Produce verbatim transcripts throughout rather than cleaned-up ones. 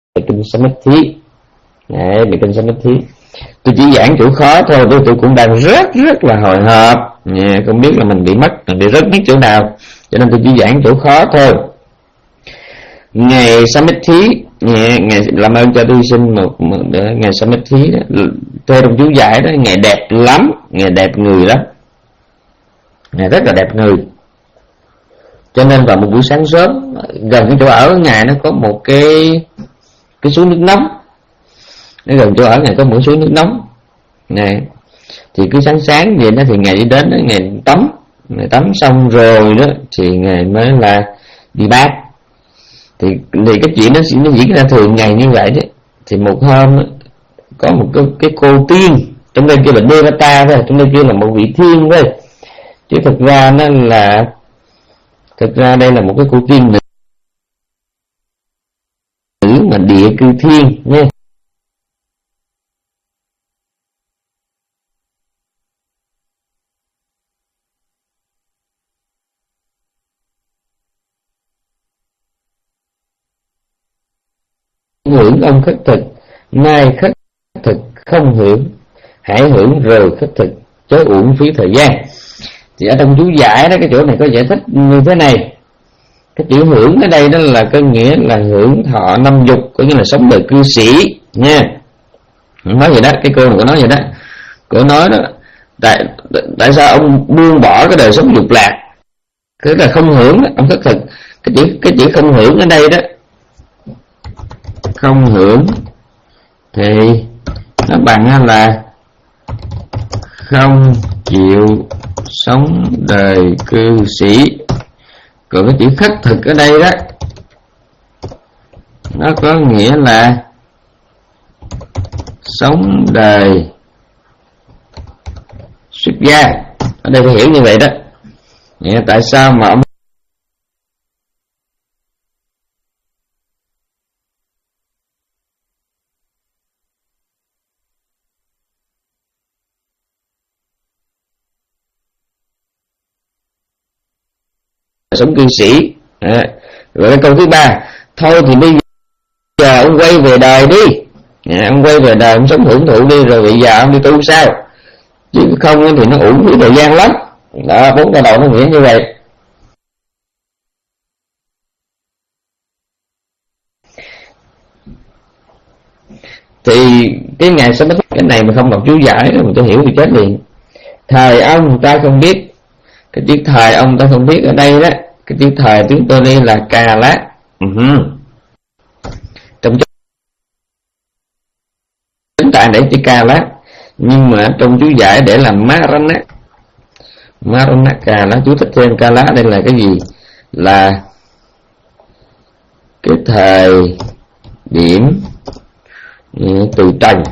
kinh Samitthi. Đấy, bài kinh Samitthi tôi chỉ giảng chỗ khó thôi, tôi, tôi cũng đang rất rất là hồi hộp, yeah, không biết là mình bị mất, mình bị rớt biết chỗ nào, cho nên tôi chỉ giảng chỗ khó thôi. Ngày Samitthi, yeah, ngày làm ơn cho tôi xin một, một ngày Samitthi đó, theo đồng chú giải đó, ngày đẹp lắm, ngày đẹp người lắm, ngày rất là đẹp người. Cho nên vào một buổi sáng sớm, gần cái chỗ ở ngài nó có một cái cái suối nước nóng, nó gần chỗ ở ngài có một suối nước nóng này, thì cứ sáng sáng vậy đó thì ngài đi đến đó, ngài tắm, ngài tắm xong rồi đó thì ngài mới là đi bát. Thì thì cái chuyện đó nó diễn ra thường ngày như vậy đấy. Thì một hôm đó, có một cái, cái cô tiên, trong đây kêu là Devata thôi, trong đây kêu là một vị thiên thôi, chứ thực ra nó là thực ra đây là một cái cô tiên nữ nữ mà địa cư thiên nha. Hưởng ông khất thực, nay khất thực không hưởng, hãy hưởng rồi khất thực, chớ uổng phí thời gian. Thì ở trong chú giải đó, cái chỗ này có giải thích như thế này. Cái chữ hưởng ở đây đó là có nghĩa là hưởng thọ năm dục, có nghĩa là sống đời cư sĩ nha. Nói vậy đó, cái cô này có nói vậy đó. Cô nói đó, tại tại sao ông buông bỏ cái đời sống dục lạc, tức là không hưởng, ông khất thực. Cái chữ cái chữ không hưởng ở đây đó, không hưởng thì nó bằng là không chịu sống đời cư sĩ. Còn cái chữ khất thực ở đây đó, nó có nghĩa là sống đời xuất gia. Ở đây phải hiểu như vậy đó. Vậy tại sao mà ông sống cư sĩ à. Rồi câu thứ ba, thôi thì bây giờ ông quay về đời đi à, ông quay về đời, ông sống hưởng thụ đi, rồi bây giờ ông đi tu sao, chứ không thì nó uổng phí thời gian lắm đó. Bốn câu đầu nó nghĩa như vậy. Thì cái ngày sẽ mất cái này mà không đọc chú giải mình tôi hiểu thì chết liền. Thời ông ta không biết, cái chữ thời ông ta không biết ở đây đó, cái chữ thời tiếng tôi đây là cà lá. Uh-huh. Trong chính tạng để chữ cà lá, nhưng mà trong chú giải để là marana. Marana cà lá, chú thích thêm cà lá đây là cái gì? Là cái thời điểm từ trần.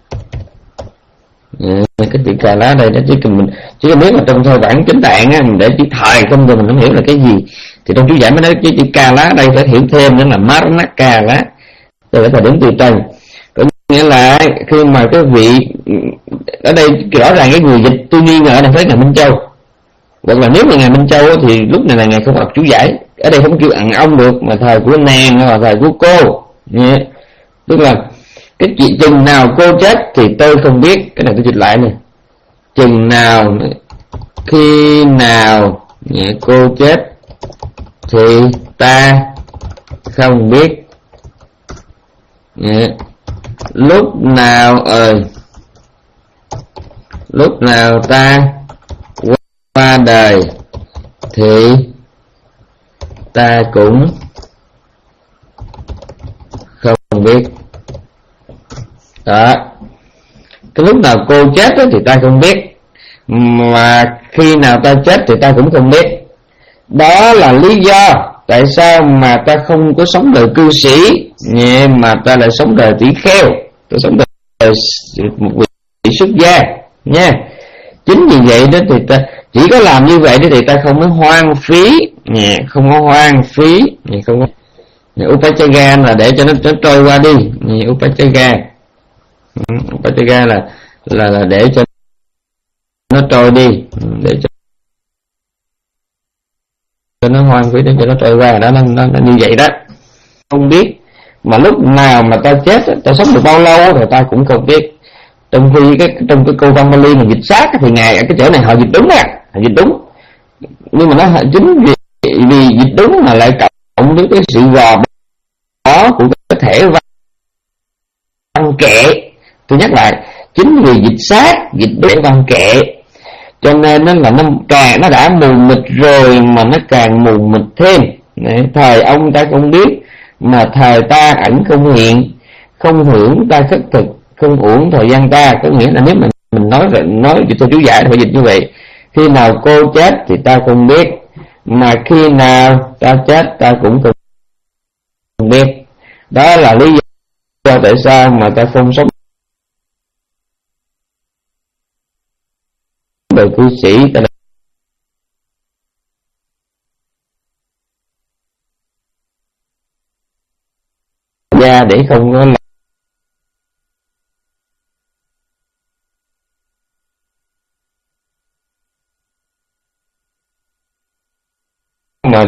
Cái chữ cà lá đây đó, chứ cần mình chứ không biết là trong thời bản chính tạng á, mình để chữ thời không rồi mình không hiểu là cái gì. Thì trong chú giải mới nói cái chữ cà lá đây phải hiểu thêm nữa là marana cà lá, đây là thời điểm từ trần. Có nghĩa là khi mà cái vị ở đây rõ ràng cái người dịch tôi nghi ngờ là phải là Minh Châu, hoặc là nếu mà ngài Minh Châu thì lúc này là ngài không đọc chú giải. Ở đây không kêu ặn ông được, mà thời của nàng hoặc thời của cô. Yeah. Tức là cái chuyện chừng nào cô chết thì tôi không biết. Cái này tôi dịch lại nè, chừng nào khi nào cô chết thì ta không biết. Yeah. Lúc nào ơi lúc nào ta qua đời thì ta cũng không biết. Đó, cái lúc nào cô chết thì ta không biết, mà khi nào ta chết thì ta cũng không biết. Đó là lý do tại sao mà ta không có sống đời cư sĩ, mà ta lại sống đời tỷ kheo, ta sống đời một vị xuất gia nha. Chính vì vậy đó thì ta chỉ có làm như vậy thì ta không có hoang phí, không có hoang phí, không có Upachaga là để cho nó, nó trôi qua đi. Upachaga Upachaga là, là là để cho nó trôi đi, để cho, cho nó hoang phí, để cho nó trôi qua đó, nó, nó, nó như vậy đó. Không biết mà lúc nào mà ta chết, ta sống được bao lâu thì ta cũng không biết. Trong khi cái trong cái câu văn Bali mà dịch sát thì ngài ở cái chỗ này họ dịch đúng à, họ dịch đúng, nhưng mà nó chính vì, vì dịch đúng mà lại cộng với cái sự gò bó của cái thể văn kệ. Tôi nhắc lại, chính vì dịch sát, dịch đúng văn kệ, cho nên nó là nó càng nó đã mù mịt rồi mà nó càng mù mịt thêm. Đấy, thời ông ta không biết mà thời ta ẩn không hiện, không hưởng ta khất thực, không uổng thời gian ta. Có nghĩa là nếu mà mình nói nói cho tôi chú giải phải dịch như vậy: khi nào cô chết thì ta không biết, mà khi nào ta chết ta cũng không biết. Đó là lý do tại sao mà ta không sống đời cư sĩ, ta ra để không có mà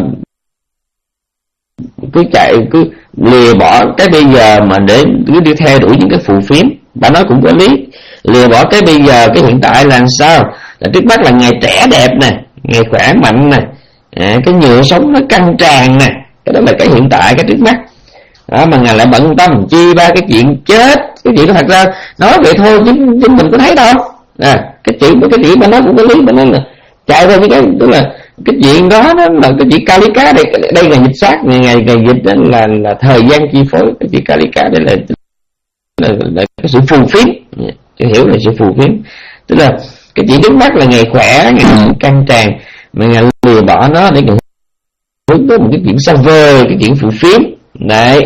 cứ chạy cứ lìa bỏ cái bây giờ mà để cứ đi theo đuổi những cái phù phiếm. Bà nói cũng có lý, lìa bỏ cái bây giờ, cái hiện tại là sao? Là trước mắt là ngày trẻ đẹp nè, ngày khỏe mạnh nè, à, cái nhựa sống nó căng tràn nè, cái đó là cái hiện tại, cái trước mắt. Đó, mà ngài lại bận tâm chi ba cái chuyện chết. Cái chuyện đó thật ra nói vậy thôi chứ, chứ mình có thấy đâu. À, cái chuyện cái chuyện bà nói cũng có lý, bà nói là chạy ra những cái, tức là cái chuyện đó nó là cái chuyện Kalika. Đây đây là dịch sát, ngày ngày ngày dịch đó là là thời gian chi phối. Cái chuyện Kalika đây là là, là, là cái sự phù phiếm, chứ hiểu là sự phù phiếm. Tức là cái chuyện trước mắt là ngày khỏe, ngày căng tràn, mà ngày lìa bỏ nó để hướng tới một cái chuyện xa vời, cái chuyện phù phiếm. Đấy,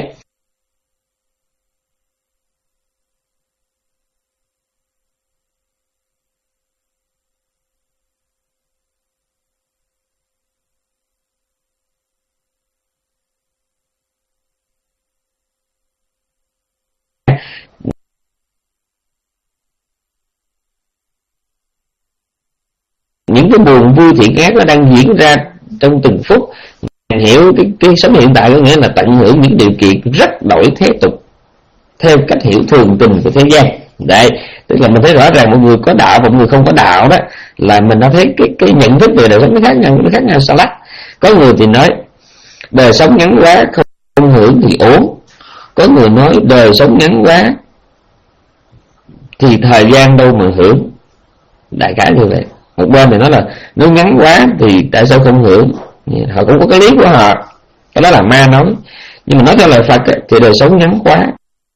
những cái buồn vui thiện ác nó đang diễn ra trong từng phút. Hiểu cái, cái sống hiện tại có nghĩa là tận hưởng những điều kiện rất đổi thế tục theo cách hiểu thường tình của thế gian. Đấy, tức là mình thấy rõ ràng một người có đạo và một người không có đạo đó, là mình đã thấy cái cái nhận thức về đời sống nó khác nhau, nó khác nhau xa lắc. Có người thì nói đời sống ngắn quá, không, không hưởng thì ổn. Có người nói đời sống ngắn quá thì thời gian đâu mà hưởng. Đại khái như vậy. Một bên thì nói là nếu ngắn quá thì tại sao không hưởng. Họ cũng có cái lý của họ, cái đó là ma nói. Nhưng mà nói theo lời Phật thì đời sống ngắn quá,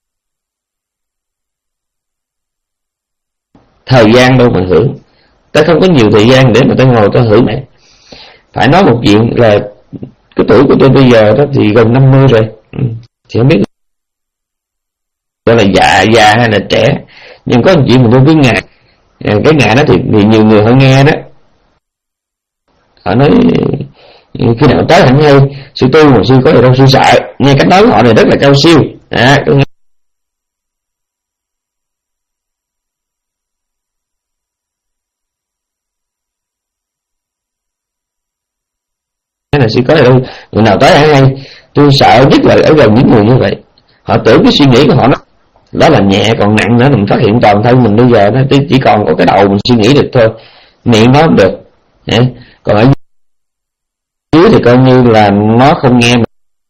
thời gian đâu mà hưởng. Ta không có nhiều thời gian để mà ta ngồi ta hưởng này. Phải nói một chuyện là cái tuổi của tôi bây giờ đó thì gần năm mươi rồi, thì không biết gọi là già già hay là trẻ. Nhưng có một chuyện mình tôi biết ngại. Cái ngại đó thì, thì nhiều người họ nghe đó, họ nói khi nào tới hẳn hay sư tu mà sư có gì đâu sư sợ. Nghe cách nói của họ này rất là cao siêu. À, cái này sư có gì đâu, người nào tới hẳn hay. Tôi sợ nhất là ở gần những người như vậy. Họ tưởng cái suy nghĩ của họ nó đó là nhẹ, còn nặng nữa mình phát hiện toàn thân mình bây giờ nó chỉ còn có cái đầu mình suy nghĩ được thôi, miệng nói không được. Còn ở dưới thì coi như là nó không nghe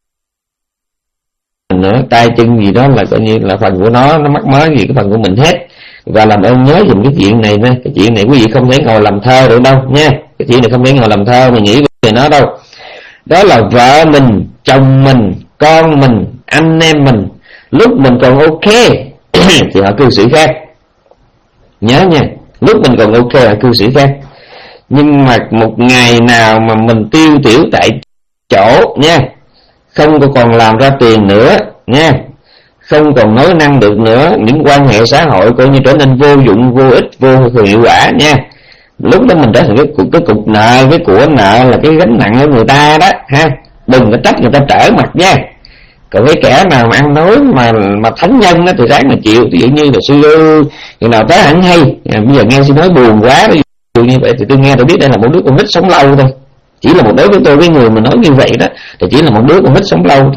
mình nữa, tay chân gì đó là coi như là phần của nó, nó mắc mớ gì cái phần của mình hết. Và làm ơn nhớ dùm cái chuyện này nè, cái chuyện này quý vị không thể ngồi làm thơ được đâu nha. Cái chuyện này không thể ngồi làm thơ mà nghĩ về nó đâu. Đó là vợ mình, chồng mình, con mình, anh em mình, lúc mình còn ok thì họ cư xử khác. Nhớ nha, lúc mình còn ok họ cư xử khác. Nhưng mà một ngày nào mà mình tiêu tiểu tại chỗ nha, không còn làm ra tiền nữa nha, không còn nói năng được nữa, những quan hệ xã hội coi như trở nên vô dụng, vô ích, vô hiệu quả nha. Lúc đó mình trở thành cái cục, cái cục nợ, cái của nợ là cái gánh nặng của người ta đó ha. Đừng có trách người ta trở mặt nha. Còn cái kẻ nào mà ăn nói mà mà thánh nhân đó thì ráng mà chịu. Ví dụ như là sư ơi, người nào tới hẳn hay, à, bây giờ nghe sư nói buồn quá, ví dụ như vậy thì tôi nghe tôi biết đây là một đứa con nít sống lâu thôi. Chỉ là một đối với tôi, với người mà nói như vậy đó thì chỉ là một đứa con nít sống lâu thôi.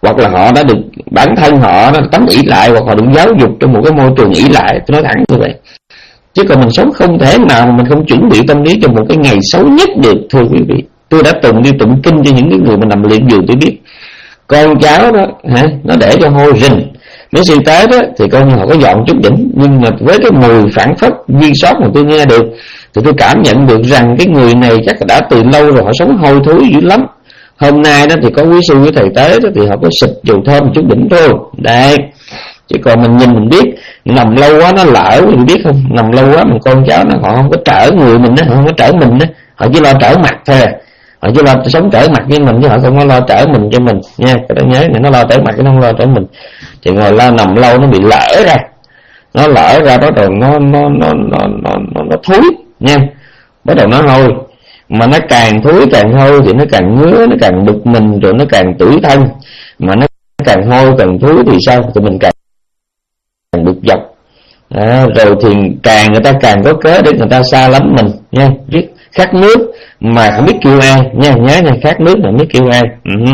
hoặc là họ đã được bản thân họ nó tánh ỷ lại, hoặc họ được giáo dục trong một cái môi trường ỷ lại. Tôi nói thẳng như vậy. Chứ còn mình sống không thể nào mà mình không chuẩn bị tâm lý cho một cái ngày xấu nhất được, thưa quý vị. Tôi đã từng đi tụng kinh cho những cái người mà nằm liệm giường, tôi biết con cháu đó hả, nó để cho hôi rình. Mấy sư tế đó thì coi như họ có dọn chút đỉnh, nhưng mà với cái mùi phản phất duyên sót mà tôi nghe được thì tôi cảm nhận được rằng cái người này chắc là đã từ lâu rồi họ sống hôi thối dữ lắm. Hôm nay đó thì có quý sư với thầy tế đó thì họ có xịt dầu thơm một chút đỉnh thôi đấy. Chứ còn mình nhìn mình biết nằm lâu quá nó lỡ, mình biết không, nằm lâu quá mà con cháu nó họ không có trở người mình đó, họ không có trở mình đó, họ chỉ lo trở mặt thôi. Họ chỉ lo sống trở mặt với mình chứ họ không có lo trở mình cho mình nha. Cái đó nhớ, nó lo trở mặt chứ nó không lo trở mình. Thì ngồi lo nằm lâu nó bị lỡ ra, nó lỡ ra bắt đầu nó nó nó nó nó nó, nó thúi nha, bắt đầu nó hôi, mà nó càng thúi càng hôi thì nó càng ngứa, nó càng bực mình, rồi nó càng tủi thân, mà nó càng hôi càng thúi thì sao, thì mình càng càng bực dọc. À, rồi thì càng người ta càng có cớ để người ta xa lắm mình nha, biết khát nước mà không biết kêu ai nha, nhớ nha, khát nước mà không biết kêu ai. Ừ.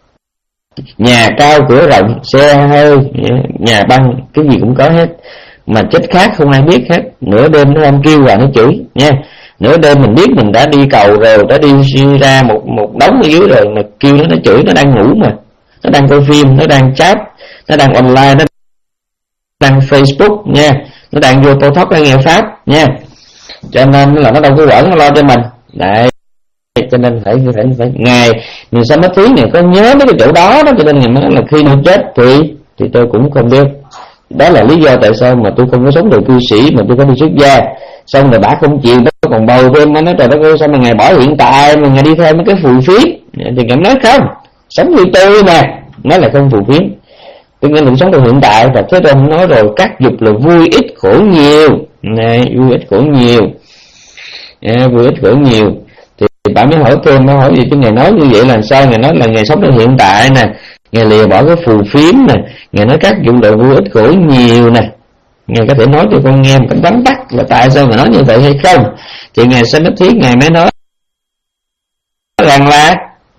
Nhà cao cửa rộng, xe hơi, nhà băng, cái gì cũng có hết, mà chết khát không ai biết hết. Nửa đêm nó không kêu và nó chửi nha, nửa đêm mình biết mình đã đi cầu rồi, đã đi ra một một đống ở dưới rồi mà kêu nó nó chửi, nó đang ngủ mà, nó đang coi phim, nó đang chat, nó đang online, nó đang Facebook nha, nó đang vô TikTok nghe pháp nha, cho nên là nó đâu có quản, nó lo cho mình đấy. Cho nên phải phải phải ngày mình sao mất phí này có nhớ mấy cái chỗ đó đó, cho nên ngày mới là khi nó chết thì thì tôi cũng không biết. Đó là lý do tại sao mà tôi không có sống đời cư sĩ mà tôi có đi xuất gia. Xong rồi bả không chịu, nó còn bầu thêm, nó nói trời đất ơi sao mà ngày bỏ hiện tại mà ngày đi theo mấy cái phù phiếm. Thì ngài nói không, sống như tôi mà, nói là không phù phiếm. Tôi nghe mình sống được hiện tại, và Thế Tôn nói rồi, các dục là vui ít khổ nhiều này, vui ít khổ nhiều à, vui ít khổ nhiều. Thì bạn mới hỏi thêm, nó hỏi gì chứ ngài nói như vậy là sao? Ngài nói là ngài sống được hiện tại nè, ngài lìa bỏ cái phù phiếm nè, ngài nói các dục là vui ít khổ nhiều nè. Ngài có thể nói cho con nghe một cách vắn tắt là tại sao ngài nói như vậy hay không? Thì ngài sẽ nói thiết, ngài mới nói rằng là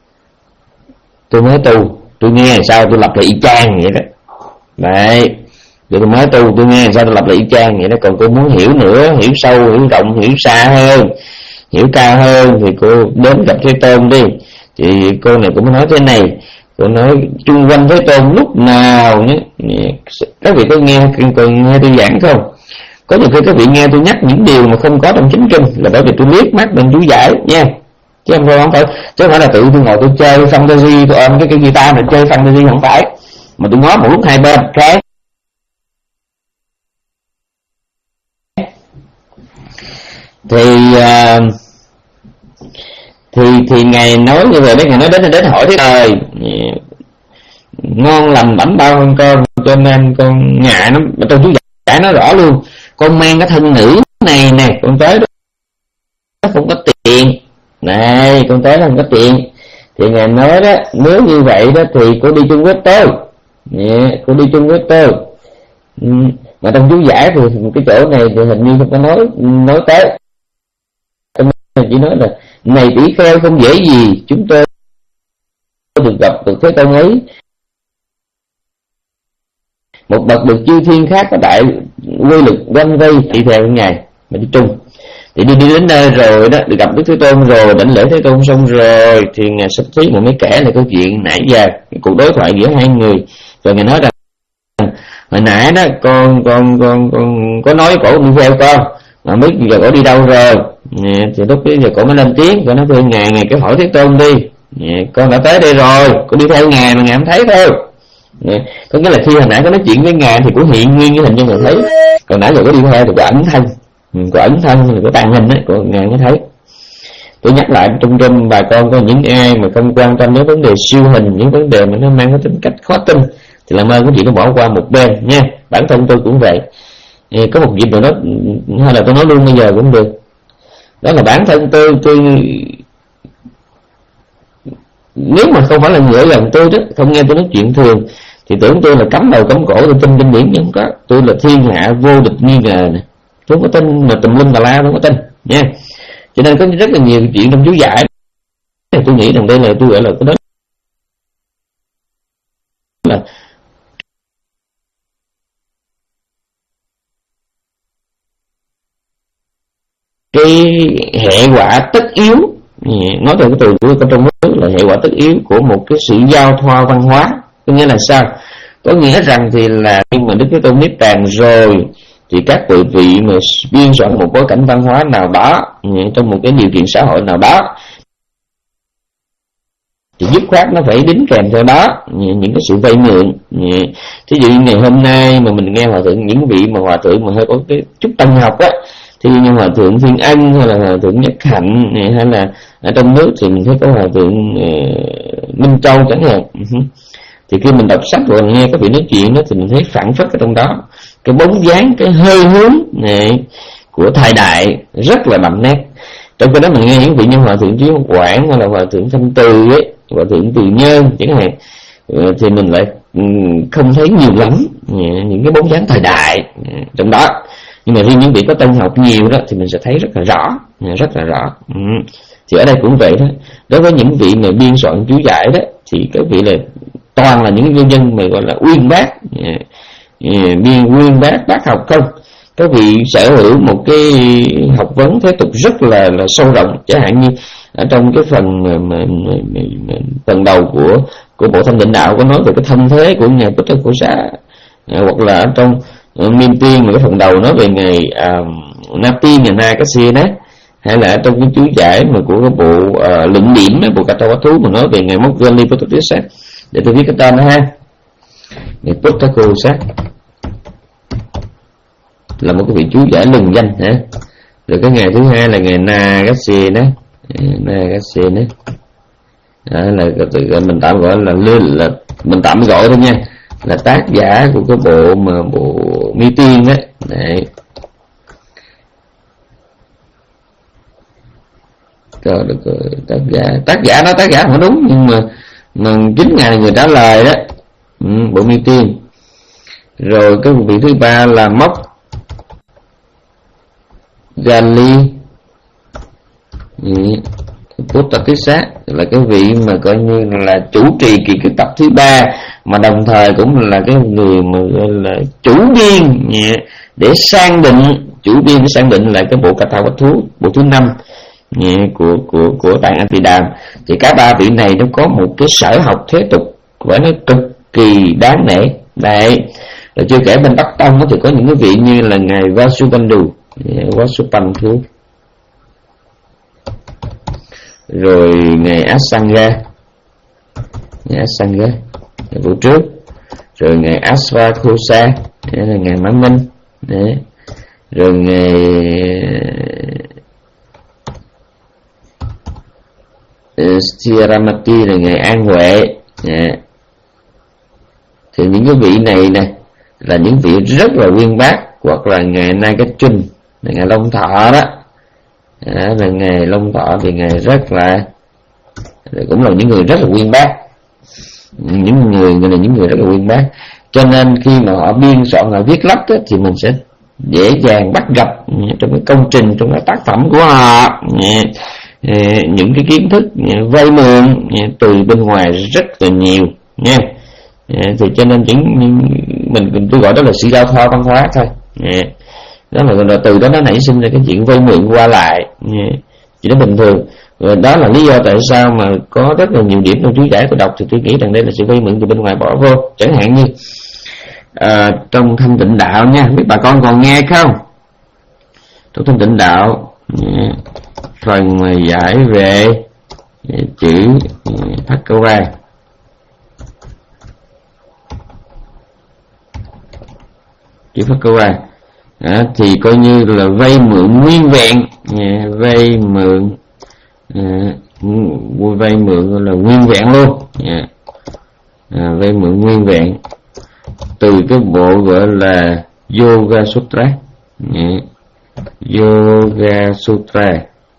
tôi mới tu, tôi nghe sao tôi lập lại y chang vậy đó. Đấy, rồi tôi mới tu, tôi nghe sao tôi lập lại y chang vậy đó. Còn cô muốn hiểu nữa, hiểu sâu, hiểu rộng, hiểu xa hơn, hiểu cao hơn thì cô đến gặp Thế Tôn đi. Thì cô này cũng nói thế này, cô nói chung quanh Thế Tôn lúc nào nhé, các vị có nghe còn nghe tôi giảng không? Có nhiều khi các vị nghe tôi nhắc những điều mà không có trong chính kinh là bởi vì tôi liếc mắt bên chú giải nha, chứ không phải không phải chứ không phải là tự tôi ngồi tôi chơi fantasy, tôi ôm cái cái guitar mà chơi fantasy, không phải, mà tôi ngó một lúc hai bên cái thì uh, thì thì ngài nói như vậy đấy. Ngài nói đến đến hỏi thế trời ngon lành bảnh bao hơn con, cho nên con ngại lắm. Trong chú giải nói rõ luôn, con mang cái thân nữ này nè, con tới đó nó không có tiền này, con tới nó không có tiền. Thì ngài nói đó, nếu như vậy đó thì cô đi chung với tôi, yeah, cô đi chung với tôi. Ừ. Mà trong chú giải thì cái chỗ này thì hình như không có nói nói tới, chỉ nói là này tỷ kheo không dễ gì chúng tôi được gặp được Thế Tôn ấy, một bậc được chư thiên khác có đại quy lực quanh vây đi theo ngài mà đi chung. Thì đi, đi đến nơi rồi đó, được gặp Đức Thế Tôn rồi, đảnh lễ Thế Tôn xong rồi thì ngài sắp xếp một mấy kẻ này câu chuyện nãy giờ cái cuộc đối thoại giữa hai người. Rồi ngài nói rằng hồi nãy đó con con con con có nói với cổ đi theo con mà biết giờ cổ đi đâu rồi. Nè, thì lúc bây giờ cổ mới lên tiếng, cổ nói thưa ngài, ngài cứ hỏi Thế Tôn đi. Nè, con đã tới đây rồi, con đi theo ngài mà ngài không thấy thôi. Nè, có nghĩa là khi hồi nãy có nói chuyện với ngài thì cũng hiện nguyên cái hình cho ngài thấy, còn nãy giờ có đi theo thì có ẩn thân, có ẩn thân thì có tàn hình đấy, của ngài mới thấy. Tôi nhắc lại trong trong bà con có những ai mà không quan tâm đến vấn đề siêu hình, những vấn đề mà nó mang cái tính cách khó tin thì làm ơn quý vị nó bỏ qua một bên nha. Bản thân tôi cũng vậy. Thì có một dịp nào đó hay là tôi nói luôn bây giờ cũng được, đó là bản thân tôi tôi nếu mà không phải là người ở gần tôi đó, không nghe tôi nói chuyện thường thì tưởng tôi là cắm đầu cắm cổ tôi tin kinh điển, nhưng không có. Tôi là thiên hạ vô địch nghi ngờ nè, tôi không có tin mà tùm lum tà la, tôi không có tin nha. Cho nên có rất là nhiều chuyện trong chú giải tôi nghĩ rằng đây là tôi gọi là cái đó là cái hệ quả tất yếu, nói theo cái từ của trong nước là hệ quả tất yếu của một cái sự giao thoa văn hóa. Có nghĩa là sao? Có nghĩa rằng thì là khi mà Đức Thế Tôn niết bàn rồi thì các vị vị mà biên soạn một bối cảnh văn hóa nào đó trong một cái điều kiện xã hội nào đó thì dứt khoát nó phải đính kèm theo đó những cái sự vay mượn. Thí dụ như ngày hôm nay mà mình nghe hòa thượng, những vị mà hòa thượng mà hơi có cái chút tâm học á, thì như hòa thượng Thiên Ân hay là hòa thượng Nhất Hạnh, hay là ở trong nước thì mình thấy có hòa thượng uh, Minh Châu chẳng hạn. Thì khi mình đọc sách rồi nghe các vị nói chuyện đó thì mình thấy phản phất ở trong đó cái bóng dáng, cái hơi hướng này của thời đại rất là đậm nét. Trong cái đó mình nghe những vị như hòa thượng Chí Quảng hay là hòa thượng Thanh Từ ấy, hòa thượng Từ Nhân chẳng hạn, thì mình lại không thấy nhiều lắm những cái bóng dáng thời đại trong đó. Nhưng mà riêng những vị có tân học nhiều đó thì mình sẽ thấy rất là rõ, rất là rõ. Ừ. Thì ở đây cũng vậy đó. Đối với những vị mà biên soạn chú giải đó thì các vị là toàn là những nhân dân mà gọi là uyên bác, biên uyên bác bác học không. Các vị sở hữu một cái học vấn thế tục rất là, là sâu rộng. Chẳng hạn như ở trong cái phần mà, mà, mà, mà, mà, phần đầu của của bộ Thanh Tịnh Đạo có nói về cái thân thế của ngài Bút Trắc Cô Xá, à, hoặc là ở trong uh, Miên Tiên mà cái phần đầu nói về ngài uh, Na Tiên, ngài Na Cá Xê đó, hay là ở trong cái chú giải mà của cái bộ uh, luận điểm bộ Cà Tâu Quá Thú mà nói về ngài Móc Gơ Ly Bút Trắc Cô Xá. Để tôi viết cái tên đó ha. Ngài Bút Trắc Cô Xá là một cái vị chú giải lừng danh hả. Rồi cái ngày thứ hai là ngày Na Cá Xê đó, Na Cá Xê đó, đó là, là mình tạm gọi là, là là mình tạm gọi thôi nha, là tác giả của cái bộ mà bộ Mi Tiên đó. Đấy. Rồi được rồi, tác giả tác giả đó tác giả không đúng, nhưng mà mà chính ngài là người trả lời đó. Ừ, bộ Mi Tiên. Rồi cái vị thứ ba là Móc Gali Bút Trắc Cô Xá, là cái vị mà coi như là chủ trì kỳ cái tập thứ ba, mà đồng thời cũng là cái người mà gọi là chủ biên để sang định, chủ biên để sang định lại cái bộ Cà Tâu Quá Thú, bộ thứ năm của của của Tạng A Tỳ Đàm. Thì cả ba vị này nó có một cái sở học thế tục phải nói cực kỳ đáng nể. Đấy. Rồi chưa kể bên Bắc Tông thì có những cái vị như là ngài Vasubandhu, Vasubandhu, rồi ngài Asanga, ngài Asanga là vụ trước, rồi ngài Asvakhosa là ngài Mã Minh. Đấy. Rồi ngài Stiramati là ngài An Huệ. Đấy. Thì những cái vị này nè là những vị rất là uyên bác, hoặc là ngài Nagachun là ngài Long Thọ đó. À, là ngài Long Thọ thì ngài rất là cũng là những người rất là uyên bác, những người người này những người rất là uyên bác, cho nên khi mà họ biên soạn, họ viết lách đó, thì mình sẽ dễ dàng bắt gặp trong cái công trình, trong cái tác phẩm của họ những cái kiến thức vay mượn từ bên ngoài rất là nhiều nha. Thì cho nên những mình tôi gọi đó là sự giao thoa văn hóa thôi. Đó là, là từ đó nó nảy sinh ra cái chuyện vay mượn qua lại, chỉ nó bình thường. Rồi đó là lý do tại sao mà có rất là nhiều điểm trong chú giải tôi đọc thì tôi nghĩ rằng đây là sự vay mượn từ bên ngoài bỏ vô. Chẳng hạn như à, trong Thanh Tịnh Đạo nha, biết bà con còn nghe không? Trong Thanh Tịnh Đạo phần mà giải về chữ Thất Câu Ra, chữ Phật Câu Ra à, thì coi như là vay mượn nguyên vẹn, à, vay mượn à, vay mượn là nguyên vẹn luôn, à, à, vay mượn nguyên vẹn từ cái bộ gọi là Yoga Sutra, à, Yoga Sutra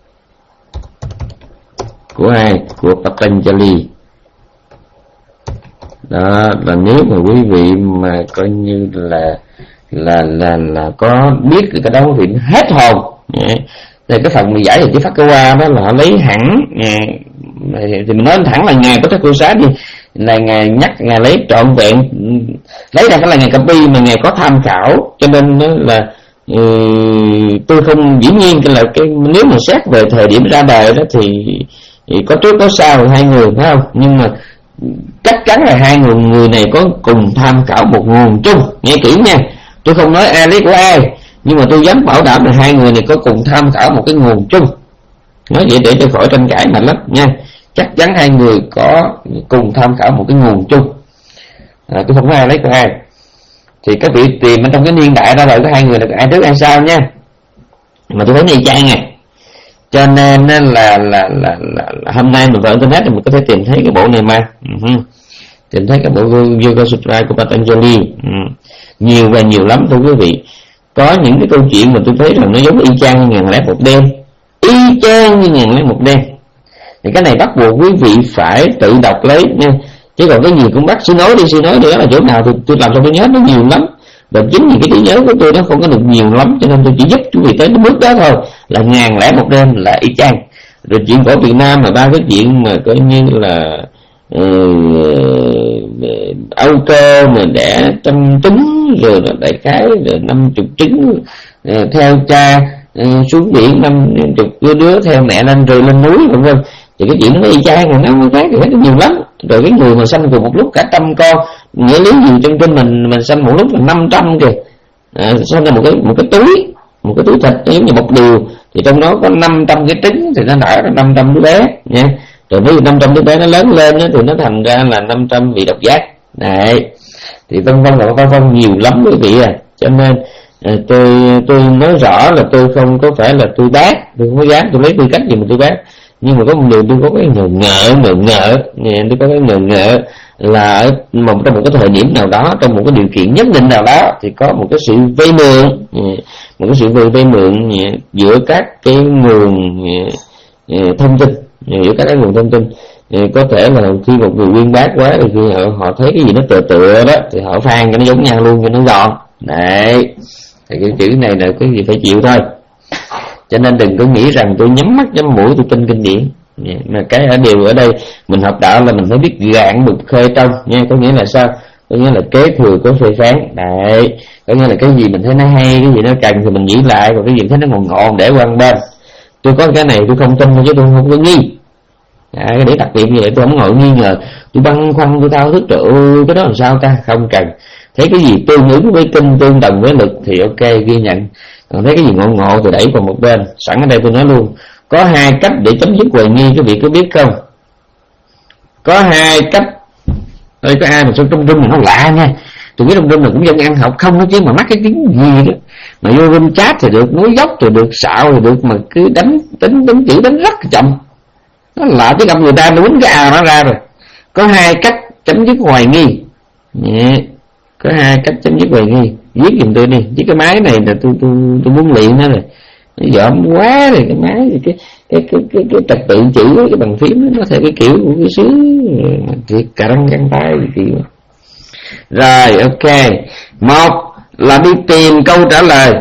của ai? Của Patanjali. Đó là nếu mà quý vị mà coi như là là là là có biết cái đó thì hết hồn. Thì cái phần mình giải thì cái Pháp Câu Qua đó là họ lấy hẳn, thì mình nói thẳng là ngài Bút Trắc Cô Xá đi, là ngài nhắc ngài lấy trọn vẹn, lấy ra cái là ngài copy mà ngài có tham khảo, cho nên là ừ, tôi không, dĩ nhiên là cái nếu mà xét về thời điểm ra đời đó thì, thì có trước có sau hai người phải không, nhưng mà chắc chắn là hai người người này có cùng tham khảo một nguồn chung. Nghe kỹ nha, tôi không nói ai lấy của ai, nhưng mà tôi dám bảo đảm là hai người này có cùng tham khảo một cái nguồn chung. Nói vậy để cho khỏi tranh cãi mạnh lắm nha. Chắc chắn hai người có cùng tham khảo một cái nguồn chung. À, tôi không nói ai lấy của ai. Thì các vị tìm ở trong cái niên đại ra đời của hai người là ai trước ai sau nha. Mà tôi thấy này chăng à. Cho nên là là, là, là, là hôm nay mình vào internet thì mình có thể tìm thấy cái bộ này mà. Uh-huh. Tìm thấy cái bộ Yoga Sutra của Patanjali. Uh-huh. Nhiều và nhiều lắm thưa quý vị. Có những cái câu chuyện mà tôi thấy rằng nó giống y chang như ngàn lẻ một đêm. Y chang như ngàn lẻ một đêm. Thì cái này bắt buộc quý vị phải tự đọc lấy nha. Chứ còn cái gì cũng bắt sư nói đi, sư nói đi đó là chỗ nào thì tôi làm sao tôi nhớ nó nhiều lắm. Và chính vì cái trí nhớ của tôi nó không có được nhiều lắm, cho nên tôi chỉ giúp quý vị tới cái bước đó thôi, là ngàn lẻ một đêm là y chang. Rồi chuyện của Việt Nam mà ba cái chuyện mà coi như là uh, Âu Cơ mà đẻ trăm trứng, rồi là đại khái rồi năm chục trứng uh, theo cha uh, xuống biển, năm chục đứa, đứa theo mẹ lên rồi lên núi vân vân. Thì cái chuyện nó y chang mà nó khác thì nó nhiều lắm. Rồi cái người mà sanh cùng một lúc cả trăm con, nghĩa lý gì trong trên mình mình sanh một lúc là năm trăm kìa, à, sanh ra một cái một cái túi một cái túi thịt giống như một điều, thì trong đó có năm trăm cái trứng thì nó nở ra năm trăm đứa bé nha. Rồi với năm trăm đứa bé nó lớn lên đó, thì nó thành ra là năm trăm vị độc giác này. Thì vân vân là vân vân nhiều lắm quý vị à. Cho nên à, tôi tôi nói rõ là tôi không có phải là tôi bác, tôi không có dám tôi lấy tư cách gì mà tôi bác. Nhưng mà có một điều tôi có cái ngờ ngợ ngờ ngợ tôi có cái ngờ ngợ là ở một, trong một cái thời điểm nào đó, trong một cái điều kiện nhất định nào đó, thì có một cái sự vay mượn, một cái sự vay mượn giữa các cái nguồn thông tin, giữa các cái nguồn thông tin. Có thể là khi một người uyên bác quá thì khi họ, họ thấy cái gì nó tựa tựa đó thì họ phan cho nó giống nhau luôn, cho nó gọn đấy. Thì cái chữ này là cái gì phải chịu thôi. Cho nên đừng có nghĩ rằng tôi nhắm mắt nhắm mũi tôi tin kinh điển. Mà cái ở điều ở đây mình học đạo là mình phải biết gạn đục khơi trong nha. Có nghĩa là sao? Có nghĩa là kế thừa có phê phán đấy. Có nghĩa là cái gì mình thấy nó hay, cái gì nó cần thì mình nghĩ lại, còn cái gì thấy nó ngọn ngọn để qua bên. Tôi có cái này tôi không tin chứ tôi không có nghi. À, cái để đặc điểm như vậy tôi không ngồi nghi ngờ, tôi băn khoăn tôi thao thức rồi ôi cái đó làm sao ta, không cần. Thấy cái gì tương ứng với kinh, tương đồng với lực thì ok ghi nhận. Còn thấy cái gì ngộ ngộ thì đẩy vào một bên. Sẵn ở đây tôi nói luôn, có hai cách để chấm dứt hoài nghi, các vị có biết không? Có hai cách. Ơi có ai mà sao trong room mà nó lạ nha. Tôi biết trong room là cũng dân ăn học không đó chứ, mà mắc cái tiếng gì đó mà vô room chat thì được, nói dốc thì được, xạo thì được, mà cứ đánh tính đánh chữ đánh rất chậm. Nó lạ tiếng âm người ta nó quýnh cái à nó ra rồi. Có hai cách chấm dứt hoài nghi. Yeah. Có hai cách chấm dứt hoài nghi. Viết giùm tôi đi, chứ cái máy này là tôi tôi tôi muốn luyện nó rồi, nó dởm quá rồi cái máy, cái cái cái cái cái trật tự chữ cái bàn phím nó theo cái kiểu của cái xứ thiệt cả răng găng tay kiểu. Rồi ok, một là đi tìm câu trả lời,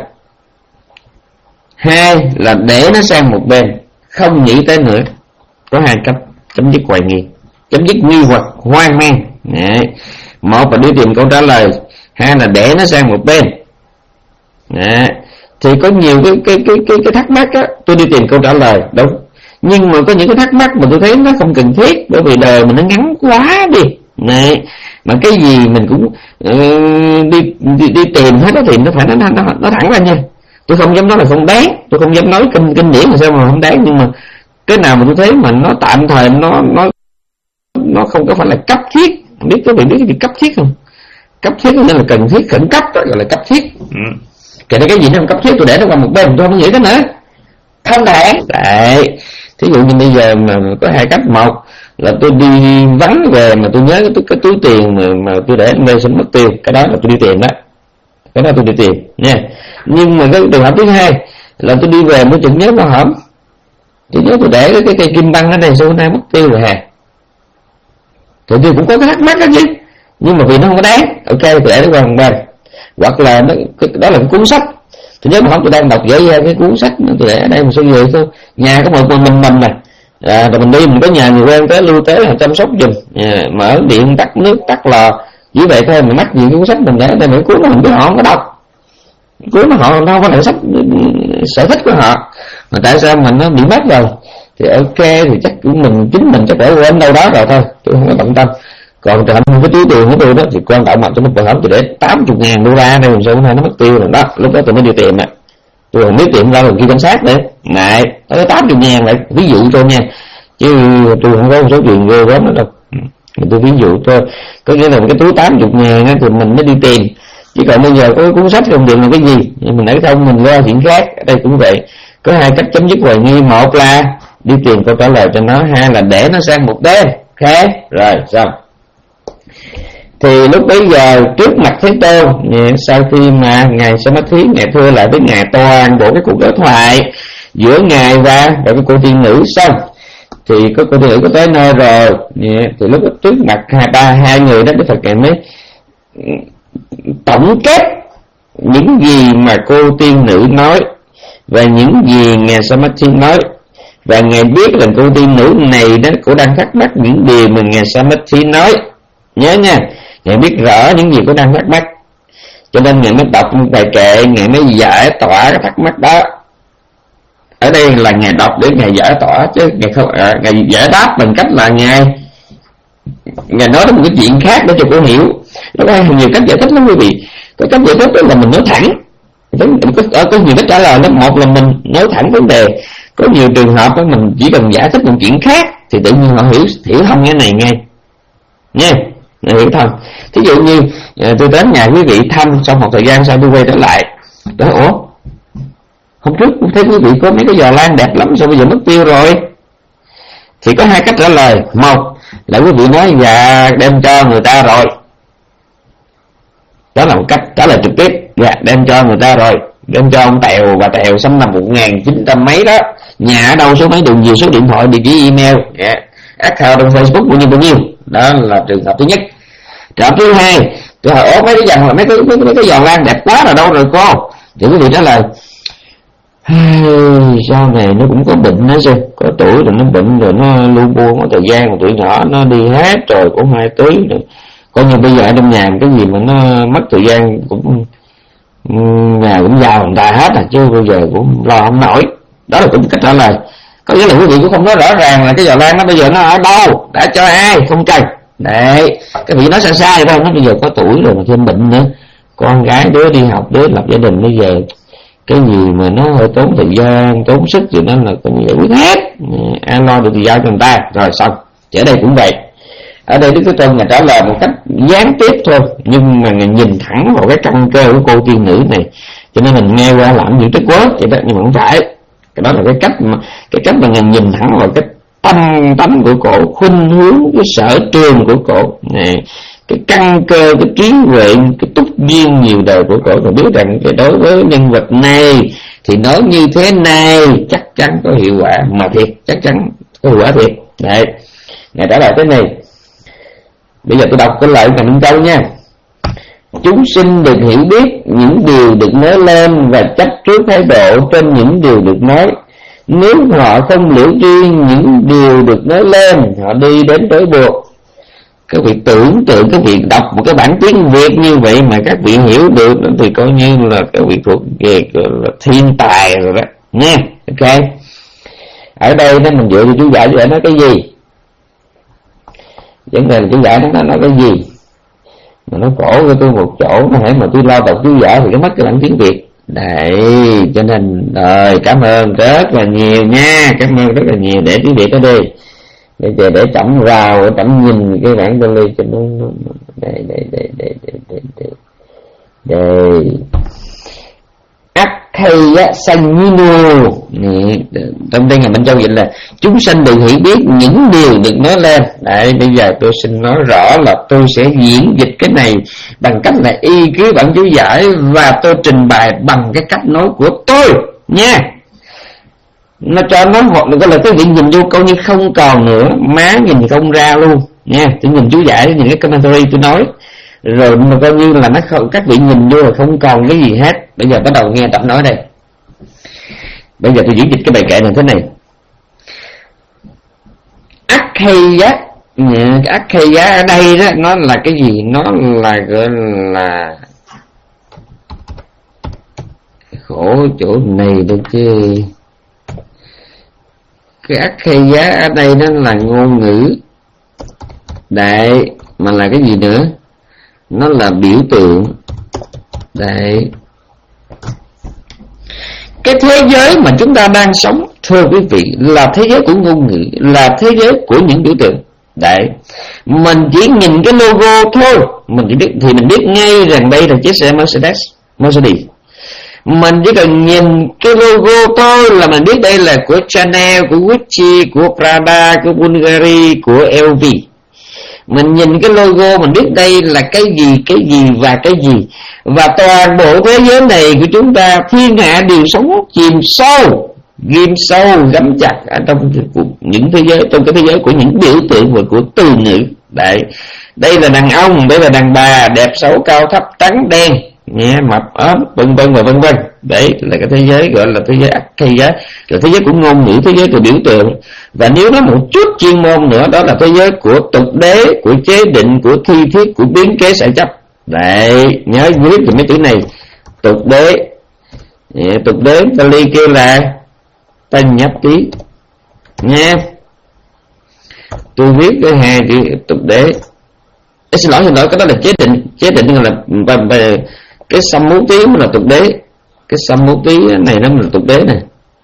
hai là để nó sang một bên không nghĩ tới nữa. Có hai cách chấm dứt hoài nghi, chấm dứt nghi hoặc hoang mang. Đấy. Một là đi tìm câu trả lời, hai là để nó sang một bên. Đấy. Thì có nhiều cái cái cái cái cái thắc mắc á, tôi đi tìm câu trả lời đúng, nhưng mà có những cái thắc mắc mà tôi thấy nó không cần thiết, bởi vì đời mình nó ngắn quá đi. Này, mà cái gì mình cũng uh, đi, đi đi tìm hết đó thì nó phải nó nó nó thẳng ra nha. Tôi không dám nói là không đáng, tôi không dám nói kinh kinh điển là sao mà không đáng, nhưng mà cái nào mà tôi thấy mà nó tạm thời nó nó nó không có phải là cấp thiết. Biết các bạn biết cái gì cấp thiết không? Cấp thiết nghĩa là cần thiết, khẩn cấp đó gọi là cấp thiết. Ừ. Kể cái gì nó không cấp thiết tôi để nó qua một bên, tôi không nghĩ tới nữa. Không thể. Đấy. Thí dụ như bây giờ mà có hai cách, một là tôi đi vắng về mà tôi nhớ cái, cái túi tiền mà, mà tôi để ở đây sẽ mất tiêu, cái đó là tôi đi tiền đó, cái đó tôi đi tiền nha. Nhưng mà cái trường hợp thứ hai là tôi đi về mới chừng nhớ nó hỏng, tôi nhớ tôi để cái, cái cây kim băng ở đây sao hôm nay mất tiêu rồi hà. Thì tôi cũng có cái thắc mắc đó chứ, nhưng mà vì nó không có đáng, ok tôi để nó qua một bên. Hoặc là nó, cái, đó là cái cuốn sách, tôi nhớ mà không tôi đang đọc dễ dàng cái cuốn sách tôi để ở đây mà sao về thôi, nhà có một mình mình mình nè, À, rồi mình đi mình có nhà người quen tới lưu tới là chăm sóc giùm, à, mở điện tắt nước tắt lò chỉ vậy thôi. Mà mắc gì cái cuốn sách mình để đây mấy cuốn mà mình biết họ không có đọc, cuốn mà họ đâu có là sách sở thích của họ, mà tại sao mình nó bị mất rồi thì ok, thì chắc của mình chính mình chắc phải quên đâu đó rồi thôi, tôi không có bận tâm. Còn trong cái túi tiền của tôi đó thì quan trọng mà trong một bảo hiểm tôi để tám mươi ngàn đô la đây, làm sao nó mất tiêu rồi đó. Lúc đó tôi mới đi tìm ạ, tôi không biết tìm ra lần kia cảnh sát nữa này, tới tám mươi ngàn vậy, ví dụ thôi nha, chứ tôi không có một số tiền ghê gớm nữa đâu. Tôi ví dụ thôi, có nghĩa là cái túi tám mươi ngàn đó, thì mình mới đi tìm. Chứ còn bây giờ có cái cuốn sách không tiền là cái gì, mình nói không, mình lo chuyện khác. Ở đây cũng vậy, có hai cách chấm dứt hoài nghi, một là đi tìm câu trả lời cho nó, hai là để nó sang một bên. Ok, rồi xong. Thì lúc bấy giờ trước mặt Thế Tôn, sau khi mà ngài Samatthi ngài thưa lại với ngài toàn bộ cái cuộc đối thoại giữa ngài và, và cái cô tiên nữ xong, thì có cô tiên nữ có tới nơi rồi, thì lúc đó trước mặt hai ba hai người đó Đức Phật ngài mới tổng kết những gì mà cô tiên nữ nói và những gì ngài Samatthi nói. Và ngài biết là cô tiên nữ này đó cũng đang thắc mắc những điều mà ngài Samatthi nói, nhớ nha, ngài biết rõ những gì cô đang thắc mắc, cho nên ngài mới đọc bài kệ, ngài mới giải tỏa cái thắc mắc đó. Ở đây là ngài đọc để ngài giải tỏa, chứ ngài không à, ngài giải đáp bằng cách là ngài ngài nói đến một cái chuyện khác để cho cô hiểu. Nó có nhiều cách giải thích lắm quý vị. Có cách giải thích là mình nói thẳng, có, có nhiều cách trả lời đó. Một là mình nói thẳng vấn đề, có nhiều trường hợp đó mình chỉ cần giải thích một chuyện khác thì tự nhiên họ hiểu hiểu thông cái này ngay nha, hiểu thông. Thí dụ như tôi đến nhà quý vị thăm, xong một thời gian sau tôi quay trở lại, đó ủa hôm trước thấy quý vị có mấy cái giò lan đẹp lắm, sao bây giờ mất tiêu rồi? Thì có hai cách trả lời. Một là quý vị nói dạ đem cho người ta rồi, đó là một cách trả lời trực tiếp, dạ đem cho người ta rồi, đem cho ông Tèo và Tèo sinh năm một nghìn chín trăm mấy đó, nhà ở đâu, số mấy, đường gì, số điện thoại, địa chỉ email, yeah. Account trong Facebook bao nhiêu bao nhiêu. Đó là trường hợp thứ nhất. Trường hợp thứ hai, tôi hỏi ố mấy cái dàn mấy cái mấy, mấy cái giò lan đẹp quá là đâu rồi cô? Thì quý vị trả lời sau này nó cũng có bệnh đó chứ, có tuổi rồi nó bệnh rồi, nó lu buông, có thời gian, tuổi nhỏ nó đi hết rồi cũng hai tí rồi. Coi như bây giờ ở trong nhà cái gì mà nó mất thời gian cũng nhà cũng giàu người ta hết à, chứ bây giờ cũng lo không nổi. Đó là cũng cách trả lời. Có nghĩa là quý vị cũng không nói rõ ràng là cái giò lan nó bây giờ nó ở đâu, đã cho ai, không cần. Đấy, cái vị nói sai sai thôi, nó bây giờ có tuổi rồi mà thêm bệnh nữa, con gái đứa đi học, đứa lập gia đình, bây giờ cái gì mà nó hơi tốn thời gian, tốn sức thì nó là cũng giải quyết hết, ai lo được thì giao cho người ta. Rồi xong. Thì ở đây cũng vậy. Ở đây Đức Thế Tôn ngài trả lời một cách gián tiếp thôi, nhưng mà ngài nhìn thẳng vào cái căn cơ của cô tiên nữ này, cho nên mình nghe qua làm những tức quá vậy đó, nhưng mà không phải. Cái đó là cái cách mà cái cách mà ngài nhìn thẳng vào cái tâm tánh của cổ, khuynh hướng, cái sở trường của cổ này, cái căn cơ, cái trí huệ, cái túc duyên nhiều đời của cổ, rồi biết rằng cái đối với nhân vật này thì nói như thế này chắc chắn có hiệu quả, mà thiệt chắc chắn có hiệu quả thiệt. Đấy, ngài trả lời thế này. Bây giờ tôi đọc cái lời của Minh Châu nha. Chúng sinh được hiểu biết những điều được nói lên và chấp trước thái độ trên những điều được nói. Nếu họ không liễu tri những điều được nói lên, họ đi đến trói buộc. Các vị tưởng tượng các vị đọc một cái bản tiếng Việt như vậy mà các vị hiểu được thì coi như là các vị thuộc về là thiên tài rồi đó nha. Ok, ở đây đó mình dựa cho chú giải để nói cái gì, vấn đề là chú giải nó nói cái gì mà nó khổ cho tôi một chỗ, nó hãy mà tôi lo đọc chú giải thì nó mất cái bản tiếng Việt. Đấy, cho nên rồi cảm ơn rất là nhiều nha, cảm ơn rất là nhiều. Để tiếng Việt ở đây để để, để chậm vào, chậm nhìn cái bản Bali cho nó đây đây đây đây đây đây đây Akheya Sanyino. Trong đây ngày Minh Châu dịch là chúng sanh được hiểu biết những điều được nói lên. Đấy, bây giờ tôi xin nói rõ là tôi sẽ diễn dịch cái này bằng cách là y cứ bản chú giải và tôi trình bày bằng cái cách nói của tôi nha. Nó cho nó hoặc là cái là cái vị nhìn vô câu như không còn nữa, má nhìn không ra luôn nha. Tôi nhìn chú giải, nhìn cái commentary tôi nói rồi mà coi như là nó không, các vị nhìn vô là không còn cái gì hết. Bây giờ bắt đầu nghe tập nói đây. Bây giờ tôi diễn dịch cái bài kệ này thế này. Akheya. Cái Akheya ở đây đó, nó là cái gì? Nó là gọi là khổ chỗ này được chứ. Cái Akheya ở đây nó là ngôn ngữ đại, mà là cái gì nữa? Nó là biểu tượng đại. Cái thế giới mà chúng ta đang sống, thưa quý vị, là thế giới của ngôn ngữ, là thế giới của những biểu tượng đại. Mình chỉ nhìn cái logo thôi, mình chỉ biết thì mình biết ngay rằng đây là chiếc xe Mercedes Mercedes. Mình chỉ cần nhìn cái logo thôi là mình biết đây là của Chanel, của Gucci, của Prada, của Bulgari, của L V. Mình nhìn cái logo mình biết đây là cái gì, cái gì và cái gì. Và toàn bộ thế giới này của chúng ta, thiên hạ đều sống chìm sâu, ghim sâu, gắm chặt ở trong những thế giới, trong cái thế giới của những biểu tượng và của từ ngữ. Đấy, đây là đàn ông, đây là đàn bà, đẹp xấu, cao thấp, trắng đen, nhẹ mập ốm, vân vân và vân vân. Đấy là cái thế giới gọi là thế giới Akheya, là thế giới của ngôn ngữ, thế giới của biểu tượng. Và nếu nói một chút chuyên môn nữa, đó là thế giới của tục đế, của chế định, của thi thiết, của biến kế sở chấp. Đấy, nhớ viết về mấy chữ này. Tục đế, tục đế Pali kêu là Panyati nha. Tôi viết cái hai chữ tục đế. Ê, xin lỗi xin lỗi cái đó là chế định, chế định là và, và, cái Sammutí là tục đế, cái Sammutí này nó là tục đế này.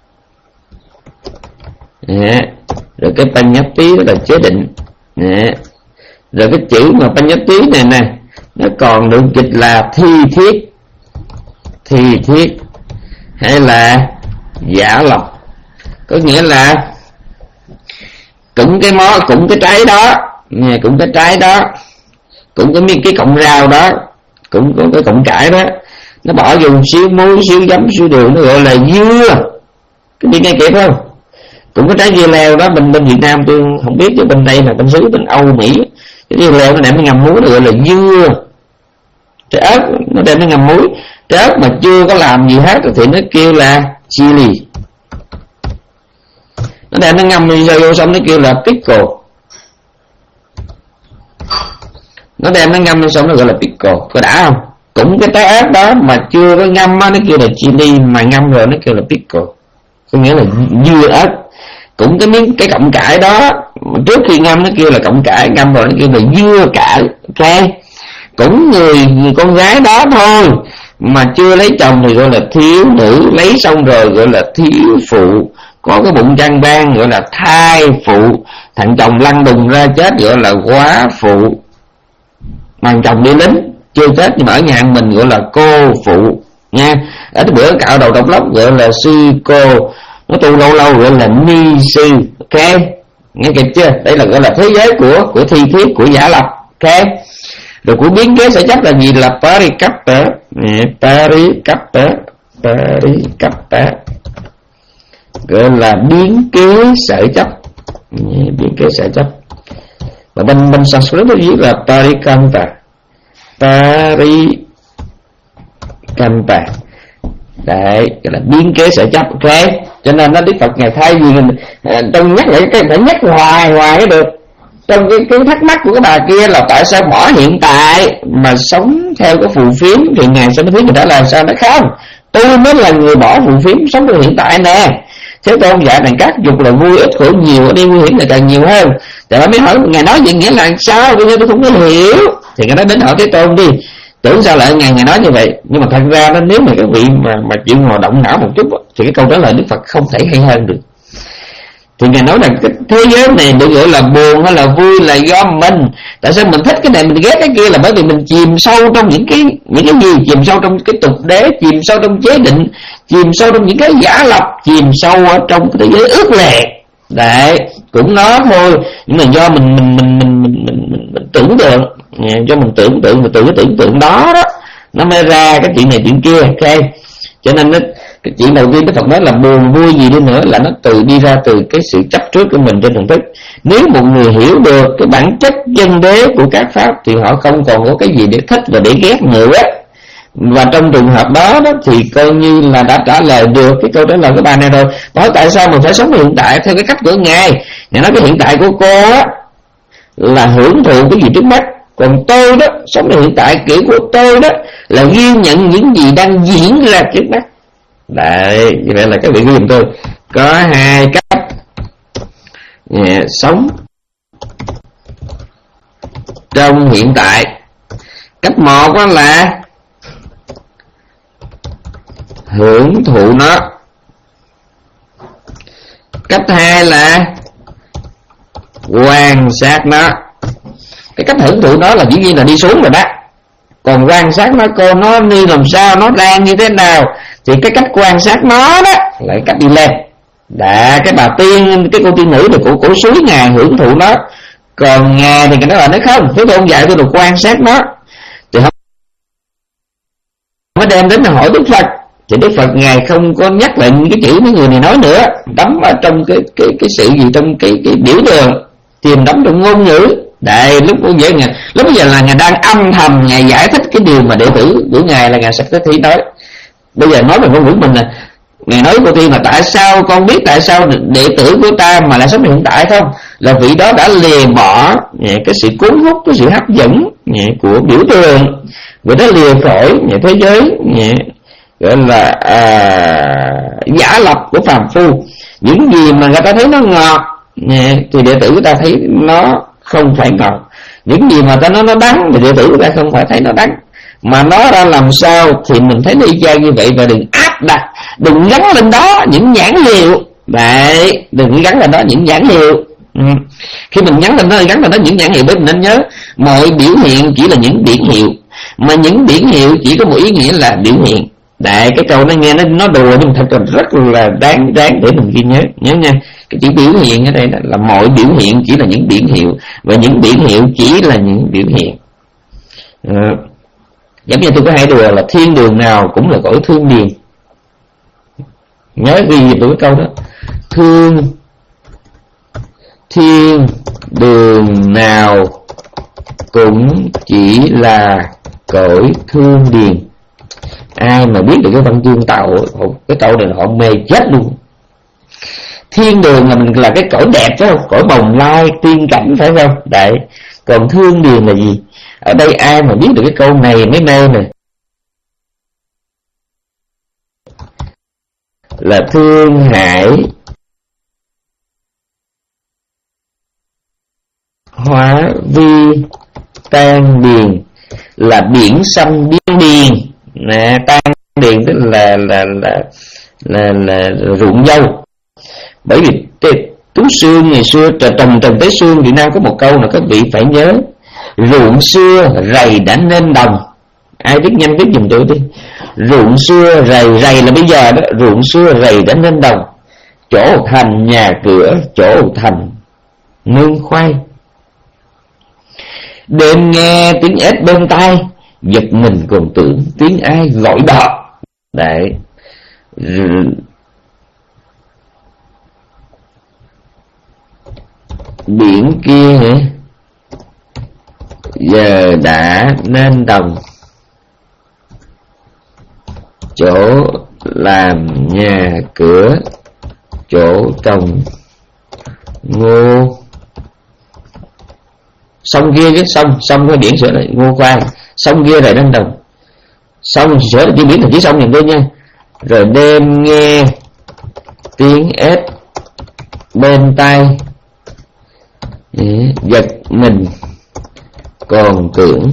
Nè. Rồi cái Panyati là chế định. Nè. Rồi cái chữ mà Panyati này nè, nó còn được dịch là thi thiết, thi thiết hay là giả lập. Có nghĩa là cũng cái mó, cũng cái trái đó, nè, cũng cái trái đó, cũng có miếng cái cọng rau đó, cũng có cái cọng cải đó, nó bỏ dùng xíu muối, xíu giấm, xíu đường, nó gọi là dưa. Cái gì nghe kịp không? Cũng có trái dưa leo đó, bên bên Việt Nam tôi không biết, chứ bên đây là bên xứ bên Âu Mỹ, cái dưa leo nó đem nó ngâm muối, nó gọi là dưa. Trái ớt nó đem nó ngâm muối, trái ớt mà chưa có làm gì hết thì nó kêu là chili. Nó đem nó ngâm vô xong nó kêu là pickle. Nó đem nó ngâm xong nó gọi là pickle, có đã không? Cũng cái trái ớt đó mà chưa có ngâm nó kêu là chili, mà ngâm rồi nó kêu là pickle, có nghĩa là dưa ớt. Cũng cái miếng cái cọng cải đó trước khi ngâm nó kêu là cọng cải, ngâm rồi nó kêu là dưa cải. Ok, cũng người, người con gái đó thôi mà chưa lấy chồng thì gọi là thiếu nữ, lấy xong rồi gọi là thiếu phụ, có cái bụng trăng ban gọi là thai phụ, thằng chồng lăn đùng ra chết gọi là quá phụ, thằng chồng đi lính chưa chết nhưng mà ở nhà mình gọi là cô phụ nha. Ở cái bữa cạo đầu độc lóc gọi là sư cô, nó tu lâu lâu gọi là ni sư. Ok, nghe kịp chưa? Đây là gọi là thế giới của của thi thiết, của giả lập. Ok, rồi của biến kế sở chấp là gì? Là parikappa, parikappa, parikappa, gọi là biến kế sở chấp, biến kế sở chấp. Và bên bên Sanskrit nó viết là parikanta, parikanta. Đấy, gọi là biến kế sở chấp. Ok, cho nên nó Đức Phật ngày thay vì mình trong nhắc lại cái phải nhắc hoài hoài mới được. Trong cái, cái thắc mắc của cái bà kia là tại sao bỏ hiện tại mà sống theo cái phù phiếm, thì ngài sẽ nói người đã làm sao? Nó không, tôi mới là người bỏ phù phiếm sống trong hiện tại nè. Thế Tôn dạy rằng các dục là vui, ít khổ nhiều, ở đây nguy hiểm là càng nhiều hơn. Thì nó mới hỏi ngài nói vậy nghĩa là sao? Bây giờ tôi không có hiểu. Thì ngài nói đến hỏi Thế Tôn đi, tưởng sao lại ngài ngài nói như vậy. Nhưng mà thật ra nó nếu mà các vị mà mà chịu ngồi động não một chút thì cái câu trả lời Đức Phật không thể hay hơn được. Thì ngài nói rằng cái thế giới này được gọi là buồn hay là vui là do mình. Tại sao mình thích cái này mình ghét cái kia? Là bởi vì mình chìm sâu trong những cái những cái gì? Chìm sâu trong cái tục đế, chìm sâu trong chế định, chìm sâu trong những cái giả lập, chìm sâu ở trong cái thế giới ước lệ. Đấy, cũng nó thôi, nhưng mà do mình mình mình mình mình, mình, mình, mình tưởng tượng, do mình tưởng tượng, mình tự cái tưởng tượng đó đó nó mới ra cái chuyện này chuyện kia. Ok, cho nên nó cái chuyện đầu tiên Đức Phật nói là buồn vui gì đi nữa là nó từ đi ra từ cái sự chấp trước của mình trên thần thức. Nếu một người hiểu được cái bản chất chân đế của các pháp thì họ không còn có cái gì để thích và để ghét nữa. Và trong trường hợp đó, đó thì coi như là đã trả lời được cái câu trả lời của bà này rồi. Hỏi tại sao mình phải sống hiện tại theo cái cách của Ngài? Ngài nói cái hiện tại của cô á là hưởng thụ cái gì trước mắt, còn tôi đó sống hiện tại kiểu của tôi đó là ghi nhận những gì đang diễn ra trước mắt. Đấy, như vậy là các vị ghi giùm tôi có hai cách yeah, sống trong hiện tại. Cách một đó là hưởng thụ nó. Cách hai là quan sát nó. Cái cách hưởng thụ nó là dĩ nhiên là đi xuống rồi đó, còn quan sát nó cô nó đi làm sao, nó đang như thế nào, thì cái cách quan sát nó đó là cái cách đi lên. Đã cái bà tiên, cái cô tiên nữ thì cổ cổ suối Ngài hưởng thụ nó, còn Ngài thì cái đó là nói không, thế tôi không dạy tôi được quan sát nó, thì không mới đem đến là hỏi Đức Phật. Thì Đức Phật Ngài không có nhắc lại những cái chữ mấy người này nói nữa, đắm ở trong cái cái cái sự gì, trong cái cái biểu đường, tìm đắm trong ngôn ngữ. Đây lúc bây giờ Ngài, lúc bây giờ là Ngài đang âm thầm Ngài giải thích cái điều mà đệ tử của Ngài là Ngài Sạch Thế Thí nói. Bây giờ nói về ngôn ngữ mình là Ngài nói cô tiên là tại sao con biết tại sao đệ tử của ta mà lại sống hiện tại không? Là vị đó đã lìa bỏ cái sự cuốn hút, cái sự hấp dẫn của biểu tượng, vị đó lìa khỏi thế giới gọi là à, giả lập của phàm phu. Những gì mà người ta thấy nó ngọt thì đệ tử của ta thấy nó không phải ngọt, những gì mà ta nói nó đắng thì đệ tử của ta không phải thấy nó đắng. Mà nó ra làm sao thì mình thấy nó y chang như vậy, và đừng áp đặt, đừng gắn lên đó những nhãn hiệu. Đấy, đừng gắn lên đó những nhãn hiệu. Ừ. Khi mình gắn lên đó, gắn lên đó những nhãn hiệu, bởi mình nên nhớ mọi biểu hiện chỉ là những điển hiệu, mà những điển hiệu chỉ có một ý nghĩa là biểu hiện. Đấy, cái câu nó nghe nó nó đùa nhưng thật là rất là đáng đáng để mình ghi nhớ, nhớ nha. Cái chữ biểu hiện ở đây là, là mọi biểu hiện chỉ là những điển hiệu, và những điển hiệu chỉ là những biểu hiện. À, giống như tôi có hai đùa là thiên đường nào cũng là cõi thương điền. Nhớ ghi tôi cái câu đó, thương thiên đường nào cũng chỉ là cõi thương điền. Ai mà biết được cái văn chương Tàu, cái câu này họ mê chết luôn. Thiên đường là mình là cái cõi đẹp phải không, cõi bồng lai tiên cảnh phải không? Đấy, còn thương điền là gì? Ở đây ai mà biết được cái câu này mới mê nè. Là thương hải hóa vi tan điền, là biển xanh biên điền nè, tan điền tức là là là là, là, là ruộng dâu. Bởi vì Tú Xương ngày xưa trồng trồng tới xương, Việt Nam có một câu là các vị phải nhớ: ruộng xưa rầy đã nên đồng. Ai viết nhanh viết giùm tôi đi. Ruộng xưa rầy, rầy là bây giờ đó, ruộng xưa rầy đã nên đồng, chỗ thành nhà cửa, chỗ thành nương khoai. Đêm nghe tiếng ếch bên tai, giật mình còn tưởng tiếng ai gọi đò. Đấy, biển kia hả? Giờ đã nên đồng, chỗ làm nhà cửa, chỗ trồng ngô. Sông kia chứ, sông sông cái biển sửa lại ngô khoai, sông kia rồi nên đồng, sông sửa chỉ biển thành chỉ sông nhìn tôi nha. Rồi đêm nghe tiếng ếch bên tai, giật mình còn tưởng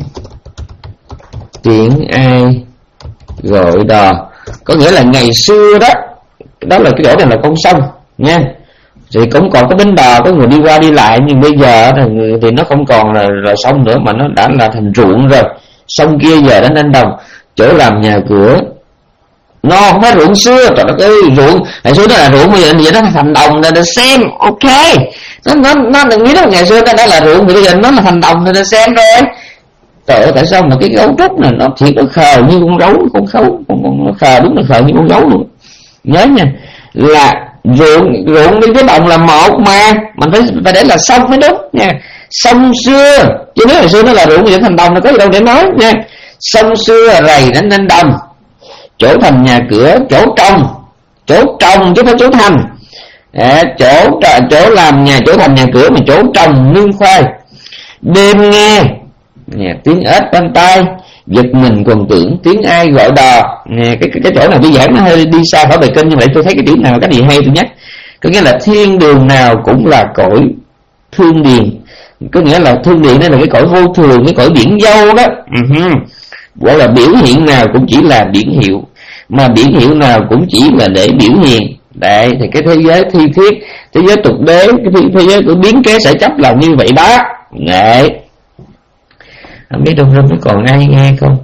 tiếng ai gọi đò. Có nghĩa là ngày xưa đó, đó là cái chỗ này là con sông nha, thì cũng còn có bến đò, có người đi qua đi lại, nhưng bây giờ thì nó không còn là, là sông nữa, mà nó đã là thành ruộng rồi. Sông kia giờ đã nên đồng, chỗ làm nhà cửa. Nó không phải ruộng xưa, trời đất ơi, ruộng ngày xưa đó là ruộng, bây giờ nó thành đồng rồi, để xem. Ok, nó nó nó đừng nghĩ là ngày xưa đó là ruộng, thì bây giờ nó là thành đồng rồi, để xem rồi. Trời ơi, tại sao mà cái gấu trúc này nó thiệt nó khờ như con gấu, con khấu, con, con nó khờ, đúng là khờ như con gấu luôn. Nhớ nha, là ruộng ruộng với cái đồng là một mà mình phải phải để là sông mới đúng nha. Sông xưa chứ nếu hồi xưa nó là ruộng thì thành đồng là có gì đâu để nói nha. Sông xưa rầy đánh đánh đồng, chỗ thành nhà cửa, chỗ trồng, chỗ trồng chứ không phải chỗ thành. À, chỗ chỗ làm nhà, chỗ thành nhà cửa mà chỗ trồng nương khoai. Đêm nghe nè, tiếng ếch bên tai, giật mình còn tưởng tiếng ai gọi đò. Nè, cái, cái cái chỗ này tôi giảng nó hơi đi xa khỏi bài kinh, nhưng mà tôi thấy cái điểm nào cái gì hay tôi nhắc. Có nghĩa là thiên đường nào cũng là cõi thương điền, có nghĩa là thương điền đây là cái cõi vô thường, cái cõi biển dâu đó. Uh-huh. Gọi là biểu hiện nào cũng chỉ là biển hiệu, mà biển hiệu nào cũng chỉ là để biểu hiện. Đấy, thì cái thế giới thi thiết, thế giới tục đế, cái thế giới của biến kế sẽ chấp là như vậy đó. Đấy, không biết trong room có còn ai nghe không?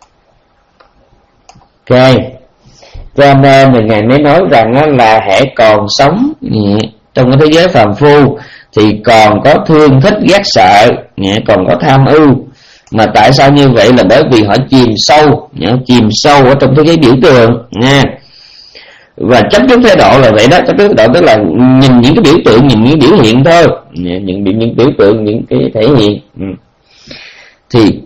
Ok, cho nên mình Ngài mới nói rằng là hễ còn sống trong cái thế giới phàm phu thì còn có thương thích ghét sợ, còn có tham ưu. Mà tại sao như vậy? Là bởi vì họ chìm sâu, chìm sâu ở trong thế giới biểu tượng nha. Và chấp trước thái độ là vậy đó. Chấp trước thái độ tức là nhìn những cái biểu tượng, nhìn những biểu hiện thôi, những, những, những biểu tượng, những cái thể hiện. Ừ. Thì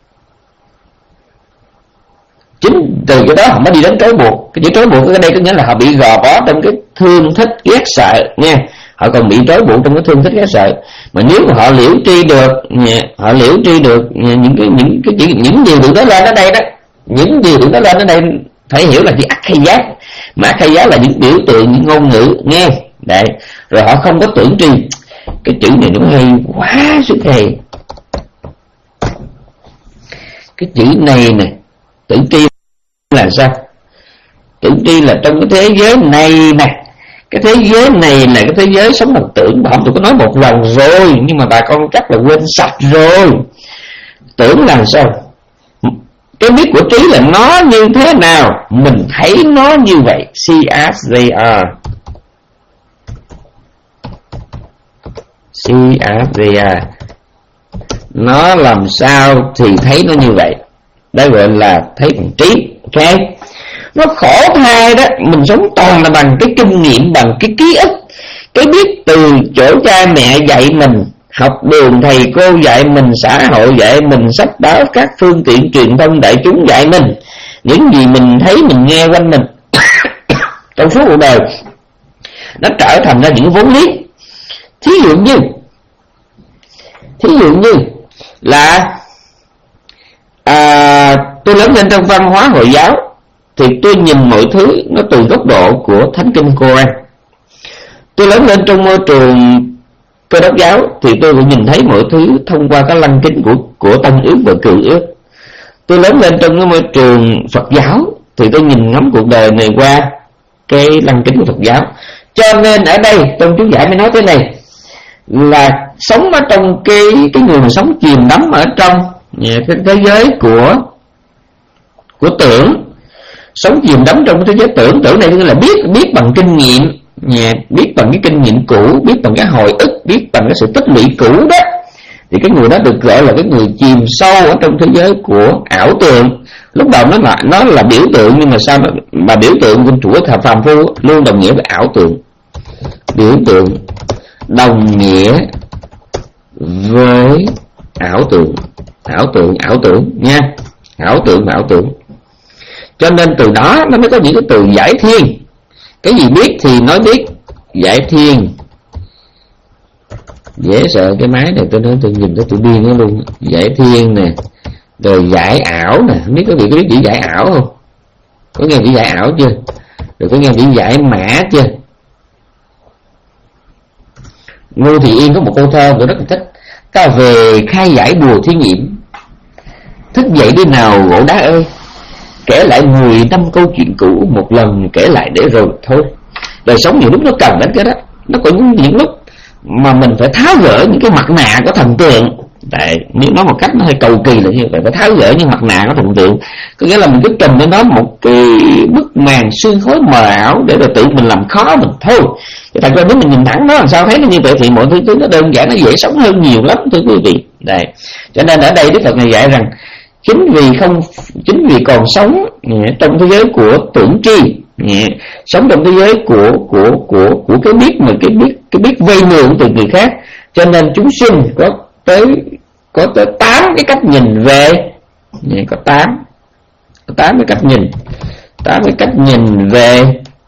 chính từ cái đó họ mới đi đến trói buộc. Cái chữ trói buộc ở đây có nghĩa là họ bị gò bó trong cái thương thích ghét sợ nha. Họ còn bị trói buộc trong cái thương thích ghét sợ. Mà nếu mà họ liễu tri được, họ liễu tri được những cái những cái những điều được đó lên ở đây đó, những điều được đó lên ở đây phải hiểu là chữ ác hay giác. Mà ác hay giác là những biểu tượng, những ngôn ngữ nghe. Đấy, rồi họ không có tưởng tri. Cái chữ này nó hay quá sức hay. Cái chữ này nè, tưởng tri là sao? Tưởng tri là trong cái thế giới này nè, cái thế giới này là cái thế giới sống bằng tưởng. Mà không, tôi có nói một lần rồi, nhưng mà bà con chắc là quên sạch rồi. Tưởng là sao? Cái biết của trí là nó như thế nào, mình thấy nó như vậy. See as they are. See as they are. Nó làm sao thì thấy nó như vậy. Đó gọi là thấy bằng trí. Ok, nó khổ thay đó. Mình sống toàn là bằng cái kinh nghiệm, bằng cái ký ức, cái biết từ chỗ cha mẹ dạy mình, học đường thầy cô dạy mình, xã hội dạy mình, sách báo, các phương tiện truyền thông đại chúng dạy mình, những gì mình thấy mình nghe quanh mình trong suốt cuộc đời, nó trở thành ra những vốn liếng. Thí dụ như thí dụ như là à, tôi lớn lên trong văn hóa Hồi giáo thì tôi nhìn mọi thứ nó từ góc độ của Thánh Kinh Cô-ranh. Tôi lớn lên trong môi trường Cơ Đốc giáo thì tôi cũng nhìn thấy mọi thứ thông qua cái lăng kính của của Tân Ước và Cựu Ước. Tôi lớn lên trong cái môi trường Phật giáo thì tôi nhìn ngắm cuộc đời này qua cái lăng kính của Phật giáo. Cho nên ở đây trong chú giải mới nói thế này là sống ở trong cái cái người mà sống chìm đắm ở trong cái thế giới của của tưởng, sống chìm đắm trong cái thế giới tưởng. Tưởng này tức là biết biết bằng kinh nghiệm, biết bằng cái kinh nghiệm cũ, biết bằng cái hồi ức, biết bằng cái sự tích lũy cũ đó, thì cái người đó được gọi là cái người chìm sâu ở trong thế giới của ảo tượng. Lúc đầu nó là nó là biểu tượng, nhưng mà sao nó, mà biểu tượng của chủ thập phàm phu luôn đồng nghĩa với ảo tượng. Biểu tượng đồng nghĩa với ảo tượng, ảo tượng, ảo tưởng nha, ảo tượng và ảo tưởng. Cho nên từ đó nó mới có những cái từ giải thiên. Cái gì biết thì nói biết. Giải thiên, dễ sợ cái máy này, tôi nói tôi nhìn thấy tôi điên nó luôn. Giải thiên nè, rồi giải ảo nè. Không biết có vị có biết chữ giải ảo không? Có nghe chữ giải ảo chưa? Rồi có nghe chữ giải mã chưa? Ngô Thị Yên có một câu thơ tôi rất là thích. Ta về khai giải bùa thí nghiệm, thức dậy đi nào gỗ đá ơi, kể lại mười năm câu chuyện cũ, một lần kể lại để rồi thôi. Đời sống nhiều lúc nó cần đến cái đó. Nó có những, những lúc mà mình phải tháo gỡ những cái mặt nạ của thần tượng. Tại nếu nói một cách nó hơi cầu kỳ là như vậy, phải tháo gỡ những mặt nạ của thần tượng. Có nghĩa là mình cứ trùm lên đó một cái bức màn sương khói mờ ảo để rồi tự mình làm khó mình thôi. Thật ra nếu mình nhìn thẳng nó làm sao thấy nó như vậy thì mọi thứ thứ nó đơn giản, nó dễ sống hơn nhiều lắm thưa quý vị. Đấy. Cho nên ở đây Đức Phật này dạy rằng chính vì không chính vì còn sống trong thế giới của tưởng tri, sống trong thế giới của của của của cái biết mà cái biết cái biết vay mượn từ người khác, cho nên chúng sinh có tới có tới tám cái cách nhìn về Vậy có tám, có tám cái cách nhìn, tám cái cách nhìn về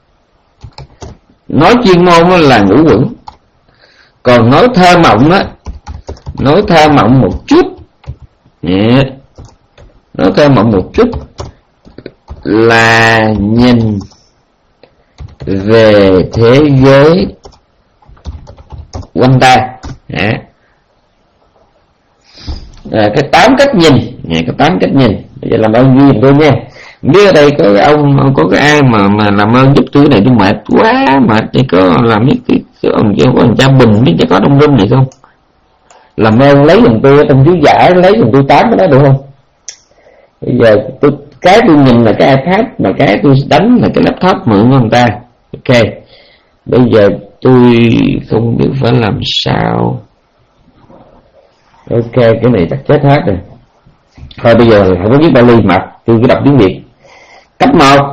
nói chuyên môn là ngũ quẩn. Còn nói thơ mộng á, nói thơ mộng một chút, yeah. nói thơ mộng một chút là nhìn về thế giới quanh ta, yeah. À, cái tám cách nhìn, yeah, cái tám cách nhìn. Bây giờ làm ơn ghi tôi nha. Biết ở đây có cái ông, ông có cái ai mà mà làm ơn giúp tôi này, tôi mệt quá, mệt thì có làm biết cái, cái ông kia có ông cha Bình biết có đông râm gì không? Làm ơn lấy giùm tôi trong chú giải, lấy giùm tôi tám cái đó được không? Bây giờ tôi cái tôi nhìn là cái iPad, mà cái tôi đánh là cái laptop mượn của người ta. Ok. Bây giờ tôi không biết phải làm sao. Ok, cái này chắc chết hết rồi. Thôi bây giờ không có biết Bali mặt, tôi cứ đọc tiếng Việt. Cách một,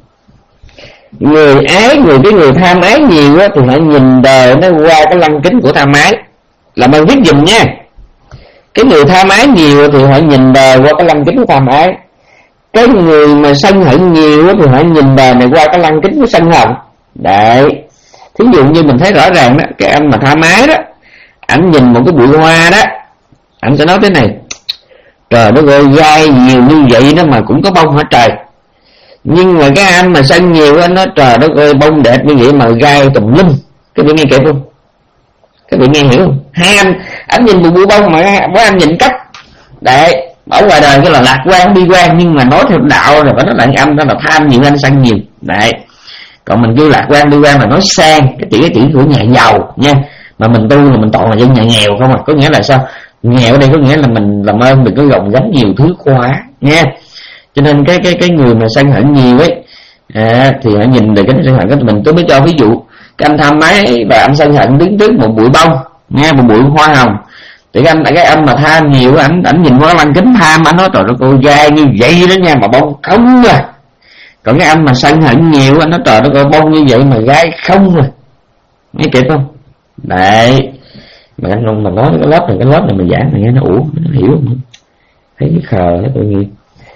người ái, người cái người tham ái nhiều á, thì phải nhìn đời nó qua cái lăng kính của tham ái. Làm ơn viết dùm nha. Cái người tham ái nhiều thì phải nhìn đời qua cái lăng kính của tham ái. Cái người mà sân hận nhiều thì phải nhìn đời này qua cái lăng kính của sân hận. Đấy. Thí dụ như mình thấy rõ ràng đó, cái anh mà tham ái đó, ảnh nhìn một cái bụi hoa đó, ảnh sẽ nói thế này: trời đất ơi, gai nhiều như vậy đó mà cũng có bông hả trời. Nhưng mà cái anh mà sân nhiều anh nói trời đất ơi, bông đẹp như vậy mà gai tùm lum. Các vị nghe kịp không? Các vị nghe hiểu không? Hai anh, anh nhìn một bụi bông mà mấy anh nhìn cách. Đấy, ở ngoài đời cái là lạc quan, bi quan, nhưng mà nói theo đạo rồi phải nói là anh đó là tham nhiều, anh sân nhiều. Đấy. Còn mình kêu lạc quan, bi quan là nói sang, cái chỉ cái chỉ của nhà giàu nha. Mà mình tu là mình toàn là dân nhà nghèo không à. Có nghĩa là sao? Nghèo ở đây có nghĩa là mình làm ơn đừng có gồng gánh nhiều thứ quá nha. Cho nên cái cái cái người mà sân hận nhiều ấy, à, thì họ nhìn về cái sân hận của mình. Tôi mới cho ví dụ cái anh tham ái và anh sân hận đứng trước một bụi bông nha, một bụi hoa hồng, thì cái anh cái anh mà tham nhiều, ảnh ảnh nhìn qua lăng kính tham, anh nói trời đất ơi, gai như vậy đó nha mà bông không à. Còn cái anh mà sân hận nhiều, anh nói trời đất ơi, bông như vậy mà gai không à. Nghe kịp không? Đấy. Mà anh ông mà nói cái lớp này, cái lớp này mà giảng này nghe nó ủ, nó hiểu không? Thấy cái khờ đó tôi nghĩ.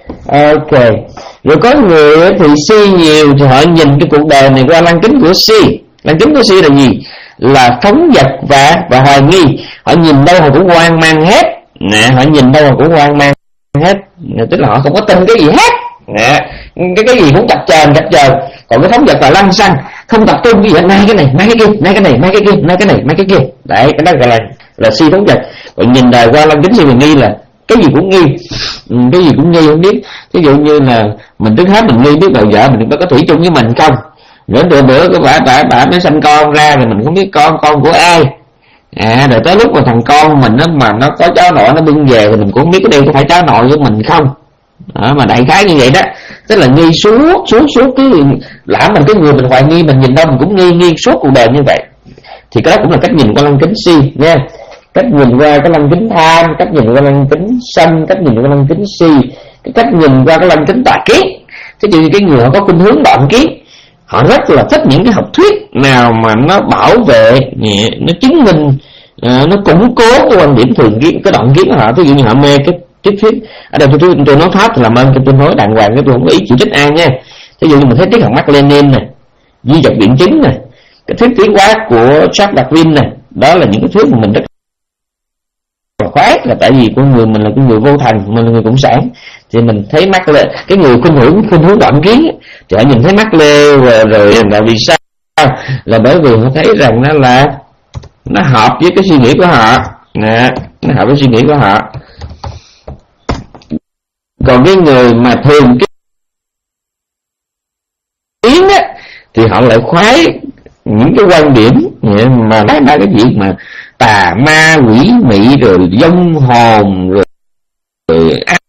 Ok. Rồi có người thì si nhiều thì họ nhìn cái cuộc đời này qua lăng kính của si. Lăng kính của si là gì? Là phóng dật và và hoài nghi. Họ nhìn đâu họ cũng hoang mang hết. Nè, họ nhìn đâu họ cũng hoang mang hết. Nè, tức là họ không có tin cái gì hết. Nè, cái cái gì cũng chập chờn chập chờn. Còn cái phóng dật là lăng xăng, không tập trung cái gì, nay cái này, nay cái kia, nay cái này, nay cái kia, nay cái này, nay cái kia. Đấy, cái đó gọi là là si phóng dật. Còn nhìn đời qua lăng kính si mình nghi là cái gì cũng nghi, ừ, cái gì cũng nghi không biết. Ví dụ như là mình trước hết mình nghi biết đầu vợ mình có thủy chung với mình không. Rồi bữa bữa có bà bà bà mới sanh con ra rồi mình không biết con con của ai. À, rồi tới lúc mà thằng con mình nó mà nó có cháu nội nó bưng về thì mình cũng không biết cái đây có phải cháu nội của mình không. Đó, mà đại khái như vậy đó, tức là nghi suốt suốt suốt cái lã mình, cái người mình hoài nghi, mình nhìn đâu mình cũng nghi nghi suốt cuộc đời như vậy. Thì cái đó cũng là cách nhìn qua lăng kính si nha. Cách nhìn qua cái lăng kính tham, cách nhìn qua lăng kính sân, cách nhìn qua lăng kính si, cái cách nhìn qua cái lăng kính tà kiến. Thế thì cái người họ có khuynh hướng đoạn kiến, họ rất là thích những cái học thuyết nào mà nó bảo vệ, nó chứng minh, nó củng cố cái quan điểm thường kiến, cái đoạn kiến của họ. Ví dụ như họ mê cái triết thuyết, ở đây tôi, tôi nói pháp thì làm ơn cho tôi nói đàng hoàng, cái tôi không có ý chỉ trích ai nha. Ví dụ như mình thấy triết học Mác Lênin này, duy vật biện chứng này, cái thuyết tiến hóa của Charles Darwin này, đó là những cái thuyết mà mình rất là khoái, là tại vì con người mình là con người vô thần, mình là người cộng sản, thì mình thấy Mác Lê, cái người khuynh hướng khuynh hướng đoạn kiến thì họ nhìn thấy Mác Lê rồi, rồi là vì sao? Là bởi vì họ thấy rằng nó là nó hợp với cái suy nghĩ của họ, nè, nó hợp với suy nghĩ của họ. Còn cái người mà thường kiến á thì họ lại khoái những cái quan điểm mà nói ra cái chuyện mà tà ma quỷ mị rồi vong hồn rồi, rồi áp,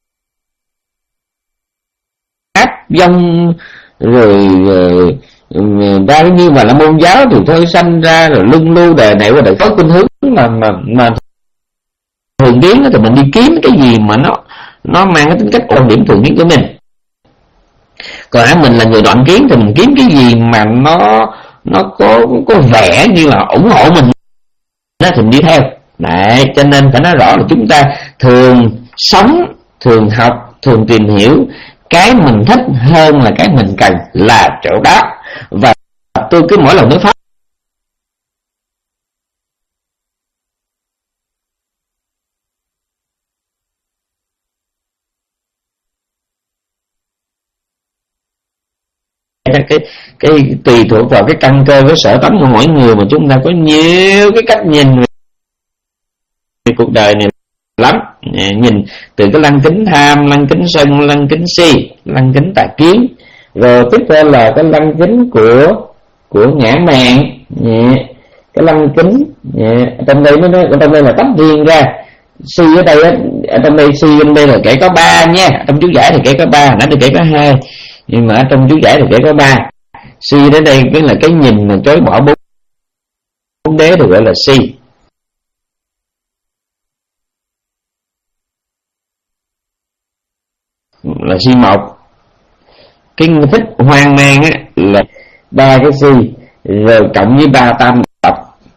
áp vong rồi, rồi ra như mà là môn giáo thì thôi sanh ra rồi luân lưu đời này qua đời có khuynh hướng mà mà mà thường kiến thì mình đi kiếm cái gì mà nó nó mang cái tính cách quan điểm thường kiến của mình. Còn anh mình là người đoạn kiến thì mình kiếm cái gì mà nó nó có có vẻ như là ủng hộ mình đó thì mình đi theo. Đấy, cho nên phải nói rõ là chúng ta thường sống thường học, thường tìm hiểu cái mình thích hơn là cái mình cần là chỗ đó. Và tôi cứ mỗi lần tôi phát cái cái tùy thuộc vào cái căn cơ, cái sở tánh của mỗi người mà chúng ta có nhiều cái cách nhìn về cuộc đời này lắm. Nhìn từ cái lăng kính tham, lăng kính sân, lăng kính si, lăng kính tà kiến, rồi tiếp theo là cái lăng kính của của ngã mạn, cái lăng kính trong đây mới nói, trong đây là tách riêng ra. Si ở đây á, trong đây si bên đây là kể có ba nha, trong chú giải thì kể có ba, nãy tôi kể có hai, nhưng mà ở trong chú giải thì kể có ba. Si đến đây cái là cái nhìn mà chối bỏ bốn bốn đế được gọi là si. Là si một. Cái thích hoang mang á là ba cái si, rồi cộng với ba tam độc,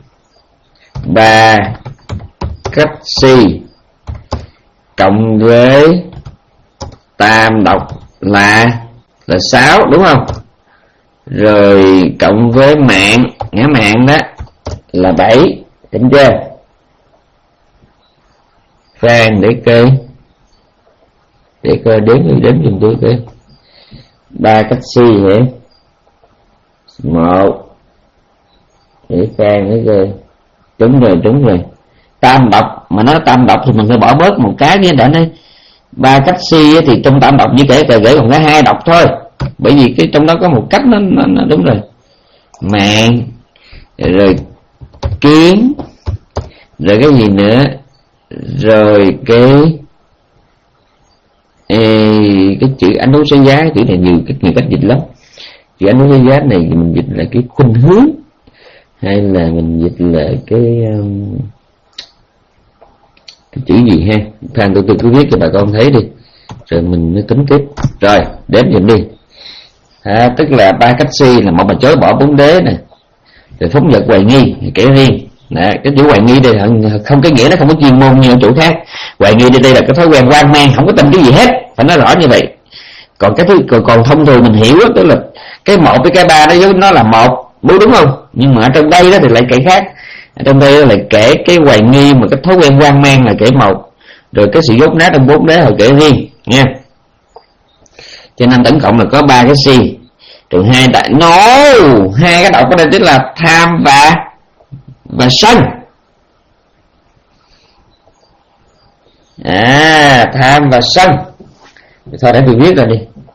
ba cách si cộng với tam độc là là sáu, đúng không? Rồi cộng với mạng, ngã mạng đó là bảy, tính chưa? Phan để coi, để coi đếm đếm giùm tôi coi. Ba cách si hả? Một, để Phan để coi. Đúng rồi, đúng rồi. Tam độc, mà nói tam độc thì mình phải bỏ bớt một cái nha, đã nói ba cách si thì trong tam độc chỉ kể kể còn có hai độc thôi, bởi vì cái trong đó có một cách nó, nó, nó đúng rồi. Mạng, rồi kiến, rồi cái gì nữa, rồi cái ê, cái chữ anh đấu giá, cái chữ này nhiều cách nhiều cách dịch lắm. Chữ anh đấu giá này mình dịch là cái khuynh hướng, hay là mình dịch là cái um, cái chữ gì ha? Thằng tôi tôi cứ viết cho bà con thấy đi, rồi mình mới tính tiếp. Rồi đếm giùm đi. À, tức là ba cách si là một mà chối bỏ bốn đế nè, rồi phóng vật hoài nghi kể riêng. Nè, cái chữ hoài nghi đây không cái nghĩa nó không có chuyên môn như ở chỗ khác. Hoài nghi đây, đây là cái thói quen hoang mang, không có tin cái gì hết, phải nói rõ như vậy. Còn cái thứ còn, còn thông thường mình hiểu đó, tức là cái một với cái ba đó nó là một, đúng không? Nhưng mà ở trong đây đó thì lại kể khác. Ở trong đây là kể cái hoài nghi mà cái thói quen hoang mang là kể một, rồi cái sự dốt nát trong bốn đế là kể riêng nha. Cho nên tổng cộng là có ba cái si, rồi hai đại no hai cái độc ở đây tức là tham và và sân. À, tham và sân. Thôi để tôi viết ra đi.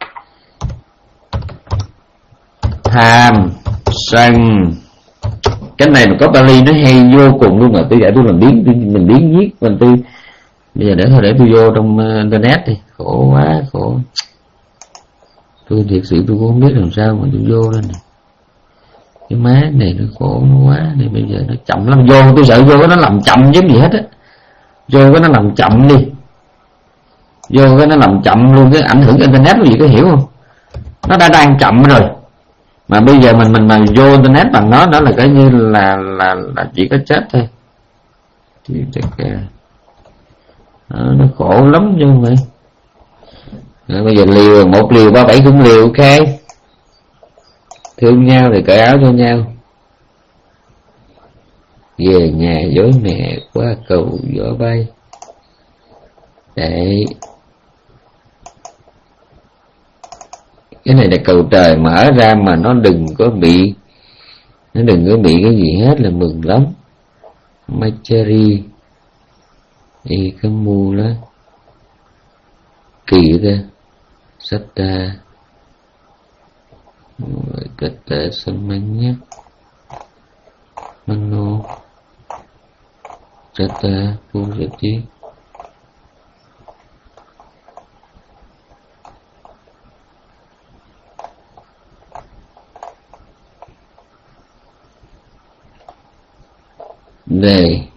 Tham, sân. Cái này mà có Bali nó hay vô cùng luôn, mà tôi giải tôi làm biến tôi, mình biến viết mình tôi bây giờ để thôi để tôi vô trong uh, internet đi, khổ quá khổ. Tôi thiệt sự tôi cũng không biết làm sao mà tôi vô đây này. Cái má này nó khổ nó quá này, bây giờ nó chậm lắm, vô tôi sợ vô cái nó làm chậm giống gì hết á, vô cái nó làm chậm đi, vô cái nó làm chậm luôn, cái ảnh hưởng internet quý vị có hiểu không? Nó đã đang chậm rồi, mà bây giờ mình mình mà vô internet bằng nó nó là cái như là là là chỉ có chết thôi. Thì nó, nó khổ lắm chứ không phải. Rồi bây giờ liều một liều ba bảy cũng liều, ok. Thương nhau thì cởi áo cho nhau. Về nhà dối mẹ qua cầu gió bay. Đấy. Cái này là cầu trời mở ra mà nó đừng có bị, nó đừng có bị cái gì hết là mừng lắm. Machari đi cái mua đó kỳ ra Satta Kata Samanya Mano Satta Pujati. Đây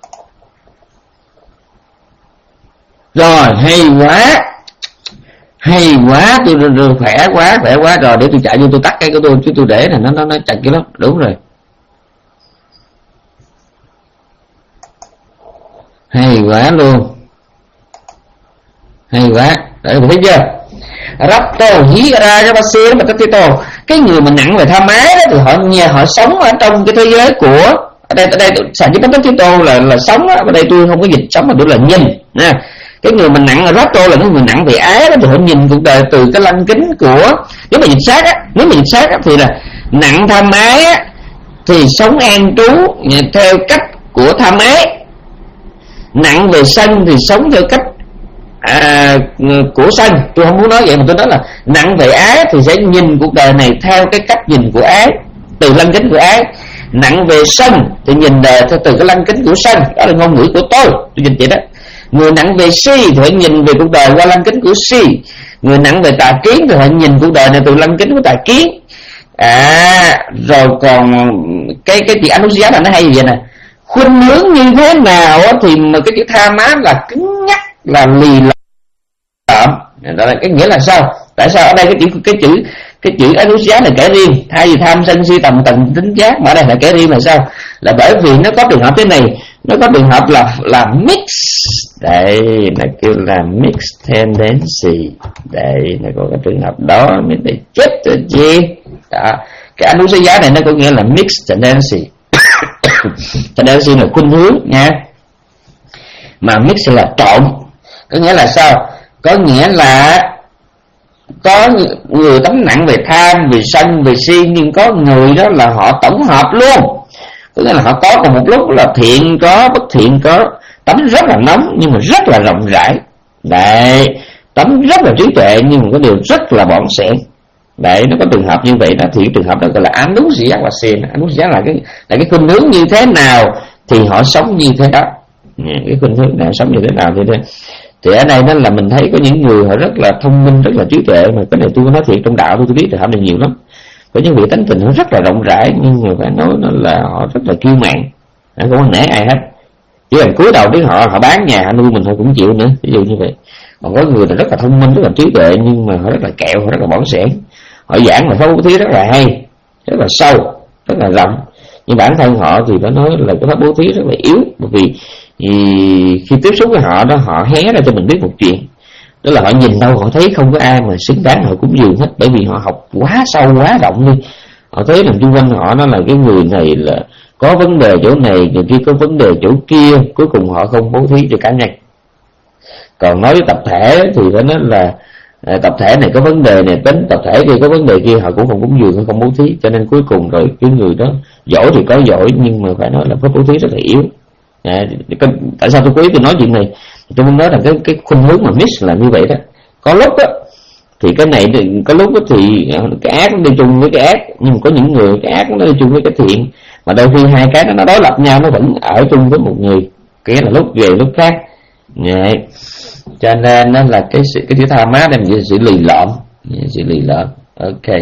rồi, hay quá hay quá, tôi, tôi, tôi khỏe quá khỏe quá rồi, để tôi chạy vô tôi tắt cái của tôi chứ tôi để này nó nó nó chặt cái lắm. Đúng rồi, hay quá luôn, hay quá. Đấy, thấy chưa? Rapto hí ra cho bác sĩ mà Tito, cái người mà nặng về tham ái đó thì họ nhà họ sống ở trong cái thế giới của, ở đây ở đây sản xuất Tito Tito là là sống á, ở đây tôi không có dịch sống mà tôi là nhìn nha. Cái người mình nặng ở Rapto là cái người nặng về ái đó, thì họ nhìn cuộc đời từ cái lăng kính của, nếu mà dịch sát á, nếu mà dịch sát á thì là nặng tham ái á thì sống an trú theo cách của tham ái, nặng về sân thì sống theo cách à, của sân. Tôi không muốn nói vậy mà tôi nói là nặng về ái thì sẽ nhìn cuộc đời này theo cái cách nhìn của ái, từ lăng kính của ái. Nặng về sân thì nhìn đời theo từ cái lăng kính của sân, đó là ngôn ngữ của tôi tôi dịch vậy đó. Người nặng về si thì phải nhìn về cuộc đời qua lăng kính của si. Người nặng về tà kiến thì phải nhìn cuộc đời này từ lăng kính của tà kiến. À rồi còn cái cái chị Anusia là nó hay vậy nè, khuynh hướng như thế nào thì mà cái chữ tha má là cứng nhắc, là lì lợm. Đó là cái nghĩa là sao? Tại sao ở đây cái chữ cái chữ cái chữ Anusia này kể riêng, thay vì tham sân si tầm tầng tính giác, mà ở đây là kể riêng là sao? Là bởi vì nó có trường hợp thế này, nó có trường hợp là là mix. Đây nó kêu là mix tendency. Đây nó có cái trường hợp đó mới để chết rồi gì đó. Cái Anusia này nó có nghĩa là mix tendency. Tendency là khuynh hướng nha, mà mix là trộn. Có nghĩa là sao? Có nghĩa là có người tấm nặng về tham, về sân, về si, nhưng có người đó là họ tổng hợp luôn. Có nghĩa là họ có cùng một lúc là thiện có, bất thiện có, tấm rất là nóng nhưng mà rất là rộng rãi. Đấy, tấm rất là trí tuệ nhưng mà có điều rất là bỏng sẻn. Đấy, nó có trường hợp như vậy đó, thì trường hợp đó gọi là Anusia và Sen. Anusia là cái là cái khuynh hướng như thế nào thì họ sống như thế đó. Cái khuynh hướng nào sống như thế nào thì đây. Thì ở đây đó là mình thấy có những người họ rất là thông minh, rất là trí tuệ, mà cái này tôi có nói thiệt trong đạo tôi tôi biết trường hợp này nhiều lắm. Có những vị tánh tình nó rất là rộng rãi nhưng mà phải nói nó là họ rất là kiêu mạn, không có nể ai hết. Chỉ cần cúi đầu đến họ, họ bán nhà họ nuôi mình họ cũng chịu nữa, ví dụ như vậy. Còn có người là rất là thông minh, rất là trí tuệ nhưng mà họ rất là kẹo, họ rất là bỏng sẻn. Họ giảng là pháp bố thí rất là hay, rất là sâu, rất là rộng, nhưng bản thân họ thì phải nói là cái pháp bố thí rất là yếu. Bởi vì khi tiếp xúc với họ đó, họ hé ra cho mình biết một chuyện, đó là họ nhìn đâu họ thấy không có ai mà xứng đáng họ cúng dường hết, bởi vì họ học quá sâu quá rộng đi. Họ thấy rằng xung quanh họ nó là cái người này là có vấn đề chỗ này, người kia có vấn đề chỗ kia, cuối cùng họ không bố thí cho cá nhân. Còn nói với tập thể thì phải nói là à, tập thể này có vấn đề này tính, tập thể kia có vấn đề kia, họ cũng không cúng dường, không bố thí. Cho nên cuối cùng rồi cái người đó giỏi thì có giỏi nhưng mà phải nói là pháp bố thí rất là yếu. À, tại sao tôi cố ý tôi nói chuyện này? Tôi muốn nói là cái cái khuynh hướng mà mix là như vậy đó. Có lúc á thì cái này có lúc á thì cái ác nó đi chung với cái ác, nhưng mà có những người cái ác nó đi chung với cái thiện, mà đôi khi hai cái đó nó đối lập nhau, nó vẫn ở chung với một người, nghĩa là lúc về lúc khác. Vậy cho nên nó là cái sự cái thứ tha má đem sự lì lợm, sự lì lợm. Ok.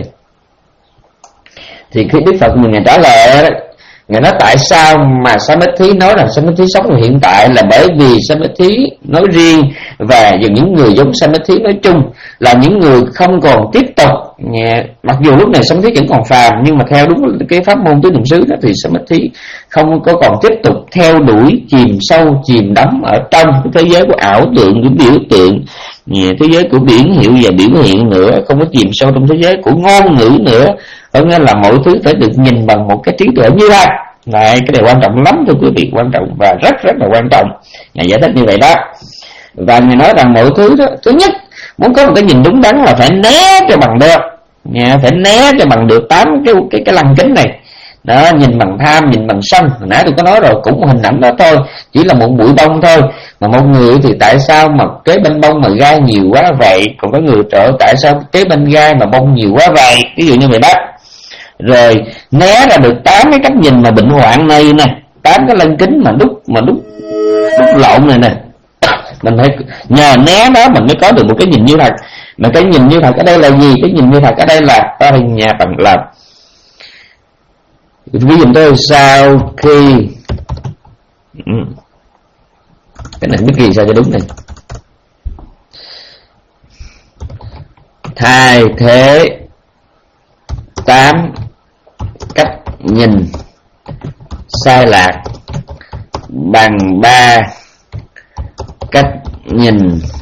Thì khi Đức Phật mình ngài trả lời đó, ngài nói tại sao mà Samatthi nói rằng Samatthi sống ở hiện tại, là bởi vì Samatthi nói riêng và những người giống Samatthi nói chung là những người không còn tiếp tục, mặc dù lúc này Samatthi vẫn còn phàm, nhưng mà theo đúng cái pháp môn tứ niệm xứ đó thì Samatthi không có còn tiếp tục theo đuổi chìm sâu chìm đắm ở trong cái thế giới của ảo tượng, của biểu tượng, thế giới của biển hiệu và biểu hiện nữa, không có chìm sâu trong thế giới của ngôn ngữ nữa. Có nghĩa là mọi thứ phải được nhìn bằng một cái trí tuệ như vậy. Này, cái này quan trọng lắm thưa quý vị, quan trọng và rất rất là quan trọng. Ngài giải thích như vậy đó. Và Ngài nói rằng mọi thứ đó, thứ nhất, muốn có một cái nhìn đúng đắn là phải né cho bằng được, nha, phải né cho bằng được tám cái cái cái lăng kính này. Đó, nhìn bằng tham, nhìn bằng sân. Hồi nãy tôi có nói rồi, cũng hình ảnh đó thôi, chỉ là một bụi bông thôi. Mà một người thì tại sao mà kế bên bông mà gai nhiều quá vậy? Còn có người trợ tại sao kế bên gai mà bông nhiều quá vậy? Ví dụ như vậy đó. Rồi né ra được tám cái cách nhìn mà bệnh hoạn này nè, tám cái lăng kính mà đúc mà đúc đúc lộn này nè. Mình phải nhờ né đó mình mới có được một cái nhìn như thật. Mà cái nhìn như thật ở đây là gì? Cái nhìn như thật ở đây là ta hình nhà bằng là ví dụ tôi sau khi cái này biết ghi sao cho đúng này. thay thế tám cách nhìn sai lạc bằng ba cách nhìn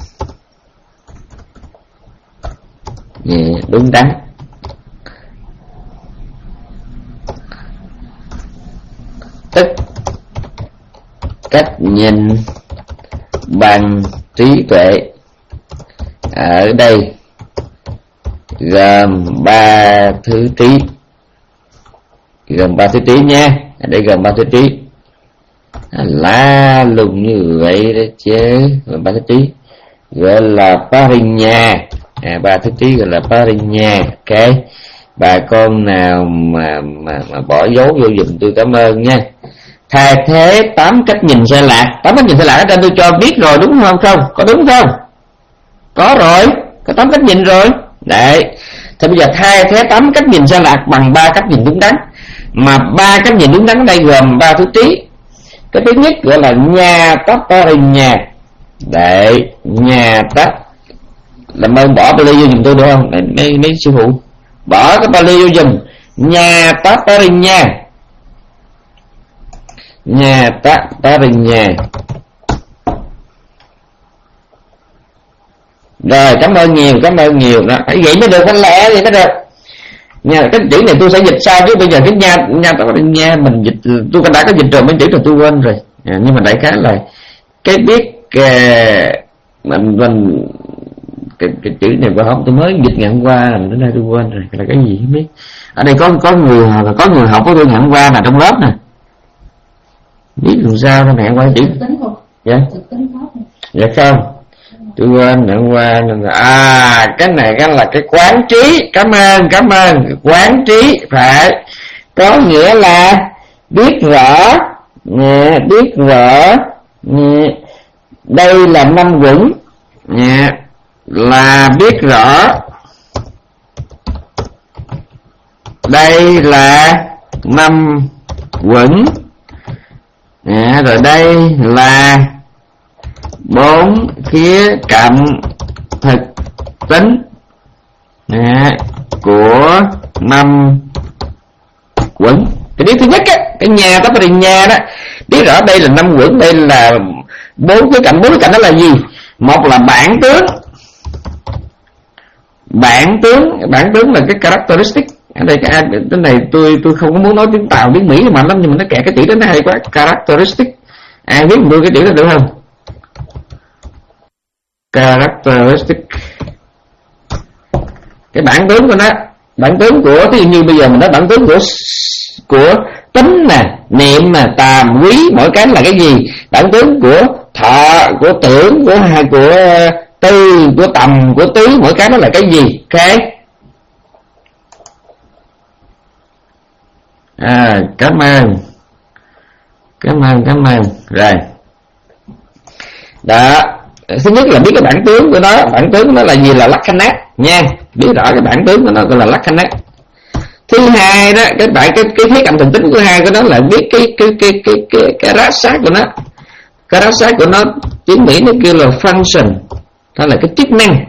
đúng đắn. Tức cách nhìn bằng trí tuệ ở đây gồm ba thứ trí, gồm ba thứ trí nha, ở đây gồm ba thứ trí. À, lá lùng như vậy đó chứ, gồm ba thứ trí gọi là Parinya. À, ba thứ trí gọi là Parinya. Ok, bà con nào mà mà mà bỏ dấu vô giùm tôi cảm ơn nha. Thay thế tám cách nhìn sai lạc, tám cách nhìn sai lạc ở trên tôi cho biết rồi đúng không? Không có đúng không? Có rồi, có tám cách nhìn rồi đấy. Thì bây giờ thay thế tám cách nhìn sai lạc bằng ba cách nhìn đúng đắn, mà ba cách nhìn đúng đắn ở đây gồm ba thứ trí. Cái thứ nhất gọi là nha tát Parinya. Đấy, nha tát, làm ơn bỏ Pali vô giùm tôi được không? Mấy, mấy, mấy sư phụ bỏ cái Pali vô giùm. Nha tát Parinya, nha tát Parinya. Rồi, cảm ơn nhiều, cảm ơn nhiều. Đó, phải vậy mới được, phải lẹ vậy mới được. Nha, cái chữ này tôi sẽ dịch sao chứ bây giờ cái nha nha tát Parinya mình dịch, tôi đã có dịch rồi, mấy chữ rồi tôi quên rồi. À, nhưng mà đại khái là cái biết uh, mình mình cái, cái chữ này qua không tôi mới dịch ngày hôm qua, đến nay tôi quên rồi là cái gì không biết. Ở đây có có người có người học với tôi ngày hôm qua là trong lớp nè, biết làm sao đó mẹ qua chữ dạ dạ không tôi quên ngày hôm qua. À cái này cái là cái quán trí. Cảm ơn cảm ơn quán trí phải có nghĩa là biết rõ, nghe, biết rõ, nghe. Đây là năm quẩn, nghe, là biết rõ. Đây là năm quẩn, nghe, rồi đây là bốn khía cạnh thực tính, nghe, của năm quẩn. Cái biết thứ nhất á, cái nhà tát Parinya đó, biết rõ đây là năm quẩn, đây là bốn cái cạnh. Bốn cái cạnh đó là gì? Một là bản tướng. Bản tướng, bản tướng là cái characteristic. Ở đây cái cái này tôi tôi không có muốn nói tiếng Tàu tiếng Mỹ mà lắm, nhưng mà nó kẹt cái chữ đó nó hay quá. Characteristic. Ai biết tôi cái chữ đó được không? Characteristic. Cái bản tướng của nó, bản tướng của ví dụ như bây giờ mình nói bản tướng của của tính nè, niệm nè, tàm, quý, mỗi cái là cái gì? Bản tướng của thọ, của tưởng, của hai, của tư, của tầm, của tứ, mỗi cái đó là cái gì? Ok. À, cảm ơn, cảm ơn, cảm ơn. Rồi. Đó. Thứ nhất là biết cái bản tướng của nó. Bản tướng của nó là gì? Là Lakkhana nha. Biết rõ cái bản tướng của nó gọi là Lakkhana. Thứ hai đó, cái bạn cái cái khía cạnh thực tính của hai của nó là biết cái cái cái cái cái cái rasa của nó. Cái rasa của nó tiếng Mỹ nó kêu là function, đó là cái chức năng.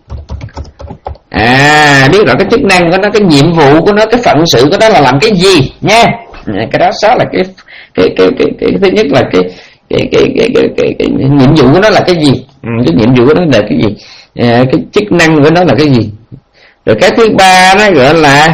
À, biết rõ cái chức năng của nó, cái nhiệm vụ của nó, cái phận sự của nó là làm cái gì nha. Cái rasa là cái cái cái cái, cái, cái thứ nhất là cái cái cái cái cái, cái, cái, cái nhiệm vụ của nó là cái gì? Ừ, cái nhiệm vụ của nó là cái gì? À, cái chức năng của nó là cái gì? Rồi cái thứ ba nó gọi là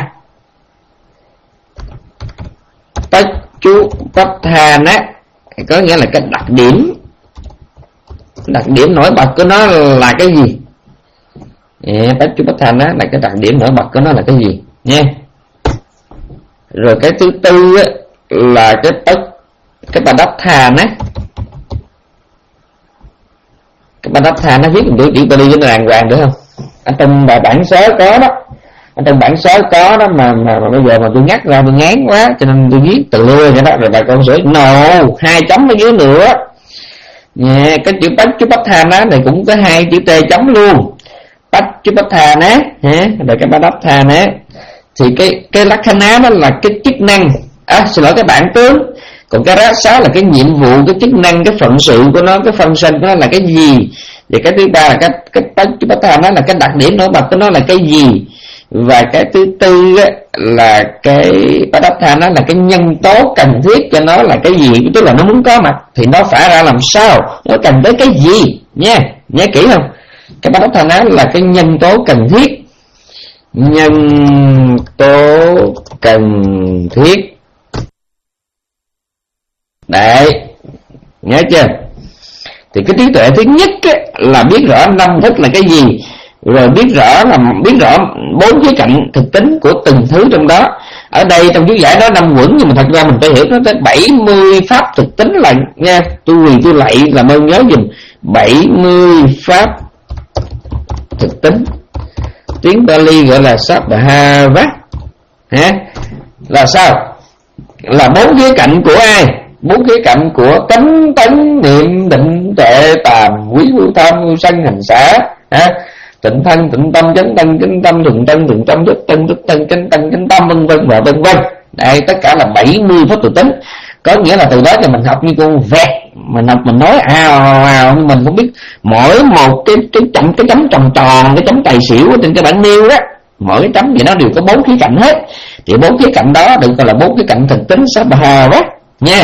Pachupatthana, có nghĩa là cái đặc điểm. Đặc điểm nổi bật của nó là cái gì? Yeah, Pachupatthana là cái đặc điểm nổi bật của nó là cái gì nha. Rồi cái thứ tư là cái cái Padathana. Cái Padathana viết mình chỉ tôi đi với đàng hoàng được không? Ở trong bài bản số có đó. Ở trong bản số có đó mà, mà, mà bây giờ mà tôi nhắc ra tôi ngán quá cho nên tôi viết từ lưa vậy đó. Rồi bà con sửa no hai chấm ở dưới nữa. Yeah, cái chữ Pachupatthana này cũng có hai chữ T chấm luôn. Pachupatthana ha, rồi cái Padathana thì cái cái Lakkhana đó là cái chức năng, à, xin lỗi cái bản tướng. Còn cái rasa là cái nhiệm vụ, cái chức năng, cái phận sự của nó, cái function của nó là cái gì? Và cái thứ ba là cái cái cái bát tham đó là cái đặc điểm nổi bật của nó là cái gì, và cái thứ tư á, là cái bát tham đó là cái nhân tố cần thiết cho nó là cái gì, tức là nó muốn có mặt thì nó phải ra làm sao, nó cần tới cái gì nha, nhớ kỹ không? Cái bát tham đó là cái nhân tố cần thiết, nhân tố cần thiết đấy, nhớ chưa? Thì cái trí tuệ thứ nhất á, là biết rõ năm thức là cái gì, rồi biết rõ là biết rõ bốn khía cạnh thực tính của từng thứ trong đó. Ở đây trong chú giải đó năm quẩn, nhưng mà thật ra mình phải hiểu nó tới bảy mươi pháp thực tính là nha. Tôi quỳ tôi lạy làm ơn nhớ dùm bảy mươi pháp thực tính. Tiếng Bali gọi là Sabhava. Ha? Là sao? Là bốn khía cạnh của ai? Bốn khía cạnh của cánh tấn niệm định tuệ tàm quý vô tham vô sân hành xả. Ha? Tịnh thân tịnh tâm chánh tâm chánh tâm thuần tân thuần tâm thức tân thức tân chánh tân chánh tâm vân vân và vân vân. Đây tất cả là bảy mươi pháp thực tính. Có nghĩa là từ đó thì mình học như con vẹt, mình học mình nói ào ào, nhưng mình không biết mỗi một cái cái chấm cái chấm tròn tròn, cái chấm tài xỉu ở trên cái bảng nêu đó, mỗi cái chấm gì nó đều có bốn khía cạnh hết. Thì bốn khía cạnh đó được gọi là bốn khía cạnh thực tính Sabhava đó nha.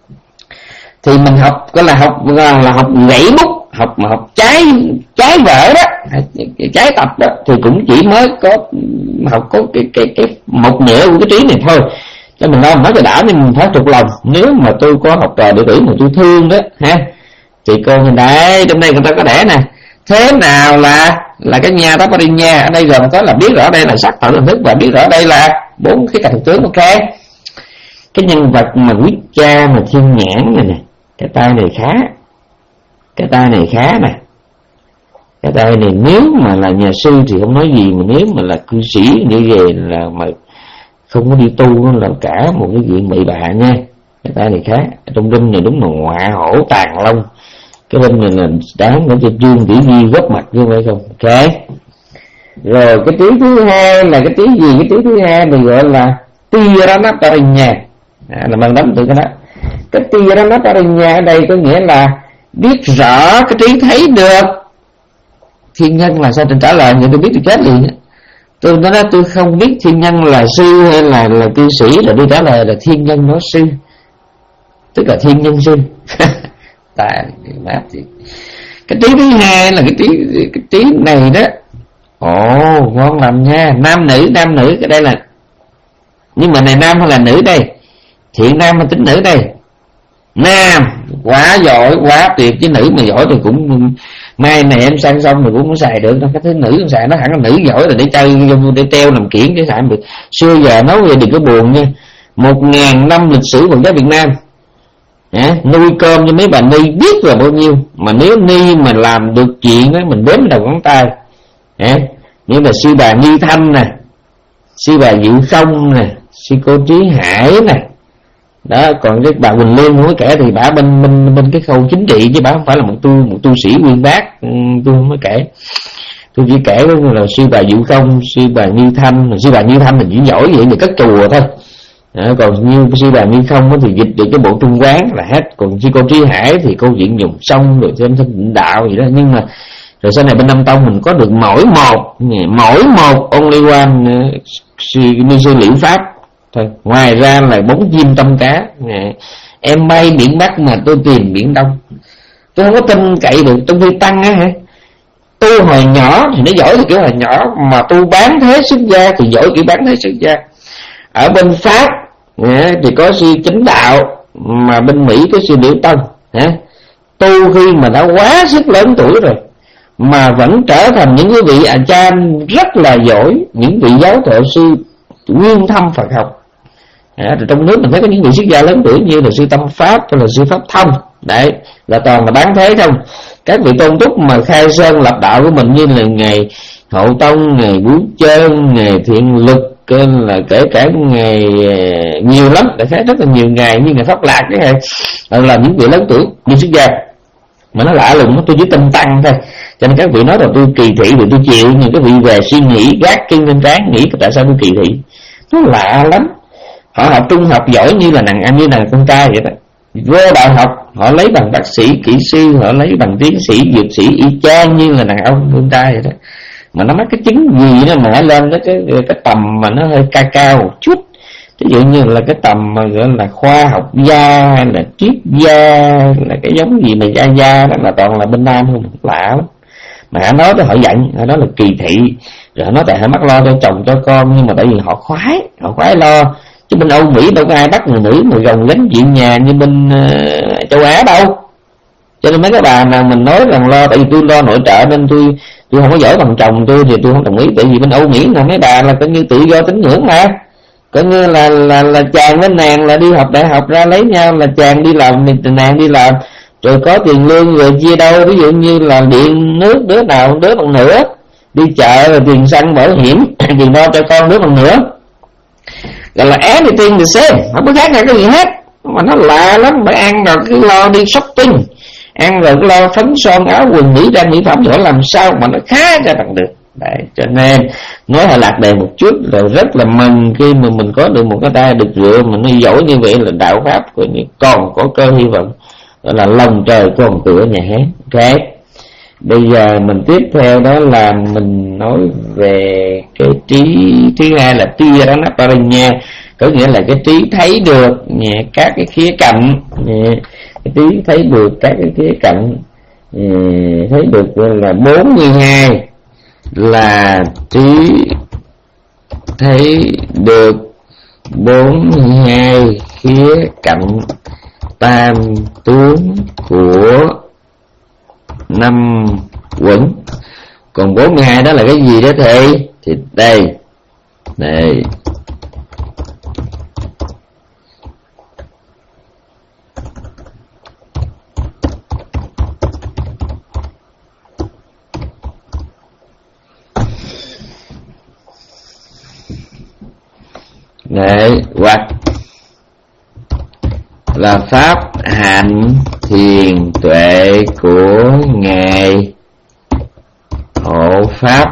Thì mình học gọi là học là học gãy bút, học mà học trái trái vở đó, trái tập đó, thì cũng chỉ mới có học có cái cái cái một nửa của cái trí này thôi. Cho mình nói nói cho đã thì mình phải thuộc lòng. Nếu mà tôi có học trò đệ tử mà tôi thương đó ha, thì cô nhìn đấy, trong đây người ta có đẻ nè, thế nào là là cái nhà Tapparinya, ở đây gồm có là biết rõ đây là sắc thọ hình thức, và biết rõ đây là bốn cái cảnh tướng. Ok, cái nhân vật mà quyết cha mà thiên nhãn này nè, cái tay này khá, cái tay này khá nè, cái tay này nếu mà là nhà sư thì không nói gì, mà nếu mà là cư sĩ như vậy là mà không có đi tu là cả một cái chuyện bậy bạ nha. Cái tay này khá, trong đinh này đúng là ngọa hổ tàn long, cái bên này là đáng để cho Dương Tỷ Di góp mặt như vậy không? Ok. Rồi cái tí thứ hai là cái tí gì? Cái tí thứ hai thì gọi là Tiranaparinya, à, là bằng đấm từ cái đó. Cái Tiranaparinya ở đây có nghĩa là biết rõ cái trí thấy được. Thiên nhân là sao? Trình trả lời vậy tôi biết tôi chết liền á. Tôi nói đó, tôi không biết thiên nhân là sư hay là là cư sĩ, rồi tôi trả lời là thiên nhân nói sư, tức là thiên nhân sư. Tại mát thì cái trí thứ hai là cái trí cái trí này đó. Ồ, ngon lành nha. Nam nữ, nam nữ cái đây là, nhưng mà này nam hay là nữ đây? Thiện nam hay tính nữ đây? Nam, quá giỏi, quá tuyệt. Chứ nữ mà giỏi thì cũng mai này em sang xong thì cũng không xài được đâu. Cái thứ nữ không xài, nó hẳn là nữ giỏi là để chơi, để treo làm kiển để xài được. Xưa giờ nói về đừng có buồn nha, một ngàn năm lịch sử Phật giáo Việt Nam, à, nuôi cơm cho mấy bà ni biết là bao nhiêu, mà nếu ni mà làm được chuyện đó mình đếm đầu ngón tay. À, như là sư bà Như Thanh nè, sư bà Diệu Không nè, sư cô Trí Hải nè, đó. Còn cái bà Quỳnh Liên không có kể thì bà bên bên bên cái khâu chính trị, chứ bà không phải là một tu một tu sĩ uyên bác, tôi không có kể. Tôi chỉ kể là sư bà Diệu Không, sư bà Như Thanh, sư bà Như Thanh mình chỉ giỏi vậy, người cất chùa thôi. À, còn như sư bà Như Không thì dịch được cái bộ trung quán là hết. Còn sư cô Trí Hải thì câu chuyện dùng sông rồi thêm định đạo gì đó. Nhưng mà rồi sau này bên Nam Tông mình có được mỗi một mỗi một only one sư như sư Liễu Pháp thôi. Ngoài ra là bốn chim tâm cá. Em bay biển Bắc mà tôi tìm biển Đông. Tôi không có tin cậy được. Trong khi tăng á hả, tu hồi nhỏ thì nó giỏi thì kiểu hồi nhỏ, mà tu bán thế xuất gia thì giỏi kiểu bán thế xuất gia. Ở bên Pháp thì có sư Chính Đạo, mà bên Mỹ có sư Liễu Tân. Tu khi mà đã quá sức lớn tuổi rồi mà vẫn trở thành những cái vị à cha rất là giỏi, những vị giáo thọ sư nguyên thâm Phật học. À, trong nước mình thấy có những vị xuất gia lớn tuổi như là sư Tâm Pháp hay là sư Pháp Thông, đấy là toàn là bán thế không. Các vị tôn túc mà khai sơn lập đạo của mình như là ngày Hậu Tông, ngày Bú Chơn, ngày Thiện Lực, là kể cả ngày nhiều lắm, để thấy rất là nhiều ngày như ngày Pháp Lạc cái này là những vị lớn tuổi như xuất gia. Mà nó lạ lùng, tôi chỉ tin tăng thôi, cho nên các vị nói là tôi kỳ thị vì tôi chịu, nhưng các vị về suy nghĩ gác chân lên trán nghĩ tại sao tôi kỳ thị. Nó lạ lắm. Họ học trung học giỏi như là nàng anh như là con trai vậy đó, vô đại học họ lấy bằng bác sĩ, kỹ sư, họ lấy bằng tiến sĩ, dược sĩ y chang như là đàn ông con trai vậy đó, mà nó mắc cái chứng gì nó mãi lên đó, cái cái tầm mà nó hơi cao cao một chút, ví dụ như là cái tầm mà gọi là khoa học gia hay là triết gia, là cái giống gì mà gia gia đó là toàn là bên Nam không, lạ lắm. Mà họ nói đó họ giận, họ nói là kỳ thị, rồi họ nói tại họ mắc lo cho chồng cho con, nhưng mà tại vì họ khoái, họ khoái lo. Chứ bên Âu Mỹ đâu có ai bắt người nữ mà gồng gánh chuyện nhà như bên uh, châu Á đâu. Cho nên mấy cái bà nào mình nói rằng lo tại vì tôi lo nội trợ nên tôi tôi không có giỏi bằng chồng tôi thì tôi không đồng ý. Tại vì bên Âu Mỹ là mấy bà là coi như tự do tín ngưỡng mà, coi như là là là chàng với nàng là đi học đại học ra lấy nhau, là chàng đi làm thì nàng đi làm, rồi có tiền lương rồi chia đâu. Ví dụ như là điện nước đứa nào đứa bằng nữa, đi chợ rồi tiền xăng bảo hiểm tiền lo cho con đứa bằng nữa, gọi là anything the same, không có khác cái gì hết. Mà nó lạ lắm, phải ăn rồi cứ lo đi shopping, ăn rồi cứ lo phấn son áo quần mỹ trang mỹ phẩm, rồi làm sao mà nó khá ra bằng được. Đấy, cho nên nói là lạc đề một chút, rồi rất là mừng khi mà mình có được một cái tay được rượu mà nó giỏi như vậy, là đạo pháp của những còn có cơ hy vọng, đó là lòng trời còn cửa nhà Hán. Ok, bây giờ mình tiếp theo đó là mình nói về cái trí thứ hai là tia đó, nó paranya, có nghĩa là cái trí thấy được các cái khía cạnh, cái trí thấy được các cái khía cạnh, thấy được là bốn mươi hai là trí thấy được bốn mươi hai khía cạnh tam tướng của năm quẩn. Còn bốn mươi hai đó là cái gì đó thầy? Thì đây đây Đấy, hoặc là pháp hạnh thiền tuệ của Ngài Hộ Pháp.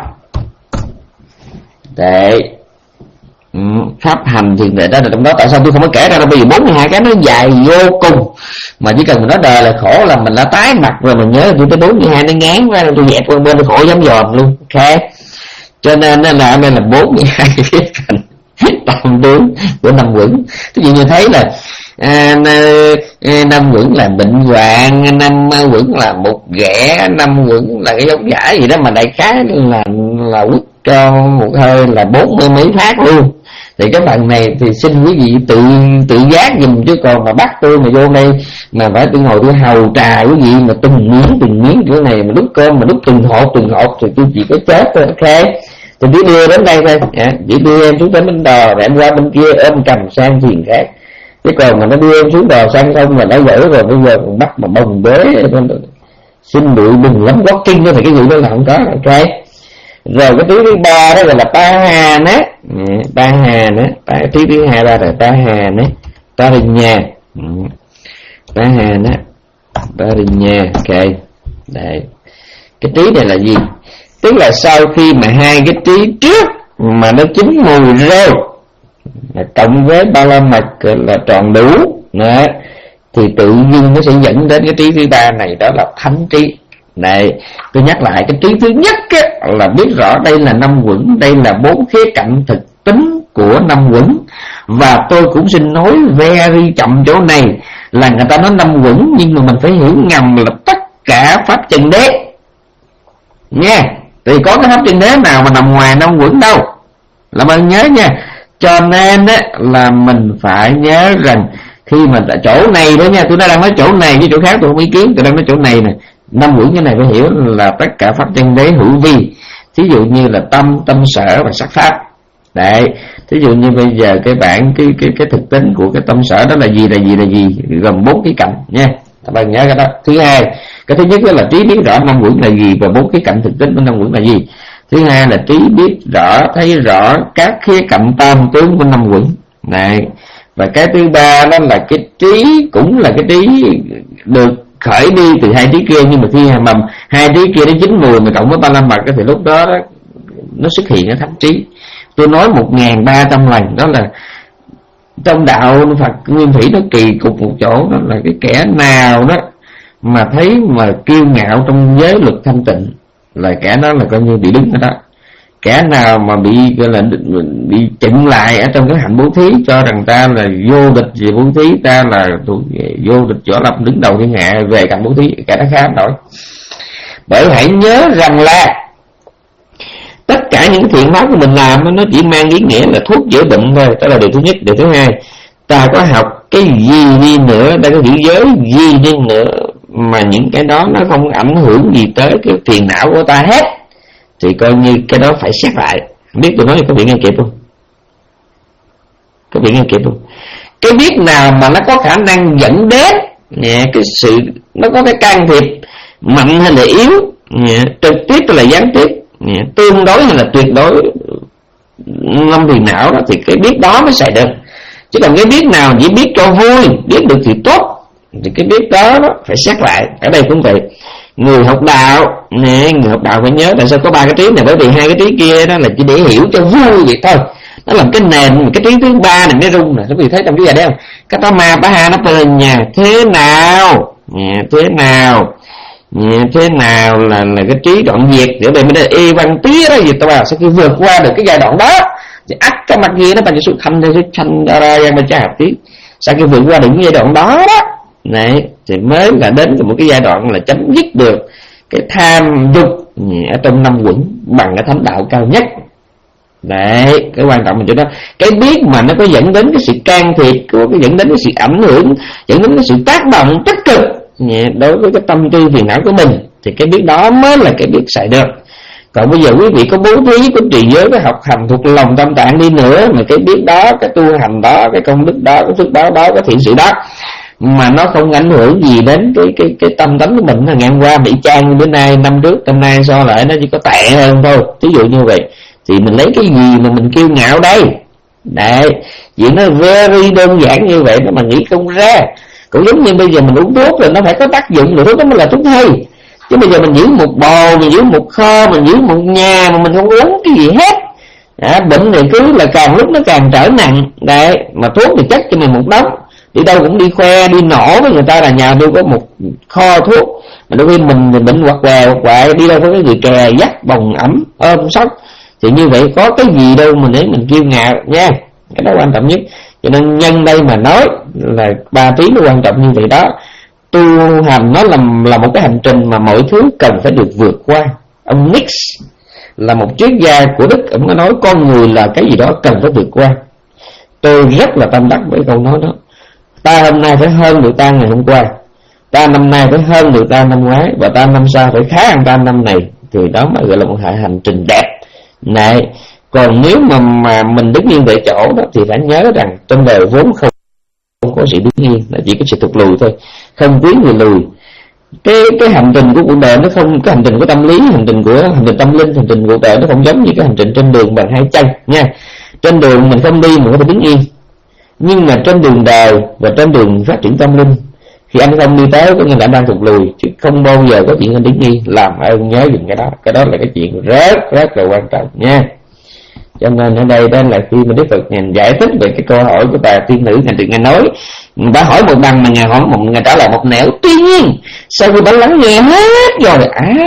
Đấy, ừ, pháp hành thiền tuệ đó là trong đó. Tại sao tôi không có kể ra đâu, bởi vì bốn mươi hai cái nó dài vô cùng, mà chỉ cần mình nói đời là khổ là mình đã tái mặt rồi. Mình nhớ tôi tới bốn mươi hai nó ngán quá, tôi dẹp qua bên tôi khổ dám dòm luôn. Ok, cho nên là ở đây là bốn mươi hai cái cạnh tam tướng của năm quẩn. Ví dụ như thấy là à, năm quẩn là bệnh hoạn, năm quẩn là một ghẻ, năm quẩn là cái giống giả gì đó, mà đại khái là là quất cho một hơi là bốn mươi mấy phát luôn. Thì cái phần này thì xin quý vị tự tự giác dùm, chứ còn mà bắt tôi mà vô đây mà phải tôi ngồi tôi hầu trà quý vị mà từng miếng từng miếng kiểu này mà đút cơm mà đút từng hộp từng hộp thì tôi chỉ có chết thôi. Ok, thì chỉ đưa đến đây thôi, à, chỉ đưa em xuống tới bến đò rồi em qua bên kia ôm cầm sang thuyền khác. Chứ còn mà nó đưa em xuống đò sang không là đã dở rồi, bây giờ còn bắt mà bồng bế xin bụi đừng lắm quá kinh đó, thì cái gì đó là không có. Ok, rồi cái thứ thứ ba đó gọi là pa hà á, pa hà á, thứ thứ hai ba là pa hà á, paranya, pa hà á, paranya. Ok, đấy, cái trí này là gì? Tức là sau khi mà hai cái trí trước mà nó chín mùi rồi, cộng với ba la mật là tròn đủ đó, thì tự nhiên nó sẽ dẫn đến cái trí thứ ba này, đó là thánh trí. Này, tôi nhắc lại, cái trí thứ nhất á, là biết rõ đây là năm quẩn, đây là bốn khía cạnh thực tính của năm quẩn. Và tôi cũng xin nói very chậm chỗ này là người ta nói năm quẩn, nhưng mà mình phải hiểu ngầm là tất cả pháp chân đế nha. Thì có cái pháp chân đế nào mà nằm ngoài năm quẩn đâu, làm ơn nhớ nha. Cho nên á, là mình phải nhớ rằng khi mà chỗ này đó nha, tôi đang nói chỗ này với chỗ khác tôi không ý kiến, tôi đang nói chỗ này nè. Năm quẩn cái này phải hiểu là tất cả pháp chân đế hữu vi. Thí dụ như là tâm, tâm sở và sắc pháp. Đấy, thí dụ như bây giờ cái bản cái cái cái thực tính của cái tâm sở đó là gì là gì là gì, gồm bốn cái cạnh nha. Các bạn nhớ cái đó. Thứ hai, cái thứ nhất đó là trí biết rõ năm quẩn là gì và bốn cái cạnh thực tính của năm quẩn là gì. Thứ hai là trí biết rõ, thấy rõ các khía cạnh tam tướng của năm quẩn. Này, và cái thứ ba đó là cái trí, cũng là cái trí được khởi đi từ hai trí kia, nhưng mà khi mà hai trí kia nó chín mùi mà cộng với ba la mật thì lúc đó, đó nó xuất hiện ở thánh trí. Tôi nói một ngàn ba trăm lần, đó là trong đạo Phật Nguyên Thủy nó kỳ cục một chỗ, đó là cái kẻ nào đó mà thấy mà kiêu ngạo trong giới luật thanh tịnh là kẻ đó là coi như bị đứng ở đó. Kẻ nào mà bị gọi là bị chững lại ở trong cái hạnh bố thí, cho rằng ta là vô địch về bố thí, ta là vô địch võ lâm đứng đầu thiên hạ về cảnh bố thí, kẻ đó khá nổi. Bởi hãy nhớ rằng là tất cả những thiện pháp của mình làm nó chỉ mang ý nghĩa là thuốc chữa bệnh thôi. Đó là điều thứ nhất. Điều thứ hai, ta có học cái gì đi nữa, ta có hiểu giới gì đi nữa, mà những cái đó nó không ảnh hưởng gì tới cái phiền não của ta hết, thì coi như cái đó phải xét lại. Không biết tôi nói có bị nghe kịp không? Có bị nghe kịp không? Cái biết nào mà nó có khả năng dẫn đến nè, cái sự nó có cái can thiệp mạnh hay là yếu, nè, trực tiếp hay là gián tiếp, nè, tương đối hay là tuyệt đối năm phiền não đó, thì cái biết đó mới xài được. Chứ còn cái biết nào chỉ biết cho vui, biết được thì tốt, thì cái biết đó, đó phải xét lại. Ở đây cũng vậy, người học đạo nè, người học đạo phải nhớ tại sao có ba cái trí này, bởi vì hai cái trí kia đó là chỉ để hiểu cho vui vậy thôi. Nó làm cái nền, cái trí thứ ba này mới rung nè. Các vị thấy trong cái giờ đeo cái tá ma tá ha nó tên nhà thế nào nè, thế nào nè, thế nào là là cái trí đoạn diệt. Để đây mới đây y văn tía đó gì tao bảo sau khi vượt qua được cái giai đoạn đó thì ắt cái mặt kia nó bằng cái sự thanh theo cái thanh ra ra ra cha học tí. Sau khi vượt qua được cái giai đoạn đó đó này thì mới là đến một cái giai đoạn là chấm dứt được cái tham dục ở trong năm quẩn bằng cái thánh đạo cao nhất. Đấy, cái quan trọng là chỗ đó. Cái biết mà nó có dẫn đến cái sự can thiệp, có cái dẫn đến cái sự ảnh hưởng, dẫn đến cái sự tác động tích cực đối với cái tâm tư phiền não của mình, thì cái biết đó mới là cái biết xài được. Còn bây giờ quý vị có bố thí, có trì giới, có học hành thuộc lòng tâm tạng đi nữa, mà cái biết đó, cái tu hành đó, cái công đức đó, cái phước báo đó, cái thiện sự đó mà nó không ảnh hưởng gì đến cái cái cái tâm tánh của mình, là ngày qua bị trang như bữa nay, năm trước năm nay so lại nó chỉ có tệ hơn thôi. Ví dụ như vậy thì mình lấy cái gì mà mình kiêu ngạo đây? Đấy, chuyện nó very đơn giản như vậy đó mà nghĩ không ra. Cũng giống như bây giờ mình uống thuốc rồi nó phải có tác dụng rồi, thuốc đó mới là thuốc hay. Chứ bây giờ mình giữ một bò, mình giữ một kho, mình giữ một nhà mà mình không uống cái gì hết, à, bệnh này cứ là càng lúc nó càng trở nặng. Đấy, mà thuốc thì chắc cho mình một đống, đi đâu cũng đi khoe, đi nổ với người ta là nhà tôi có một kho thuốc, mà đôi khi mình thì bệnh hoặc què hoặc quại, đi đâu có cái người kè dắt bồng ẩm ôm sóc, thì như vậy có cái gì đâu mà để mình kiêu ngạo nha. Cái đó quan trọng nhất. Cho nên nhân đây mà nói là ba tí nó quan trọng như vậy đó. Tu hành nó là, là một cái hành trình mà mọi thứ cần phải được vượt qua. Ông Nix là một triết gia của Đức, ông có nói con người là cái gì đó cần phải vượt qua. Tôi rất là tâm đắc với câu nói đó. Ta hôm nay phải hơn được ta ngày hôm qua, ta năm nay phải hơn được ta năm ngoái, và ta năm sau phải khá hơn ta năm này, thì đó mới gọi là một hành trình đẹp này. Còn nếu mà mà mình đứng yên tại chỗ đó thì phải nhớ rằng trong đời vốn không không có sự đứng yên, là chỉ có sự thụt lùi thôi, không tiến người lùi. Cái cái hành trình của cuộc đời nó không, cái hành trình của tâm lý, hành trình của hành trình tâm linh, hành trình cuộc đời nó không giống như cái hành trình trên đường bằng hai chân nha. Trên đường mình không đi mình có thể đứng yên, nhưng mà trên đường đời và trên đường phát triển tâm linh, khi anh không đi tới có nghĩa là anh đang thụt lùi, chứ không bao giờ có chuyện anh đứng yên. Làm ơn nhớ dùng cái đó, cái đó là cái chuyện rất rất là quan trọng nha. Cho nên ở đây đó là khi mà Đức Phật ngài giải thích về cái câu hỏi của bà tiên nữ, ngài tự ngài nói, bà hỏi một đằng mà ngài hỏi một, ngài trả lời một nẻo. Tuy nhiên sau khi bà lắng nghe hết rồi,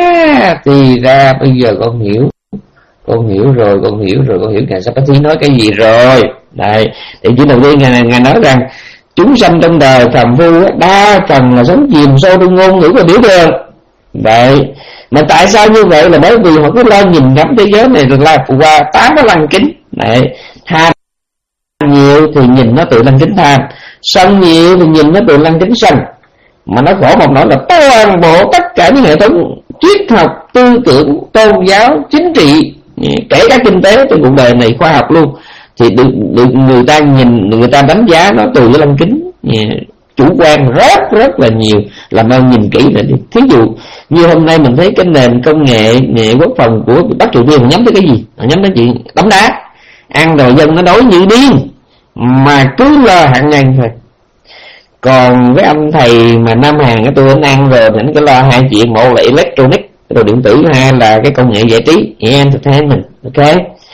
à thì ra bây giờ con hiểu, con hiểu rồi, con hiểu rồi, con hiểu ngài sắp thí nói cái gì rồi. Đây, thì chỉ đầu tiên ngài ngài nói rằng chúng sanh trong đời phàm phu đa phần là sống chìm sâu trong ngôn ngữ và biểu tượng. Vậy mà tại sao như vậy? Là bởi vì họ cứ lo nhìn ngắm thế giới này là qua tám cái lăng kính. Đấy, tham nhiều thì nhìn nó tự lăng kính tham, sân nhiều thì nhìn nó tự lăng kính sân. Mà nó khổ một nỗi là toàn bộ tất cả những hệ thống triết học, tư tưởng, tôn giáo, chính trị, kể cả kinh tế trong cuộc đời này, khoa học luôn, thì được, được người ta nhìn, người ta đánh giá nó từ cái lăng kính chủ quan rất rất là nhiều. Làm ơn nhìn kỹ lại đi. Thí dụ như hôm nay mình thấy cái nền công nghệ nghệ quốc phòng của Bắc Triều Tiên nhắm tới cái gì? Nó nhắm tới chuyện đấm đá, ăn rồi dân nó đói như điên mà cứ lo hạn ngăn thôi. Còn cái anh thầy mà Nam Hàn cái tôi anh ăn rồi thì nó cứ lo hai chuyện: một là electronic, cái đồ điện tử, hai là cái công nghệ giải trí, entertainment, ok.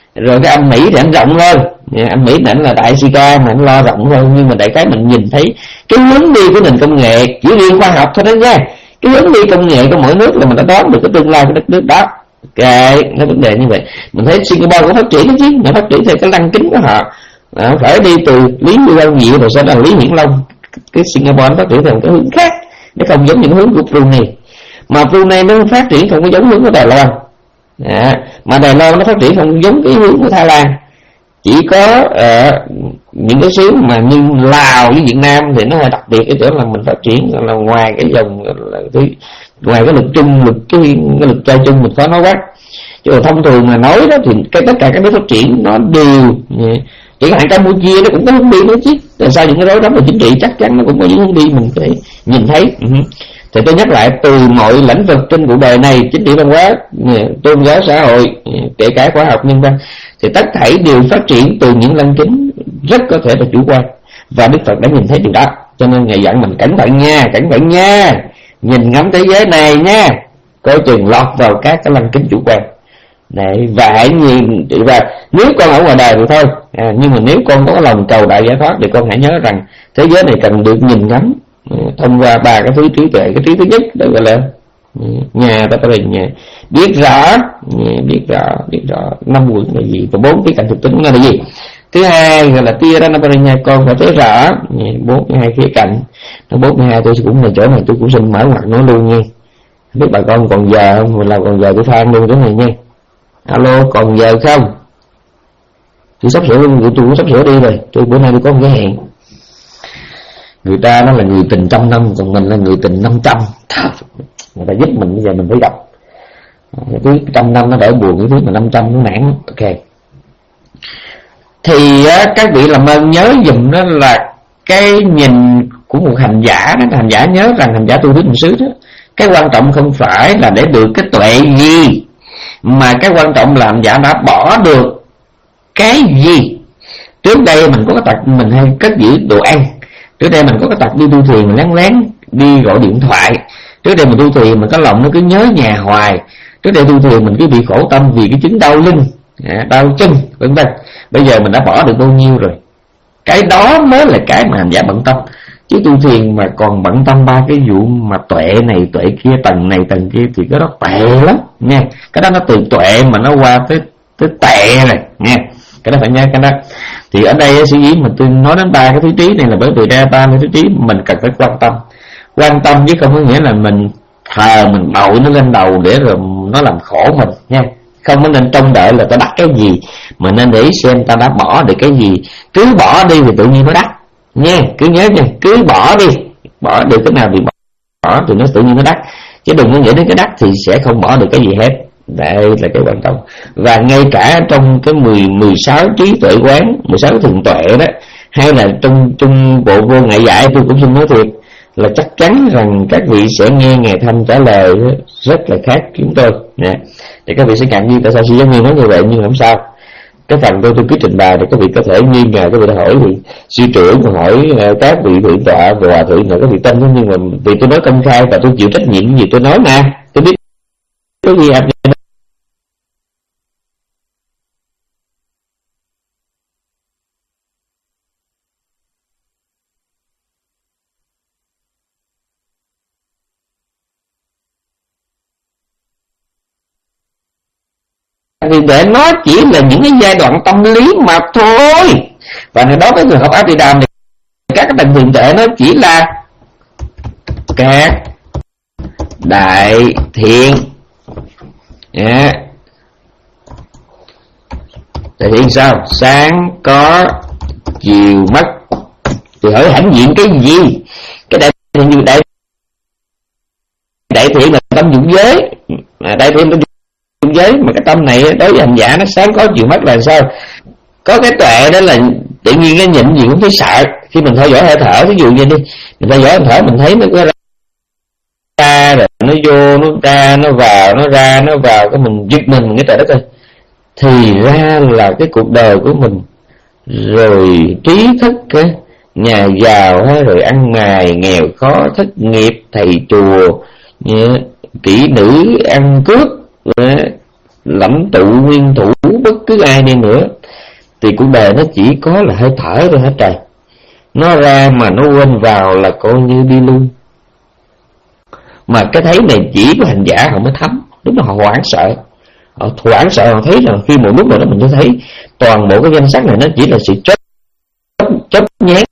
Rồi cái anh Mỹ thì anh rộng hơn, anh Mỹ thì anh là đại si ca mà anh lo rộng hơn, nhưng mà đại khái mình nhìn thấy cái hướng đi của nền công nghệ chỉ riêng khoa học thôi đó nha. Cái hướng đi công nghệ của mỗi nước là mình đã đoán được cái tương lai của đất nước đó. Cái nó vấn đề như vậy. Mình thấy Singapore cũng phát triển đó chứ, mà phát triển theo cái lăng kính của họ, à, phải đi từ Lý Như Long Diệu rồi sau đó là Lý Hiển Long. Cái Singapore nó phát triển theo một cái hướng khác, nó không giống những hướng của Brunei. Mà Brunei nó phát triển không có giống hướng của Đài Loan, à, mà Đài Loan nó phát triển không giống cái hướng của Thái Lan. Chỉ có uh, những cái xứ mà như Lào với Việt Nam thì nó hơi đặc biệt cái chỗ là mình phát triển là ngoài cái dòng là thứ, ngoài cái luật chung, luật cái, cái luật trai chung mình khó nói quá. Chứ mà thông thường mà nói đó thì cái tất cả các nước phát triển nó đều, chỉ hạn Campuchia nó cũng có hướng đi nữa chứ. Tại sao những cái rối rắm về chính trị chắc chắn nó cũng có những hướng đi mình có thể nhìn thấy. Uh-huh. Thì tôi nhắc lại, từ mọi lĩnh vực trên cuộc đời này, chính trị văn hóa, tôn giáo, xã hội, kể cả khoa học nhân văn, thì tất thảy đều phát triển từ những lăng kính rất có thể là chủ quan, và Đức Phật đã nhìn thấy điều đó. Cho nên Ngài dặn mình cẩn thận nha, cẩn thận nha, nhìn ngắm thế giới này nha, coi chừng lọt vào các cái lăng kính chủ quan. Đấy, và hãy nhìn, và nếu con ở ngoài đời thì thôi, à, nhưng mà nếu con có lòng cầu đại giải thoát thì con hãy nhớ rằng thế giới này cần được nhìn ngắm thông qua ba cái thứ trí tuệ. Cái trí thứ nhất đó gọi là nhà ta có nhà biết rõ, biết rõ biết rõ năm quận là gì, và bốn cái cạnh thực tính nó là gì. Thứ hai gọi là tia ra năm nhà con phải thấy rõ bốn cái hai khía cạnh. Nó bốn mươi hai tôi cũng là chỗ này tôi cũng xin mở mặt nói luôn nha. Biết bà con còn giờ không, mình làm còn giờ tôi than luôn cái này nha. Alo, còn giờ không? Tôi sắp sửa luôn, tôi cũng sắp sửa đi rồi. Tôi bữa nay tôi có một cái hẹn. Người ta nó là người tình trăm năm, còn mình là người tình năm trăm. Người ta giúp mình bây giờ mình phải gặp. Cái thứ trăm năm nó đỡ buồn, cái thứ mà năm trăm nó nản. Ok. Thì các vị làm ơn nhớ dùm đó là cái nhìn của một hành giả đó. Hành giả nhớ rằng hành giả tu thuyết hành xứ đó, cái quan trọng không phải là để được cái tuệ gì, mà cái quan trọng là hành giả đã bỏ được cái gì. Trước đây mình có cái tật mình hay cất giữ đồ ăn. Trước đây mình có cái tật đi tu thiền mình lén lén đi gọi điện thoại. Trước đây mình tu thiền mình có lòng nó cứ nhớ nhà hoài. Trước đây tu thiền mình cứ bị khổ tâm vì cái chứng đau lưng, đau chân, vân vân. Bây giờ mình đã bỏ được bao nhiêu rồi. Cái đó mới là cái mà hành giả bận tâm. Chứ tu thiền mà còn bận tâm ba cái vụ mà tuệ này tuệ kia, tầng này tầng kia thì cái đó tệ lắm nha. Cái đó nó từ tuệ mà nó qua tới tới tệ rồi nha. Cái đó phải nhớ cái đó. Thì ở đây suy nghĩ mình tôi nói đến ba cái thứ trí này là bởi vì ra ba cái thứ trí mình cần phải quan tâm. Quan tâm chứ không có nghĩa là mình thờ mình bội nó lên đầu để rồi nó làm khổ mình nha. Không có nên trông đợi là ta đắc cái gì, mà nên để ý xem ta đã bỏ được cái gì. Cứ bỏ đi thì tự nhiên nó đắc nha. Cứ nhớ nha, cứ bỏ đi, bỏ được cái nào thì bỏ, bỏ thì nó tự nhiên nó đắc. Chứ đừng có nghĩ đến cái đắc thì sẽ không bỏ được cái gì hết. Đây là cái quan trọng. Và ngay cả trong cái mười, mười sáu trí tuệ quán, mười sáu thường tuệ đó, hay là trong trong bộ vô ngại giải, tôi cũng xin nói thiệt là chắc chắn rằng các vị sẽ nghe Ngài Thanh trả lời rất là khác chúng tôi nè. Thì các vị sẽ ngạc nhiên tại sao sư giáo Nguyên nói như vậy, nhưng làm sao cái phần tôi tôi cứ trình bày để các vị có thể nghi ngờ. Các vị hỏi thì sư trưởng hỏi các vị thượng tọa và hòa thượng là các vị tin, nhưng mà vì tôi nói công khai và tôi chịu trách nhiệm gì tôi nói mà tôi biết có gì áp. Vì để nó chỉ là những cái giai đoạn tâm lý mà thôi. Và đó cái người học Abhidhamma này, các cái tầng thiền tuệ nó chỉ là các đại thiện. Yeah. Đại thiện sao? Sáng có, chiều mất. Thì hỏi hãnh diện cái gì? Cái đại thiện như đại đại thiện là tâm dụng giới. Đại thiện là giới, mà cái tâm này đối với hành giả nó sáng có chiều mất là sao? Có cái tuệ đó là tự nhiên cái nhịn gì cũng thấy sợ. Khi mình theo dõi hơi thở, ví dụ như đi, mình theo dõi hơi thở mình thấy nó có ra rồi nó vô nó ra nó vào nó ra nó vào, cái mình giật mình mình cái trời đất ơi, thì ra là cái cuộc đời của mình rồi trí thức nhà giàu hay rồi ăn mày nghèo khó thất nghiệp thầy chùa kỹ nữ ăn cướp lãnh tụ, nguyên thủ, bất cứ ai đi nữa, thì cuộc đời nó chỉ có là hơi thở thôi hết trời. Nó ra mà nó quên vào là coi như đi luôn. Mà cái thấy này chỉ có hành giả họ mới thấm. Đúng là họ hoảng sợ. Họ hoảng sợ, họ thấy rằng khi một lúc nào đó mình sẽ thấy toàn bộ cái danh sách này nó chỉ là sự chớp chớp nhán,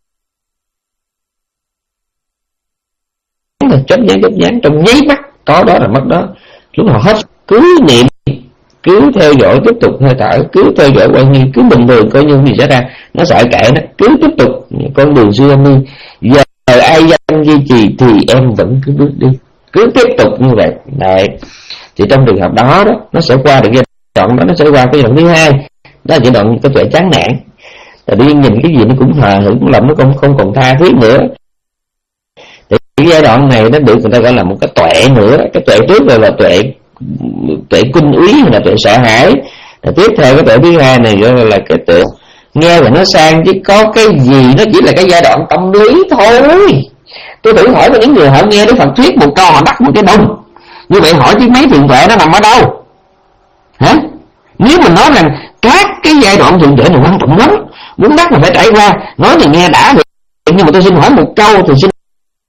chớp nhán chớp nhán trong nháy mắt, có đó là mất đó. Lúc họ hết cứ niệm, cứ theo dõi tiếp tục hơi thở, cứ theo dõi quan như cứ bình thường coi như gì xảy ra, nó sợ kệ nó, cứ tiếp tục con đường siêu âm đi. Giờ ai dám duy trì thì em vẫn cứ bước đi, cứ tiếp tục như vậy. Đấy, thì trong trường hợp đó đó nó sẽ qua được giai đoạn đó, nó sẽ qua cái đoạn thứ hai, đó là giai đoạn cái tuệ chán nản. Rồi đi nhìn cái gì nó cũng hờ hững, lòng nó không không còn tha thiết nữa. Thì cái giai đoạn này nó được người ta gọi là một cái tuệ nữa. Cái tuệ trước rồi là tuệ tuệ kinh úy hay là tuệ sợ hãi. Rồi tiếp theo cái tuệ thứ hai này gọi là cái tuệ nghe là nó sang, chứ có cái gì nó chỉ là cái giai đoạn tâm lý thôi. Tôi thử hỏi với những người họ nghe Đức Phật thuyết một câu họ đắc một cái đông. Như vậy hỏi chứ mấy thiền tuệ nó nằm ở đâu? Hả? Nếu mình nói rằng các cái giai đoạn thiền tuệ này quan trọng lắm, muốn đắc là phải trải qua, nói thì nghe đã được. Nhưng mà tôi xin hỏi một câu thì xin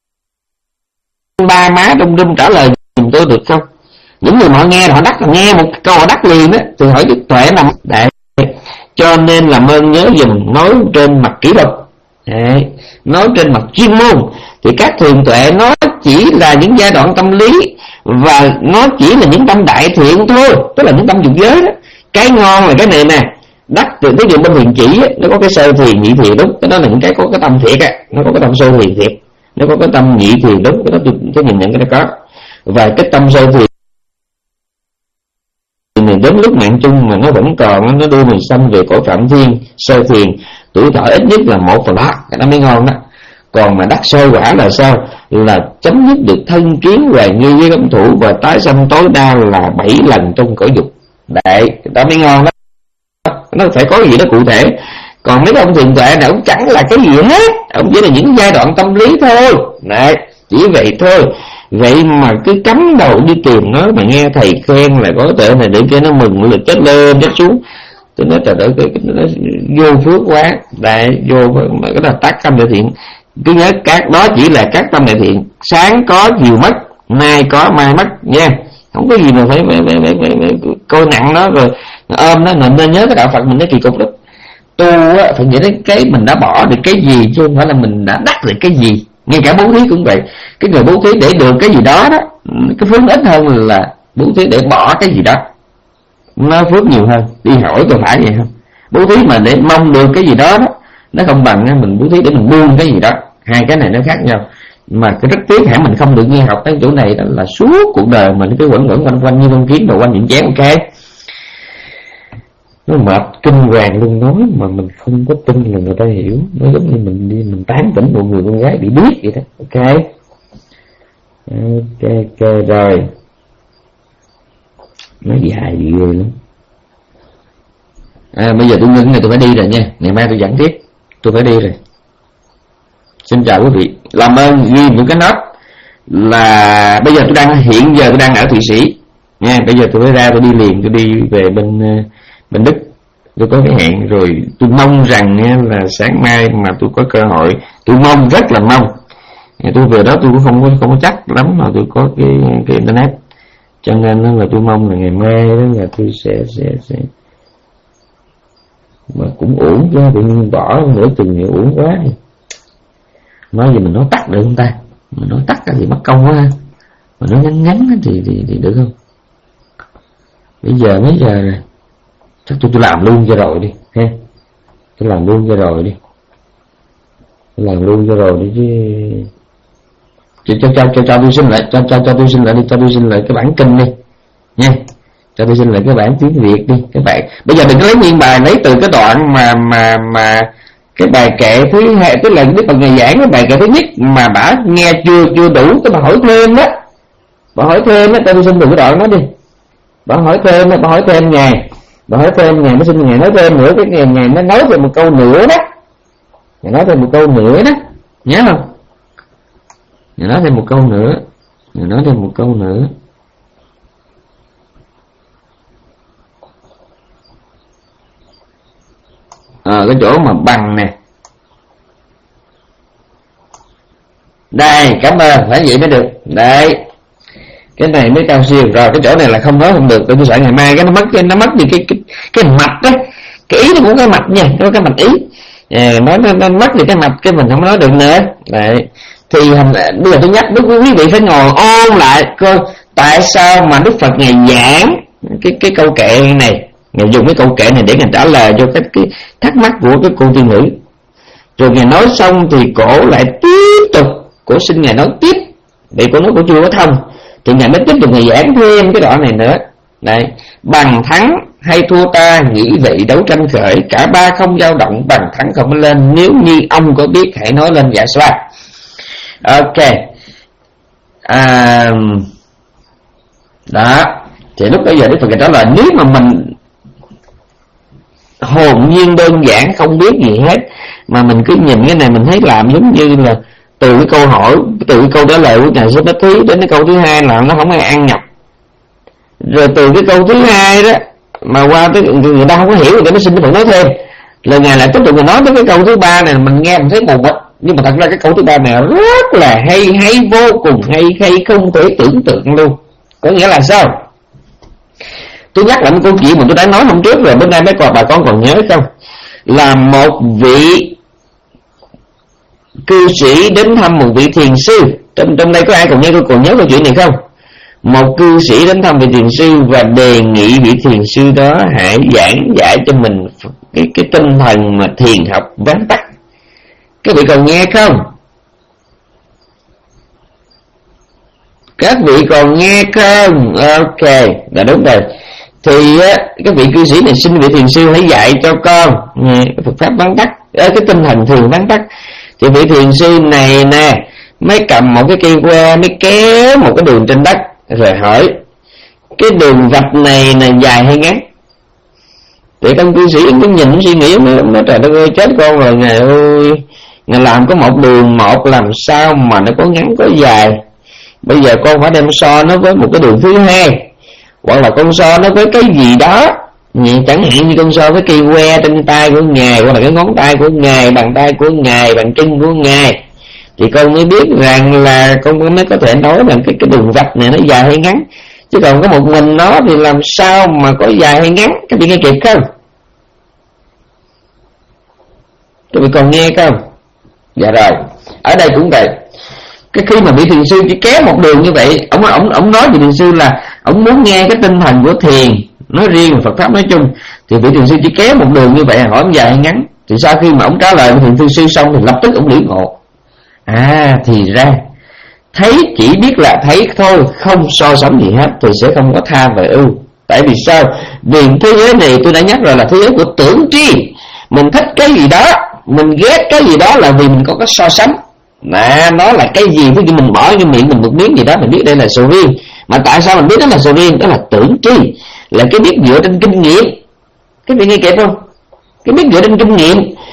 ba má đông đâm trả lời dùm tôi được không? Những người mà họ nghe họ đắc, nghe một câu họ đắc liền đó, thì hỏi chứ tuệ nằm đấy. Cho nên làm ơn nhớ dùm, nói trên mặt kỹ thuật, đấy, nói trên mặt chuyên môn thì các thiền tuệ nó chỉ là những giai đoạn tâm lý, và nó chỉ là những tâm đại thiện thôi, tức là những tâm dục giới đó. Cái ngon là cái này nè, đắc từ ví dụ bên thiền chỉ nó có cái sơ thiền, nhị thiền, đúng, cái đó là những cái có cái tâm thiệt á, nó có cái tâm sơ thiền thiệt, nó có cái tâm nhị thiền, đúng, cái đó tôi, tôi nhìn nhận cái đó có. Và cái tâm sơ thiền thì đến lúc mạng chung mà nó vẫn còn, nó đưa mình sanh về cõi phạm thiên sơ thiền, tuổi thọ ít nhất là một phần ba, cái đó mới ngon đó. Còn mà đắc sơ quả là sao? Là chấm dứt được thân kiến hoài nghi với công thủ, và tái sanh tối đa là bảy lần trong cõi dục. Đấy, đó mới ngon đó. Nó phải có gì đó cụ thể. Còn mấy ông thiền tuệ này ông chẳng là cái gì hết, ông chỉ là những giai đoạn tâm lý thôi. Đấy, chỉ vậy thôi. Vậy mà cứ cắm đầu đi tìm nó, mà nghe thầy khen là có tuệ này để cho nó mừng, nó chết lên chết xuống. Tôi nói trời ơi, cái, cái, nó vô phước quá. Đấy, vô mà cái là tác tâm đại thiện. Cứ nhớ các đó chỉ là các tâm đại thiện, sáng có chiều mất, mai có mai mất nha. Không có gì mà phải, phải, phải, phải, phải, phải coi nặng nó rồi ôm nó. Mình nên nhớ cái đạo Phật mình nó kỳ cục lắm. Tu á, phải nghĩ đến cái mình đã bỏ được cái gì, chứ không phải là mình đã đắc được cái gì. Ngay cả bố thí cũng vậy. Cái người bố thí để được cái gì đó đó, cái phước ít hơn là bố thí để bỏ cái gì đó, nó phước nhiều hơn. Đi hỏi có phải vậy không? Bố thí mà để mong được cái gì đó đó, nó không bằng mình bố thí để mình buông cái gì đó. Hai cái này nó khác nhau. Mà cái rất tiếc hẳn mình không được nghe học cái chỗ này, đó là suốt cuộc đời mình cứ quẩn quẩn quanh quanh như con kiến đầu quanh những chén. Ok, nó mệt kinh hoàng luôn, nói mà mình không có tin là người ta hiểu. Nó giống như mình đi mình tán tỉnh một người con gái bị điếc vậy đó. Ok, ok, ok rồi. Nó dài gì ghê lắm. À, bây giờ tôi ngưng này, tôi phải đi rồi nha. Ngày mai tôi giảng tiếp, tôi phải đi rồi. Xin chào quý vị. Làm ơn ghi những cái nốt là bây giờ tôi đang hiện giờ tôi đang ở Thụy Sĩ nha. Bây giờ tôi phải ra, tôi đi liền, tôi đi về bên bên Đức. Tôi có cái hẹn rồi. Tôi mong rằng là sáng mai mà tôi có cơ hội, tôi mong rất là mong. Tôi về đó tôi cũng không có không có chắc lắm mà tôi có cái cái internet, cho nên là tôi mong là ngày mai đó là tôi sẽ sẽ sẽ mà cũng uổng chứ, tự nhiên bỏ nửa chừng thì uổng quá. Nói gì mình nói tắt được không ta? Mình nói tắt thì mất công quá ha. Mà nói ngắn ngắn thì, thì, thì được không? Bây giờ mấy giờ rồi? Chắc tôi, tôi làm luôn cho rồi đi ha. Tôi làm luôn cho rồi đi. Tôi làm luôn cho rồi đi chứ. Cho cho cho cho tôi xin lại, cho cho cho tôi xin lại đi, cho tôi xin lại cái bản kinh đi nha. Cho tôi xin lại cái bản tiếng Việt đi các bạn. Bây giờ đừng có lấy nguyên bài, lấy từ cái đoạn mà mà mà cái bài kệ thứ hai, tức là Đức Phật ngày giảng cái bài kệ thứ nhất mà bả nghe chưa chưa đủ, cái bà hỏi thêm đó, bà hỏi thêm đó, tôi xin từ cái đoạn đó đi. Bà hỏi thêm, bà hỏi thêm ngài, bà hỏi thêm ngài, mới xin ngài nói thêm nữa, cái ngày ngài nó nói thêm một câu nữa đó, ngài nói thêm một câu nữa đó, nhớ không? Ngài nói thêm một câu nữa, ngài nói thêm một câu nữa. à, cái chỗ mà bằng nè. Đây, cảm ơn, phải vậy mới được. Đấy, cái này mới cao siêu. Rồi cái chỗ này là không nói không được, tôi sợ ngày mai cái nó mất cái nó mất đi cái cái cái mạch đó, cái ý nó cũng cái mạch nha, nó cái mạch ý. À, nói nó, nó mất đi cái mạch cái mình không nói được nữa. Đấy, thì bây giờ tôi nhắc với quý vị phải ngồi ôn lại coi tại sao mà Đức Phật ngài giảng cái cái câu kệ này, ngài dùng cái câu kệ này để ngài trả lời cho cái, cái thắc mắc của cái cô tiên nữ. Rồi ngài nói xong thì cổ lại tiếp tục, cổ xin ngài nói tiếp, vì cổ nói cổ chưa có thông, thì ngài mới tiếp tục ngài giảng thêm cái đoạn này nữa. Đấy, bằng thắng hay thua ta, nghĩ vậy đấu tranh khởi, cả ba không dao động, bằng thắng không lên, nếu như ông có biết hãy nói lên dạ xoa. Ok, à, đó, thì lúc bây giờ Đức Phật trả lời nếu mà mình hồn nhiên đơn giản không biết gì hết, mà mình cứ nhìn cái này mình thấy làm giống như là từ cái câu hỏi, từ cái câu trả lời của ngài Savatthi đến cái câu thứ hai là nó không ai ăn nhập, rồi từ cái câu thứ hai đó mà qua tới người ta không có hiểu, người ta mới xin Đức Phật nói thêm, rồi ngài lại tiếp tục nói tới cái câu thứ ba này, mình nghe mình thấy mù mịt. Nhưng mà thật ra cái câu thứ ba này rất là hay, hay vô cùng hay, hay không thể tưởng tượng luôn. Có nghĩa là sao? Tôi nhắc lại một câu chuyện mà tôi đã nói hôm trước rồi, bữa nay mấy bà con còn nhớ không? Là một vị cư sĩ đến thăm một vị thiền sư. Trong, trong đây có ai còn nhớ, tôi còn nhớ câu chuyện này không? Một cư sĩ đến thăm vị thiền sư và đề nghị vị thiền sư đó hãy giảng giải cho mình cái, cái tinh thần mà thiền học vắn tắt. Các vị còn nghe không? Các vị còn nghe không? Ok, là đúng rồi. Thì các vị cư sĩ này xin vị thiền sư hãy dạy cho con nghe Phật pháp vắn tắt, cái tinh thần thiền vắn tắt. Thì vị thiền sư này nè mới cầm một cái cây que, mới kéo một cái đường trên đất, rồi hỏi cái đường vạch này là dài hay ngắn? Thì các cư sĩ cứ nhìn suy nghĩ, nó trời đất ơi chết con rồi, ngài ơi, ngài làm có một đường một làm sao mà nó có ngắn có dài? Bây giờ con phải đem so nó với một cái đường thứ hai, hoặc là con so nó với cái gì đó, chẳng hạn như con so với cây que trên tay của ngài, hoặc là cái ngón tay của ngài, bàn tay của ngài, bàn chân của ngài, thì con mới biết rằng là con mới có thể nói rằng cái, cái đường vạch này nó dài hay ngắn. Chứ còn có một mình nó thì làm sao mà có dài hay ngắn? Các vị nghe kịp không? Các vị còn nghe không? Dạ rồi, ở đây cũng vậy. Cái khi mà vị thiền sư chỉ kéo một đường như vậy, ông ông ông nói vị thiền sư là ông muốn nghe cái tinh thần của thiền nói riêng và Phật pháp nói chung, thì vị thiền sư chỉ kéo một đường như vậy, hỏi ông dài hay ngắn. Thì sau khi mà ông trả lời vị thiền sư xong thì lập tức ông liễu ngộ. À, thì ra thấy chỉ biết là thấy thôi, không so sánh gì hết, thì sẽ không có tha về ưu. Tại vì sao? Vì thế giới này tôi đã nhắc rồi là thế giới của tưởng tri. Mình thích cái gì đó, mình ghét cái gì đó là vì mình có cái so sánh. Mà nó là cái gì? Ví dụ mình bỏ cái miệng mình một miếng gì đó, mình biết đây là sầu riêng. Mà tại sao mình biết đó là sầu riêng? Đó là tưởng tri, là cái biết dựa trên kinh nghiệm. Cái vị nghe kịp không? Cái biết dựa trên kinh nghiệm.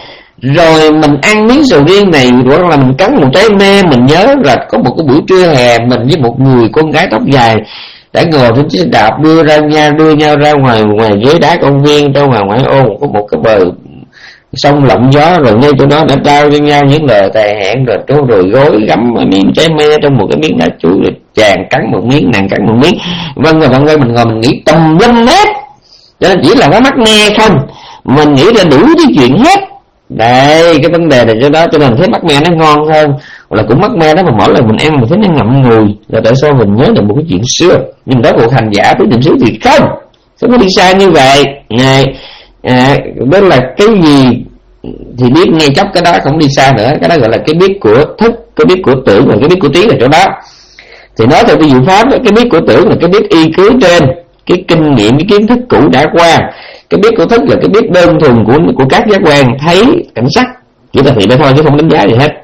Rồi mình ăn miếng sầu riêng này, hoặc là mình cắn một trái mê. Mình nhớ là có một cái buổi trưa hè, mình với một người con gái tóc dài đã ngồi trên chiếc đạp đưa ra nhau đưa nhau ra ngoài ngoài ghế đá công viên, ra ngoài ngoại ô có một cái bờ sông lộng gió, rồi ngay chỗ đó đã trao cho nhau những lời thề hẹn, rồi rồi, rồi gối gắm miếng trái mê trong một cái miếng đá chuối, rồi chàng cắn một miếng, nàng cắn một miếng, vân vân vân vân. Mình ngồi mình nghĩ tùm lum hết, cho nên chỉ là có mắt nghe không, mình nghĩ ra đủ cái chuyện hết. Đây, cái vấn đề này cho đó, cho nên thấy mắt me nó ngon hơn, hoặc là cũng mắt me đó mà mỗi lần mình ăn mình thấy nó ngậm ngùi, là tại sao mình nhớ được một cái chuyện xưa. Nhưng đó cuộc hành giả tới tìm xứ thì không, không có đi xa như vậy. Này, à, đó là cái gì thì biết ngay chốc, cái đó không đi xa nữa. Cái đó gọi là cái biết của thức, cái biết của tưởng, và cái biết của trí là chỗ đó. Thì nói theo cái diệu pháp đó, cái biết của tưởng là cái biết y cứ trên cái kinh nghiệm, cái kiến thức cũ đã qua. Cái biết của thức là cái biết đơn thuần của của các giác quan, thấy cảnh sắc, chỉ là thị đây thôi chứ không đánh giá gì hết.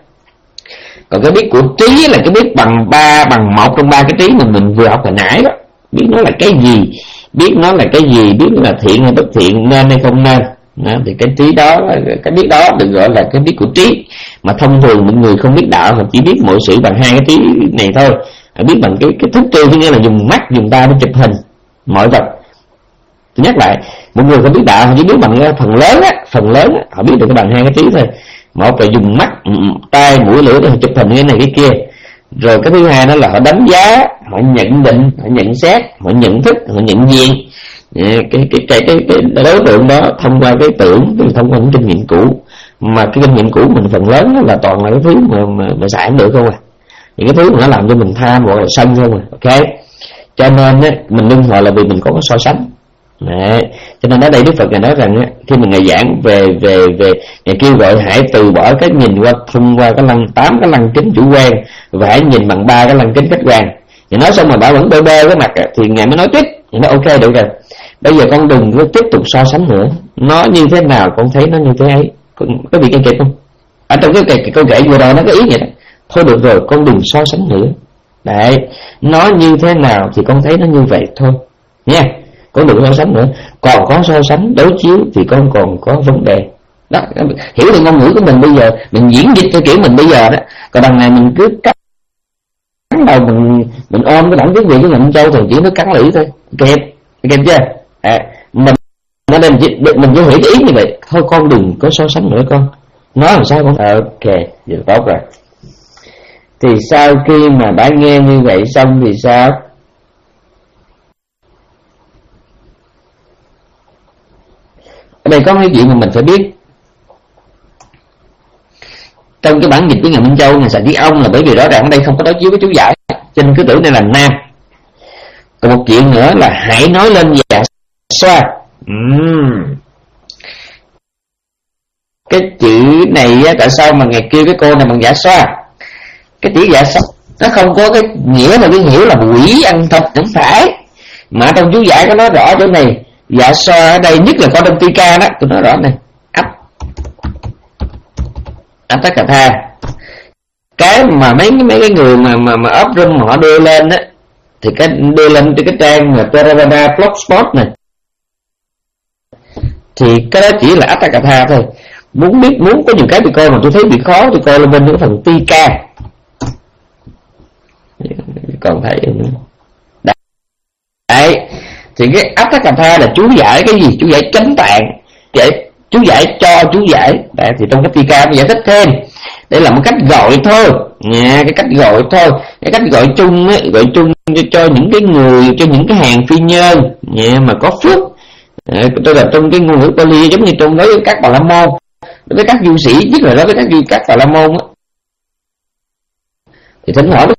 Còn cái biết của trí là cái biết bằng ba, bằng một trong ba cái trí mà mình vừa học hồi nãy đó. Biết nó là cái gì, biết nó là cái gì, biết nó là thiện hay bất thiện, nên hay không nên. Đó, thì cái trí đó, cái biết đó được gọi là cái biết của trí. Mà thông thường mọi người không biết đạo, mà chỉ biết mọi sự bằng hai cái trí này thôi. Biết bằng cái cái thức tư, có nghĩa là dùng mắt, dùng tay để chụp hình mọi vật. Tôi nhắc lại, một người không biết đạo họ chỉ biết bằng phần lớn á, phần lớn á, họ biết được cái bằng hai cái trí thôi. Một là dùng mắt, tai, mũi, lưỡi để chụp hình cái này cái kia. Rồi cái thứ hai đó là họ đánh giá, họ nhận định, họ nhận xét, họ nhận thức, họ nhận diện cái cái cái cái, cái, cái đối tượng đó thông qua cái tưởng, tức là thông qua những kinh nghiệm cũ. Mà cái kinh nghiệm cũ mình phần lớn là toàn là cái thứ mà mà, mà xài không được không à, những cái thứ mà nó làm cho mình tham hoặc là sân không à. Ok, cho nên á, mình luân hồi là vì mình có cái so sánh. Đấy. Cho nên ở đây Đức Phật ngài nói rằng á, khi mà ngài giảng về về về ngài kêu gọi hãy từ bỏ cái nhìn qua thông qua cái lăng tám cái lăng kính chủ quan và hãy nhìn bằng ba cái lăng kính khách quan. Ngài nói xong mà bà vẫn bơ bơ cái mặt á, thì ngài mới nói tiếp. Ngài nói ok được rồi, bây giờ con đừng có tiếp tục so sánh nữa, nó như thế nào con thấy nó như thế ấy. Có bị nghe kịp không? Ở trong cái, cái, cái câu kể vừa rồi nó có ý vậy đó. Thôi được rồi, con đừng so sánh nữa. Đấy, nó như thế nào thì con thấy nó như vậy thôi nha. Con đừng so sánh nữa. Còn có so sánh đối chiếu thì con còn có vấn đề. Đó, hiểu được ngôn ngữ của mình bây giờ, mình diễn dịch theo kiểu mình bây giờ đó. Còn đằng này mình cứ cắt đầu mình mình ôm cái bản tiếng Việt của mình Châu Thần chỉ nó cắn lưỡi thôi. Kẹp, kẹp chưa? À, mình nó nên mình chỉ hiểu cái ý như vậy. Thôi con đừng có so sánh nữa con. Nói làm sao con? À, ok, vậy tốt rồi. Thì sau khi mà đã nghe như vậy xong thì sao? Ở đây có cái chuyện mà mình phải biết. Trong cái bản dịch của nhà Minh Châu, nhà xài chữ ông là bởi vì rõ ràng ở đây không có đối chiếu với chú giải, cho nên cứ tưởng đây là nam. Còn một chuyện nữa là hãy nói lên dạ xoa. uhm. Cái chữ này á, tại sao mà ngài kêu cái cô này bằng dạ xoa? Cái chữ dạ xoa nó không có cái nghĩa mà cái hiểu là quỷ ăn thịt, không phải. Mà trong chú giải có nói rõ chỗ này. Dạ xoa ở đây nhất là có trong Tika đó, tôi nói rõ này. Ấp ấp tất cả tha. Cái mà mấy mấy cái người mà mà mà ấp room họ đưa lên á, thì cái đưa lên trên cái trang mà Theravada Blogspot này, thì cái đó chỉ là Atthakatha thôi. Muốn biết, muốn có nhiều cái bị coi mà tôi thấy bị khó thì coi lên bên cái phần Tika. Còn thấy đấy, thì cái Atthakatha là chú giải cái gì? Chú giải chánh tạng, giải chú giải cho chú giải. Đấy, thì trong cái Tika nó giải thích thêm. Đây là một cách gọi thôi nha, cái cách gọi thôi, cái cách gọi chung ấy, gọi chung cho, cho những cái người, cho những cái hàng phi nhân nha, mà có phước. Đấy, tôi là trong cái ngôn ngữ Pali giống như trong đối với các Bà La Môn, đối với các du sĩ, nhất là đối với các du các Bà La Môn á, thì thỉnh thoảng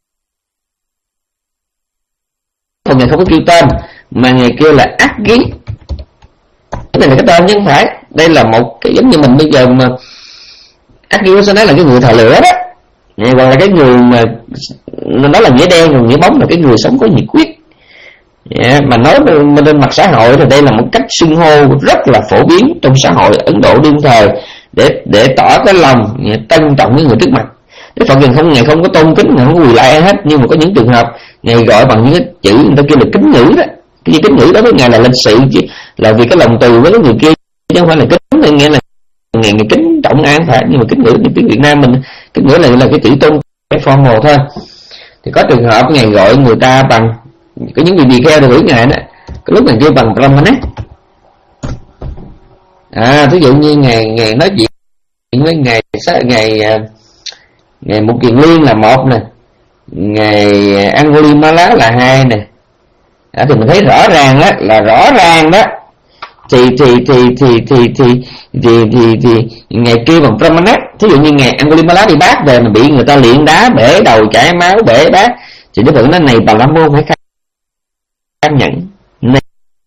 còn ngày không có kêu tên mà ngày kêu là ác ký. Cái này là cái tên chứ không phải. Đây là một cái giống như mình bây giờ mà ác ký sẽ nói là cái người thờ lửa đó, hoặc là cái người mà nó là nghĩa đen, còn nghĩa bóng là cái người sống có nhiệt quyết. Yeah, mà nói lên mặt xã hội thì đây là một cách xưng hô rất là phổ biến trong xã hội Ấn Độ đương thời để để tỏ cái lòng trân trọng những người trước mặt. Đức Phật ngài không ngày không có tôn kính, ngài không quỳ lại ai hết, nhưng mà có những trường hợp ngài gọi bằng những cái chữ người ta kêu là kính ngữ đó. Cái gì kính ngữ đó với ngài là lịch sự, là vì cái lòng từ với cái người kia, chứ không phải là kính, nghĩa là ngài, ngài kính trọng ai phải. Nhưng mà kính ngữ như tiếng Việt Nam mình kính ngữ là là cái chữ tôn, cái formal thôi. Thì có trường hợp ngài gọi người ta bằng, có những vị tỳ kheo được gửi ngài đó, cái lúc ngài kêu bằng Brahmana. À, ví dụ như ngài ngài nói chuyện với ngài ngài ngài Mục Kiền Liên là một nè, ngài Angulimala là hai nè. À, thì mình thấy rõ ràng đó, là rõ ràng đó, thì thì thì thì thì thì thì thì, thì ngài kêu bằng Brahmana. Thí dụ như ngài Angulimala đi bát về mà bị người ta luyện đá bể đầu chảy máu bể bát, thì Đức Phật nói này Bà La Môn phải kham nhẫn, này,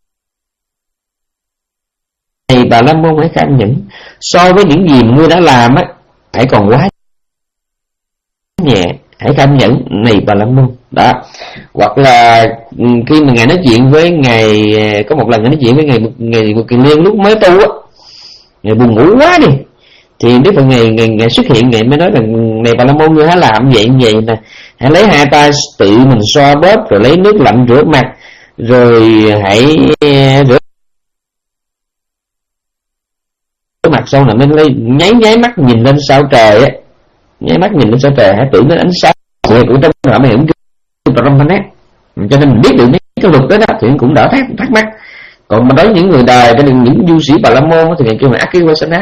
này Bà La Môn phải kham nhẫn, so với những gì mà ngươi đã làm á hãy còn quá nhẹ, hãy kham nhẫn này Bà La Môn đó. Hoặc là khi mà ngài nói chuyện với ngài, có một lần ngài nói chuyện với ngài ngài Mục Kiền Liên lúc mới tu á, ngài buồn ngủ quá đi, thì Đức Phật ngài, ngài, ngài xuất hiện, ngài mới nói rằng này Bà La Môn, ngươi hãy làm vậy vậy nè, hãy lấy hai tay tự mình xoa bóp, rồi lấy nước lạnh rửa mặt, rồi hãy rửa mặt xong là mới lấy nháy nháy mắt nhìn lên sao trời á, nháy mắt nhìn lên sao trời, hãy tưởng đến ánh sáng của trong đó mà hiểu Brahmana. Cho nên mình biết được mấy cái luật đó, đó thì cũng đỡ thắc, thắc mắc. Còn mà đối với những người đời, cái những du sĩ Bà La Môn thì ngày kêu là Akhiwasana,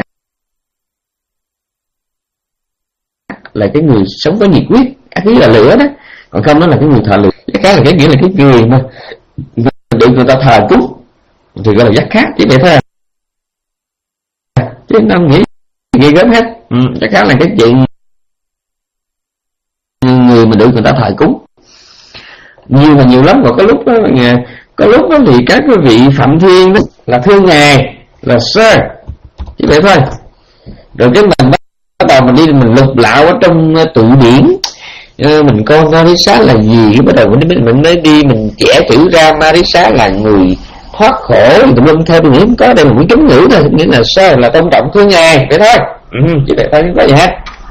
là cái người sống có nhiệt huyết. Akhi là lửa đó, còn không nó là cái người thờ lửa. Cái khác là cái nghĩa là cái người mà được người ta thờ cúng thì gọi là giác khác, chứ vậy thôi. Chứ không nghĩ ghê gớm hết. Ừ, chắc chắn là cái chuyện người mà được người ta thờ cúng nhiều mà nhiều lắm. Còn có lúc đó, có lúc đó thì các cái vị phạm thiên đó là thương ngài là sir, chứ vậy thôi. Rồi cái mình bắt đầu mình đi mình lục lạo ở trong tụ điển, mình coi Marisa là gì, cái bắt đầu mình mình mình mới đi mình chẻ chữ ra Marisa là người thoát khổ, tùm lum theo tôi nghĩ không có, đây là một cái kính ngữ thôi, nghĩa là sir là tôn trọng thương ngài vậy thôi. Ừ, chứ vậy thôi, không có gì hết.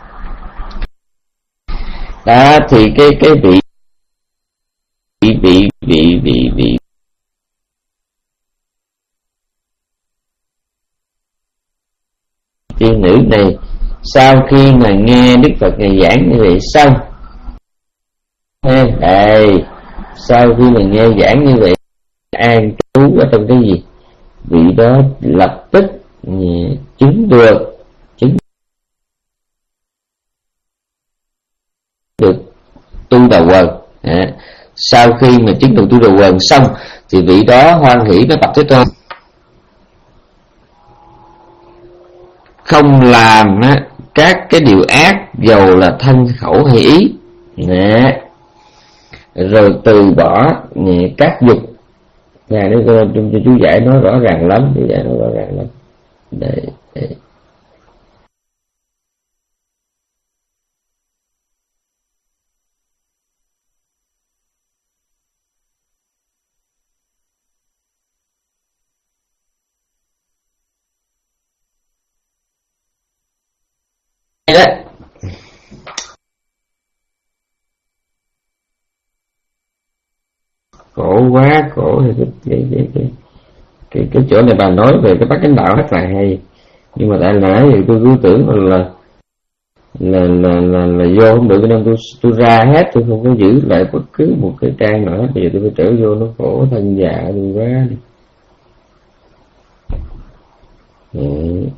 Đó thì cái cái vị vị vị vị vị vị tiên nữ này sau khi mà nghe Đức Phật ngài giảng như vậy xong, đây sau khi mà nghe giảng như vậy an trú ở trong cái gì, vị đó lập tức chứng được chứng được tu đà quần. À, sau khi mà chứng được tu đà quần xong thì vị đó hoan hỷ với Bạch Thế Tôn, không làm á, các cái điều ác dầu là thân khẩu hay ý. Nè. Rồi từ bỏ nè, các dục. Ngài nói trong chú giải nói rõ ràng lắm, chú giải nói rõ ràng lắm. Đây, đây. Đó. Khổ quá, khổ thì cái cái cái cái cái, cái chỗ này bà nói về cái bát chánh đạo rất là hay, nhưng mà tại nãy thì tôi cứ tưởng là là là là, là vô không được, nên tôi tôi ra hết, tôi không có giữ lại bất cứ một cái trang nào hết. Bây giờ tôi phải trở vô, nó khổ thân già đi quá đi. Ừ.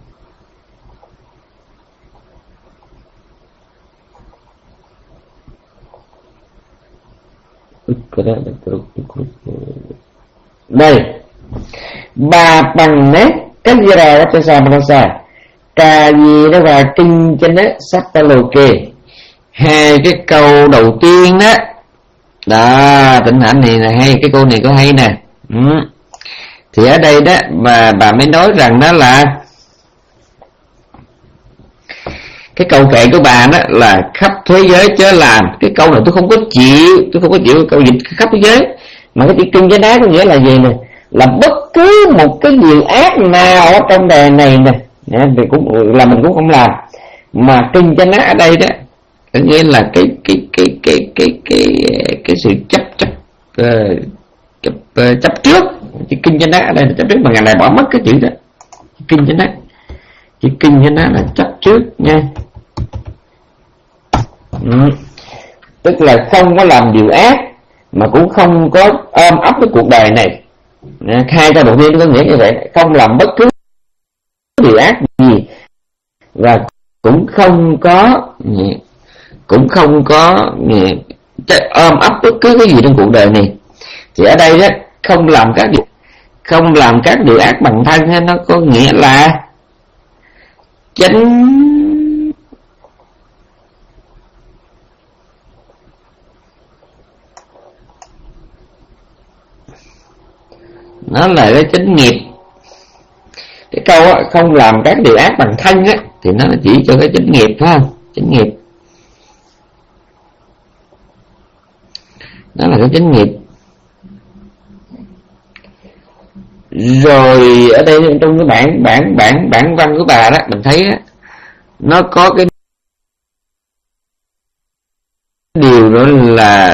Đây bà bằng nét cách gì ra cho sao mà sao cà gì đó và kinh cho nó sắp ta lô kê. Hai cái câu đầu tiên đó đó Tịnh Hạnh này là hay, cái câu này có hay nè. Ừ. Thì ở đây đó mà bà mới nói rằng đó là cái câu kệ của bà đó là khắp thế giới chớ làm. Cái câu này tôi không có chịu, tôi không có chịu câu dịch khắp thế giới. Mà cái chữ kinh chánh ác có nghĩa là gì nè, là bất cứ một cái điều ác nào ở trong đời này nè thì cũng là mình cũng không làm. Mà kinh chánh ác ở đây đó có nghĩa là cái cái cái cái cái cái cái sự chấp chấp uh, chấp, uh, chấp trước. Chữ kinh chánh ác ở đây là chấp trước, mà ngày này bỏ mất cái chữ đó. Kinh chánh ác, chữ kinh chánh ác là chấp trước nha. Ừ. Tức là không có làm điều ác mà cũng không có ôm ấp cái cuộc đời này. Hai câu đầu tiên có nghĩa như vậy, không làm bất cứ điều ác gì và cũng không có cũng không có ôm ấp bất cứ cái gì trong cuộc đời này. Thì ở đây đó, không làm các điều không làm các điều ác bằng thân, nó có nghĩa là chánh nó là cái chánh nghiệp. Cái câu á, không làm các điều ác bằng thân á, thì nó chỉ cho cái chánh nghiệp, phải không? Chánh nghiệp đó là cái chánh nghiệp. Rồi ở đây trong cái bản bản bản bản văn của bà đó, mình thấy á, nó có cái điều đó là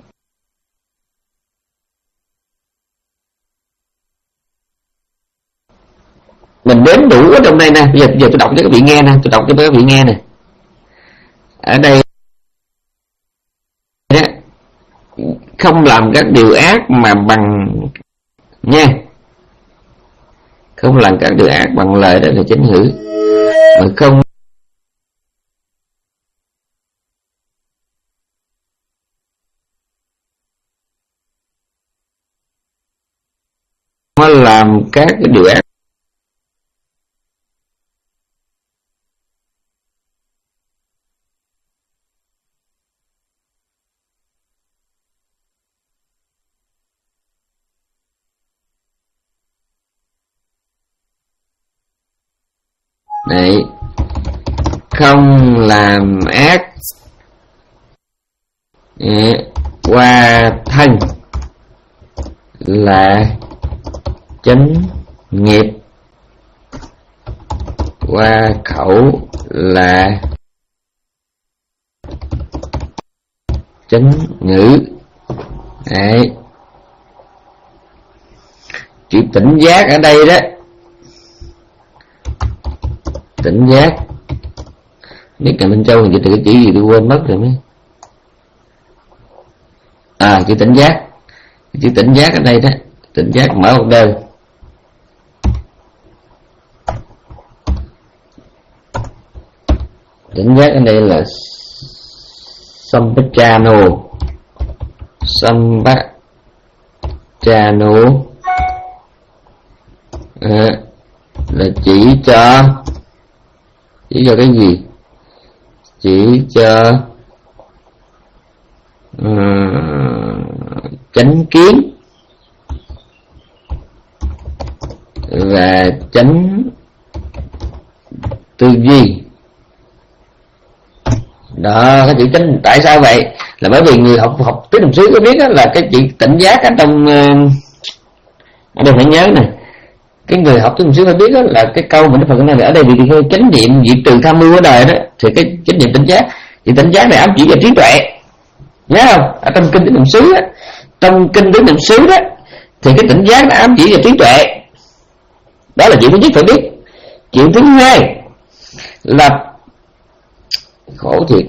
mình đếm đủ ở trong đây nè. Bây giờ, bây giờ tôi đọc cho các vị nghe nè, tôi đọc cho các vị nghe nè. Ở đây không làm các điều ác mà bằng nha, Không làm các điều ác bằng lời, đó là chánh ngữ. Mà không có làm các cái điều ác này, không làm ác qua thân là chánh nghiệp, qua khẩu là chánh ngữ. Đấy. Chữ tỉnh giác ở đây đó, tỉnh giác, biết là Minh Châu thì cái chữ gì tôi quên mất rồi mấy. À, chữ tỉnh giác, chữ tỉnh giác ở đây đó, tỉnh giác mở một đơn. Tỉnh giác ở đây là Sampachano, Sampachano à, là chỉ cho, chỉ cho cái gì? Chỉ cho uh, chánh kiến và chánh tư duy. Đó, cái chữ chánh, tại sao vậy? Là bởi vì người học học tứ niệm xứ có biết đó, là cái chữ tỉnh giác ở trong uh, ở đây phải nhớ nè, cái người học tứ niệm xứ phải biết đó, là cái câu mà Đức Phật nói là ở đây vì cái chánh niệm diệt trừ tham mưu ở đời đó, thì cái chánh niệm tỉnh giác, thì tỉnh giác này ám chỉ về trí tuệ, nhớ không? Ở trong kinh tứ niệm xứ đó, trong kinh tứ niệm xứ đó, thì cái tỉnh giác nó ám chỉ về trí tuệ. Đó là chuyện thứ nhất phải biết. Chuyện thứ hai là khổ thiệt,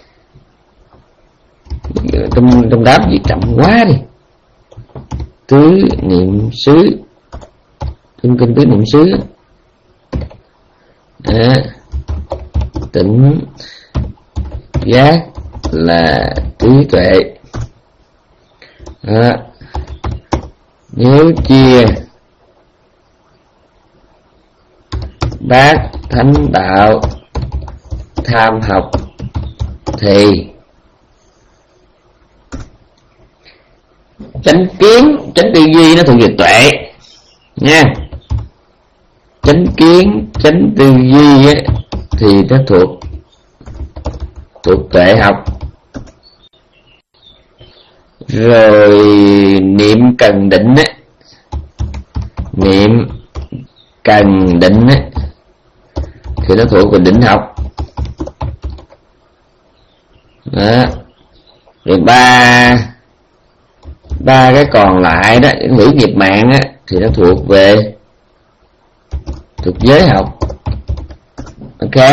trong trong đáp gì chậm quá đi. Tứ niệm xứ, trong kinh tứ niệm xứ à, tỉnh giác là trí tuệ à, nếu chia bát thánh đạo tham học thì chánh kiến, chánh tư duy nó thuộc về tuệ nha. Chánh kiến, chánh tư duy ấy, thì nó thuộc thuộc tuệ học. Rồi niệm cần định ấy, niệm cần định ấy, thì nó thuộc về định học. Đó. Rồi ba ba cái còn lại đó, ngữ nghiệp mạng á, thì nó thuộc về thuộc giới học. Ok.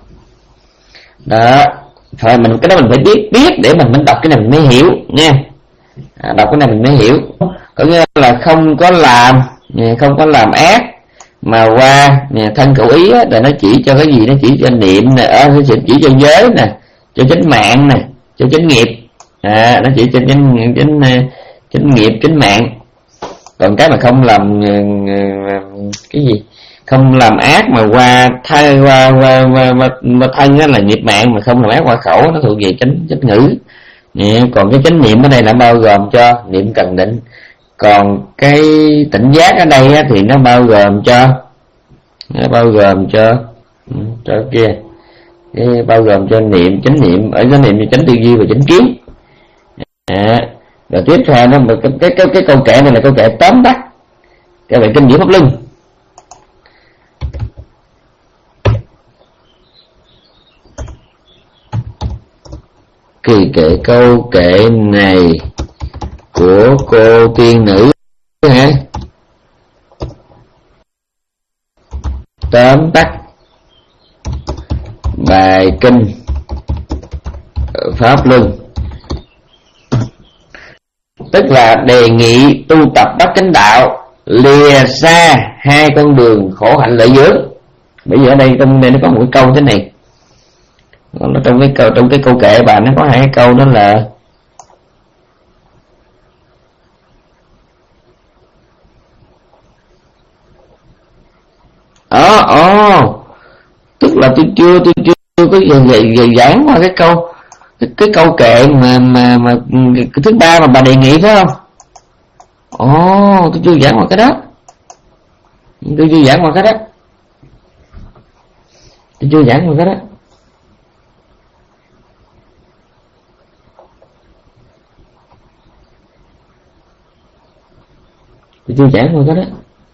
Đó, phải mình cái đó mình phải biết biết để mình mình đọc cái này mình mới hiểu nha. À, đọc cái này mình mới hiểu. Có nghĩa là không có làm không có làm ác mà qua thân khẩu ý á, là nó chỉ cho cái gì? Nó chỉ cho niệm nè, à, nó chỉ cho giới nè, cho chánh mạng nè, cho chánh nghiệp. À, nó chỉ cho chánh chánh chánh nghiệp, chánh mạng. Còn cái mà không làm cái gì, không làm ác mà qua thay qua qua, qua, qua, qua thân á là nghiệp mạng, mà không làm ác qua khẩu nó thuộc về chánh chánh ngữ. Nè, còn cái chánh niệm ở đây là bao gồm cho niệm cần định. Còn cái tỉnh giác ở đây á, thì nó bao gồm cho nó bao gồm cho cho kia cái bao gồm cho niệm chánh niệm, ở chánh niệm cho chánh tư duy và chánh kiến. À, rồi tiếp theo nó cái cái cái, cái câu kệ này là câu kệ tóm tắt cái về kinh điển Pháp Luân. Kỳ kệ câu kệ này của cô tiên nữ hả? Tóm tắt bài kinh Pháp Luân, tức là đề nghị tu tập bát chánh đạo lìa xa hai con đường khổ hạnh lợi dưỡng. Bây giờ ở đây trong đây nó có một cái câu thế này, nó trong cái câu trong cái câu kệ bạn nó có hai cái câu, đó là ờ ờ tức là tôi chưa tôi chưa có giờ giảng qua cái câu cái, cái câu kệ mà mà mà cái thứ ba mà bà đề nghị phải không? Ồ, tôi chưa giảng qua cái đó, tôi chưa giảng qua cái đó, tôi chưa giảng qua cái đó. Tôi chưa giảng qua cái đó.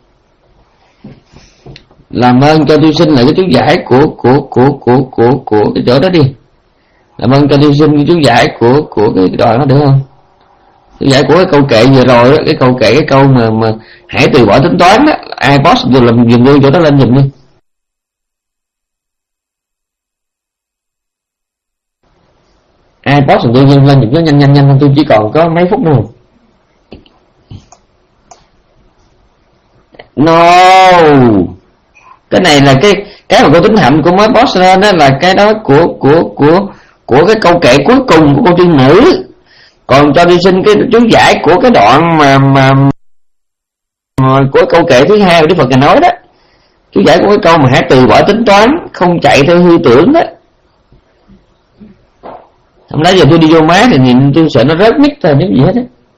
Làm ơn cho tôi xin lại cái chú giải của của của của của của cái chỗ đó đi. Làm ơn cho tôi xin cái chú giải của của cái đoạn đó được không? Chú giải của cái câu kệ vừa rồi đó, cái câu kệ cái câu mà mà hãy từ bỏ tính toán đó, ai post vừa làm dùm luôn chỗ đó lên dùm đi. Ai post dùm tôi lên dùm cho nhanh nhanh nhanh, tôi chỉ còn có mấy phút nữa. No, cái này là cái cái mà cô Tính Hạnh cô mới post lên đó, là cái đó của của của của cái câu kệ cuối cùng của cô tiên nữ. Còn cho đi xin cái chú giải của cái đoạn mà mà, mà của câu kệ thứ hai của Đức Phật ngài nói đó, chú giải của cái câu mà hãy từ bỏ tính toán, không chạy theo hư tưởng đó. Hôm nay giờ tôi đi vô má thì nhìn tôi sợ nó rớt mic thôi, những gì hết á.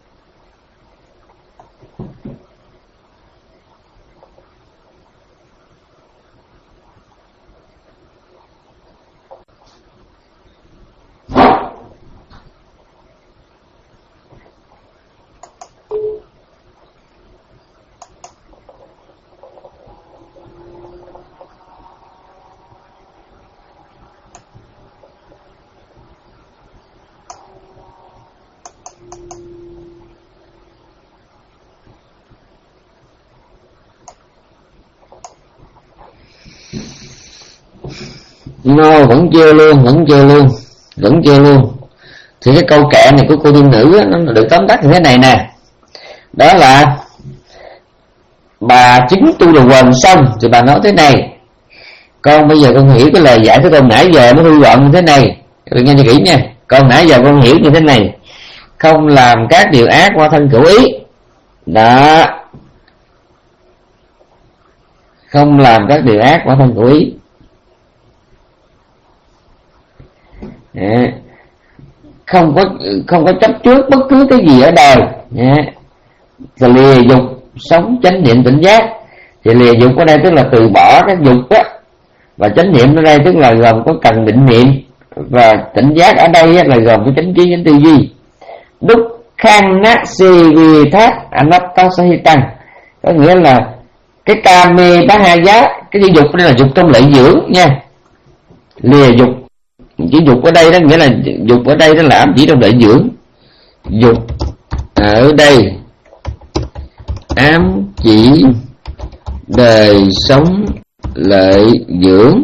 No, vẫn chưa luôn, vẫn chưa luôn, vẫn chưa luôn. Thì cái câu kệ này của cô tiên nữ á, nó được tóm tắt như thế này nè. Đó là bà chứng tu đồ quần xong thì bà nói thế này: con bây giờ con hiểu cái lời giải của con nãy giờ nó hư gọn như thế này. Đừng nghe cho kỹ nha. Con nãy giờ con hiểu như thế này: không làm các điều ác qua thân khẩu ý. Đó, không làm các điều ác qua thân khẩu ý. Không có không có chấp trước bất cứ cái gì ở đời. Rồi lìa dục, sống chánh niệm tỉnh giác. Thì lìa dục ở đây tức là từ bỏ các dục á, và chánh niệm ở đây tức là gồm có cần định niệm, và tỉnh giác ở đây là gồm có chánh trí chánh tư duy. Đúc khang nát si vi thác anattasahitan, có nghĩa là cái kame bá hai giá, cái dục đây là dục trong lợi dưỡng nha. Lìa dục, chỉ dục ở đây đó nghĩa là dục ở đây đó là ám chỉ trong lợi dưỡng. Dục ở đây ám chỉ đời sống lợi dưỡng,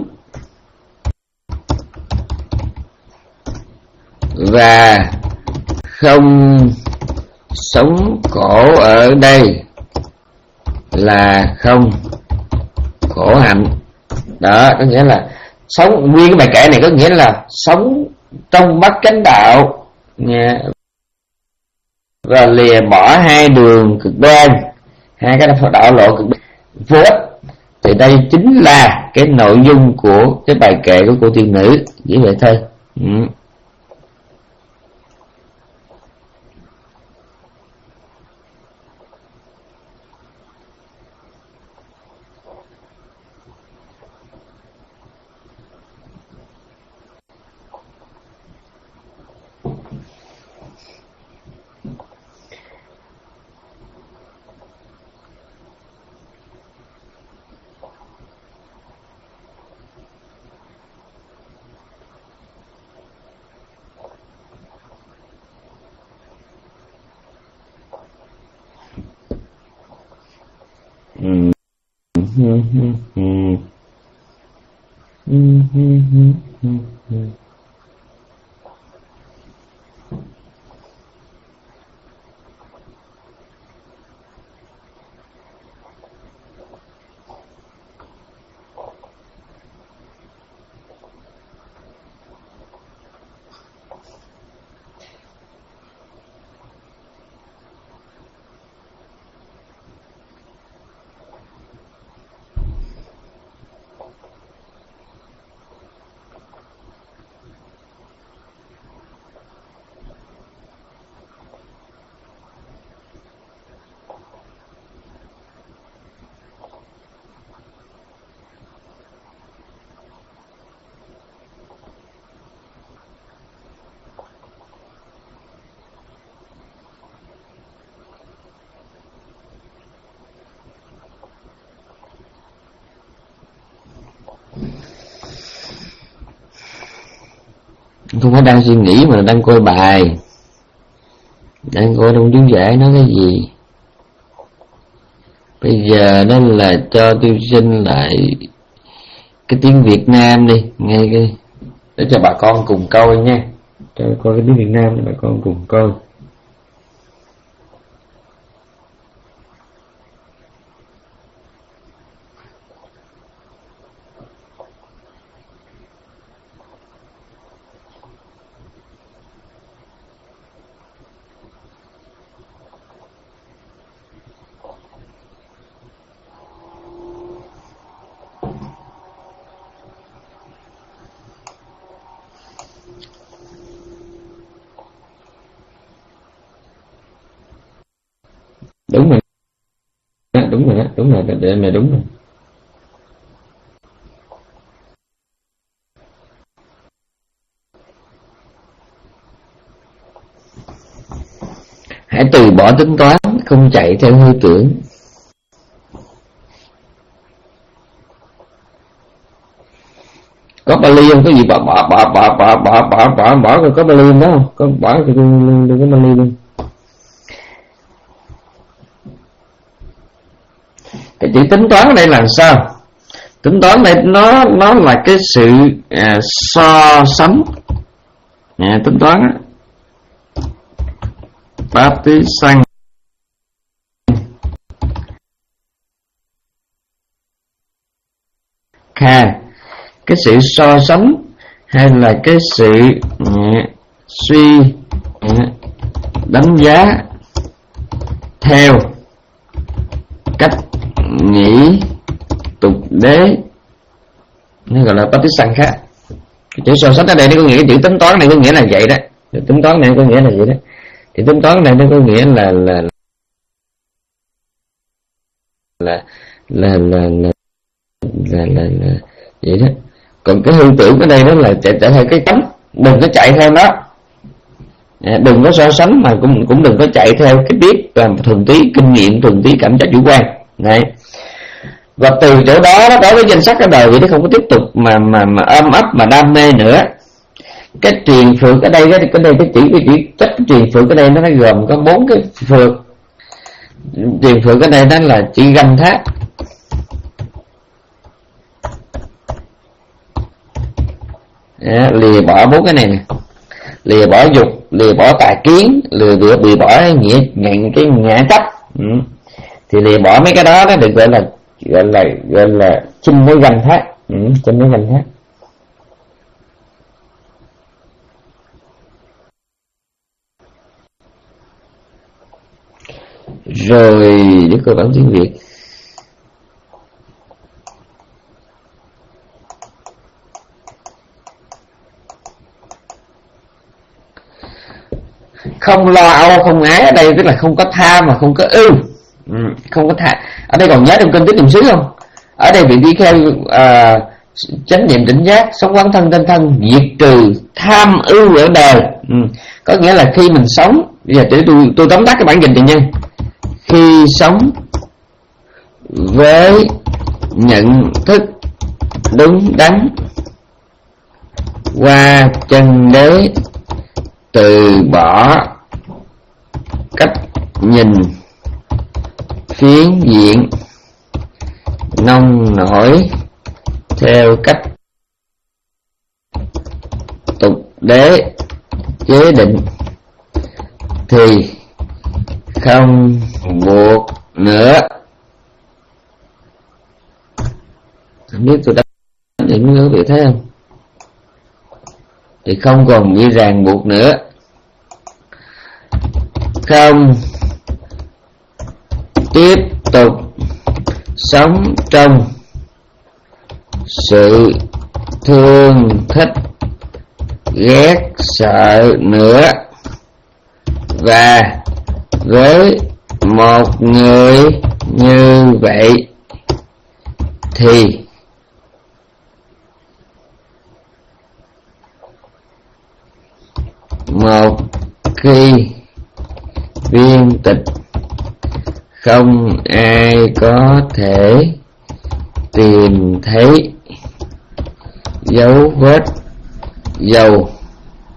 và không sống khổ ở đây là không khổ hạnh. Đó, có nghĩa là sống, nguyên cái bài kệ này có nghĩa là sống trong bát chánh đạo nha, và lìa bỏ hai đường cực đoan, hai cái đạo lộ cực đoan vô ích. Thì đây chính là cái nội dung của cái bài kệ của cô tiên nữ, chỉ vậy thôi. Ừ. không phải đang suy nghĩ mà là đang coi bài, đang coi trong chú giải nói cái gì. Bây giờ nó là cho tôi xin lại cái tiếng Việt Nam đi, nghe cái để cho bà con cùng coi nha, cho coi cái tiếng Việt Nam để bà con cùng coi. Đúng rồi, đúng rồi đó, đúng rồi, để này đúng rồi. Hãy từ bỏ tính toán, không chạy theo hư tưởng. Có ba ly không? Có gì bỏ bỏ bỏ bỏ bỏ bỏ bỏ bỏ bỏ rồi có ba ly đó không? Có bỏ thì đừng đừng có ba ly luôn. Cái chữ tính toán ở đây là sao? Tính toán đây nó nó là cái sự à, so sánh. À, tính toán á. Bát tí xăng. Kha. Cái sự so sánh hay là cái sự à, suy à, đánh giá theo cách nghĩ tục đế, nó gọi là bát tí xăng khác. Cái chữ so sánh ở đây nó có nghĩa, chữ tính toán này có nghĩa là vậy đó. Chữ tính toán này có nghĩa là vậy đó. Thì tính toán này nó có nghĩa là là là là là là là, là, là vậy đó. Còn cái hư tưởng ở đây đó là chạy, chạy theo cái tánh, đừng có chạy theo nó, à, đừng có so sánh, mà cũng cũng đừng có chạy theo cái biết và thuần túy kinh nghiệm, thuần túy cảm giác chủ quan này. Và từ chỗ đó nó đối với danh sách cái đời vậy nó không có tiếp tục mà mà mà ôm ấp mà đam mê nữa. Cái truyền phược ở đây cái cái đây cái chỉ cái chỉ cách truyền phược ở đây nó gồm có bốn cái phược. Truyền phược ở đây nó là chỉ ganh thác, à, lìa bỏ bốn cái này nè, lìa bỏ dục, lìa bỏ tà kiến, lìa bỏ bị bỏ nghĩa nhận cái ngã chấp, ừ. Thì lìa bỏ mấy cái đó nó được gọi là gọi là gọi là chinh với ganh thác, ừ, chinh với ganh thác. Rồi để coi bản tiếng Việt. Không lo âu, không ái ở đây tức là không có tham mà không có ưu, ừ, không có tham. Ở đây còn nhớ trong kinh Tứ Niệm xứ không? Ở đây vị đi theo à, chánh niệm tỉnh giác, sống quán thân tên thân, diệt trừ tham ưu ở đời, ừ. Có nghĩa là khi mình sống, bây giờ để tôi tôi tóm tắt cái bản dịch này nha. Khi sống với nhận thức đúng đắn qua chân đế, từ bỏ cách nhìn phiến diện nông nổi theo cách tục đế chế định, thì không buộc nữa. Không biết tôi đã những người vị thấy không? Thì không còn bị ràng buộc nữa, không tiếp tục sống trong sự thương thích ghét sợ nữa. Và với một người như vậy thì một khi viên tịch, không ai có thể tìm thấy dấu vết dầu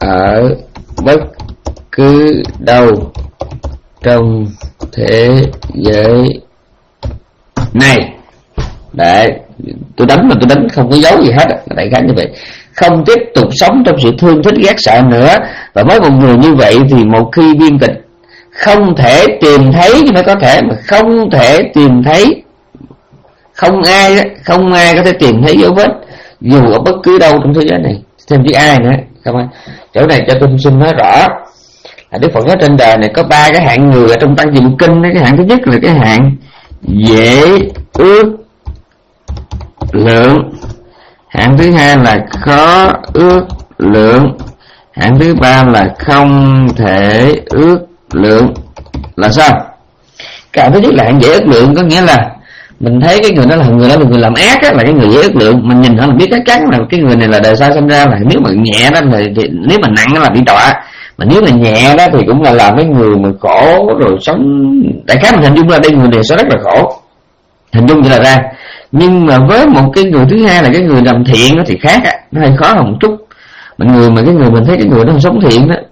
ở bất cứ đâu trong thế giới này. Đấy, tôi đánh mà tôi đánh không có dấu gì hết, đại khái như vậy. Không tiếp tục sống trong sự thương thích ghét sợ nữa. Và với một người như vậy thì một khi biên kịch không thể tìm thấy, chứ phải có thể mà không thể tìm thấy, không ai không ai có thể tìm thấy dấu vết dù ở bất cứ đâu trong thế giới này. Thêm chữ ai nữa không ạ? Chỗ này cho tôi xin nói rõ là Đức Phật nói trên đời này có ba cái hạng người ở trong Tăng Diệu Kinh. Cái hạng thứ nhất là cái hạng dễ ước lượng, hạng thứ hai là khó ước lượng, hạng thứ ba là không thể ước lượng. Là sao? Cái thứ nhất là hạng dễ ước lượng, có nghĩa là mình thấy cái người đó là người đó là người làm ác á, là cái người dễ ước lượng. Mình nhìn họ là biết chắc chắn là cái người này là đời sau sinh ra là nếu mà nhẹ đó thì, thì nếu mà nặng là bị đọa, mà nếu mà nhẹ đó thì cũng là làm cái người mà khổ rồi sống. Đại khái mình hình dung ra đây người này sẽ rất là khổ, hình dung như là ra. Nhưng mà với một cái người thứ hai là cái người làm thiện đó thì khác á, nó hơi khó hơn một chút. Mình người mà cái người mình thấy cái người đó sống thiện đó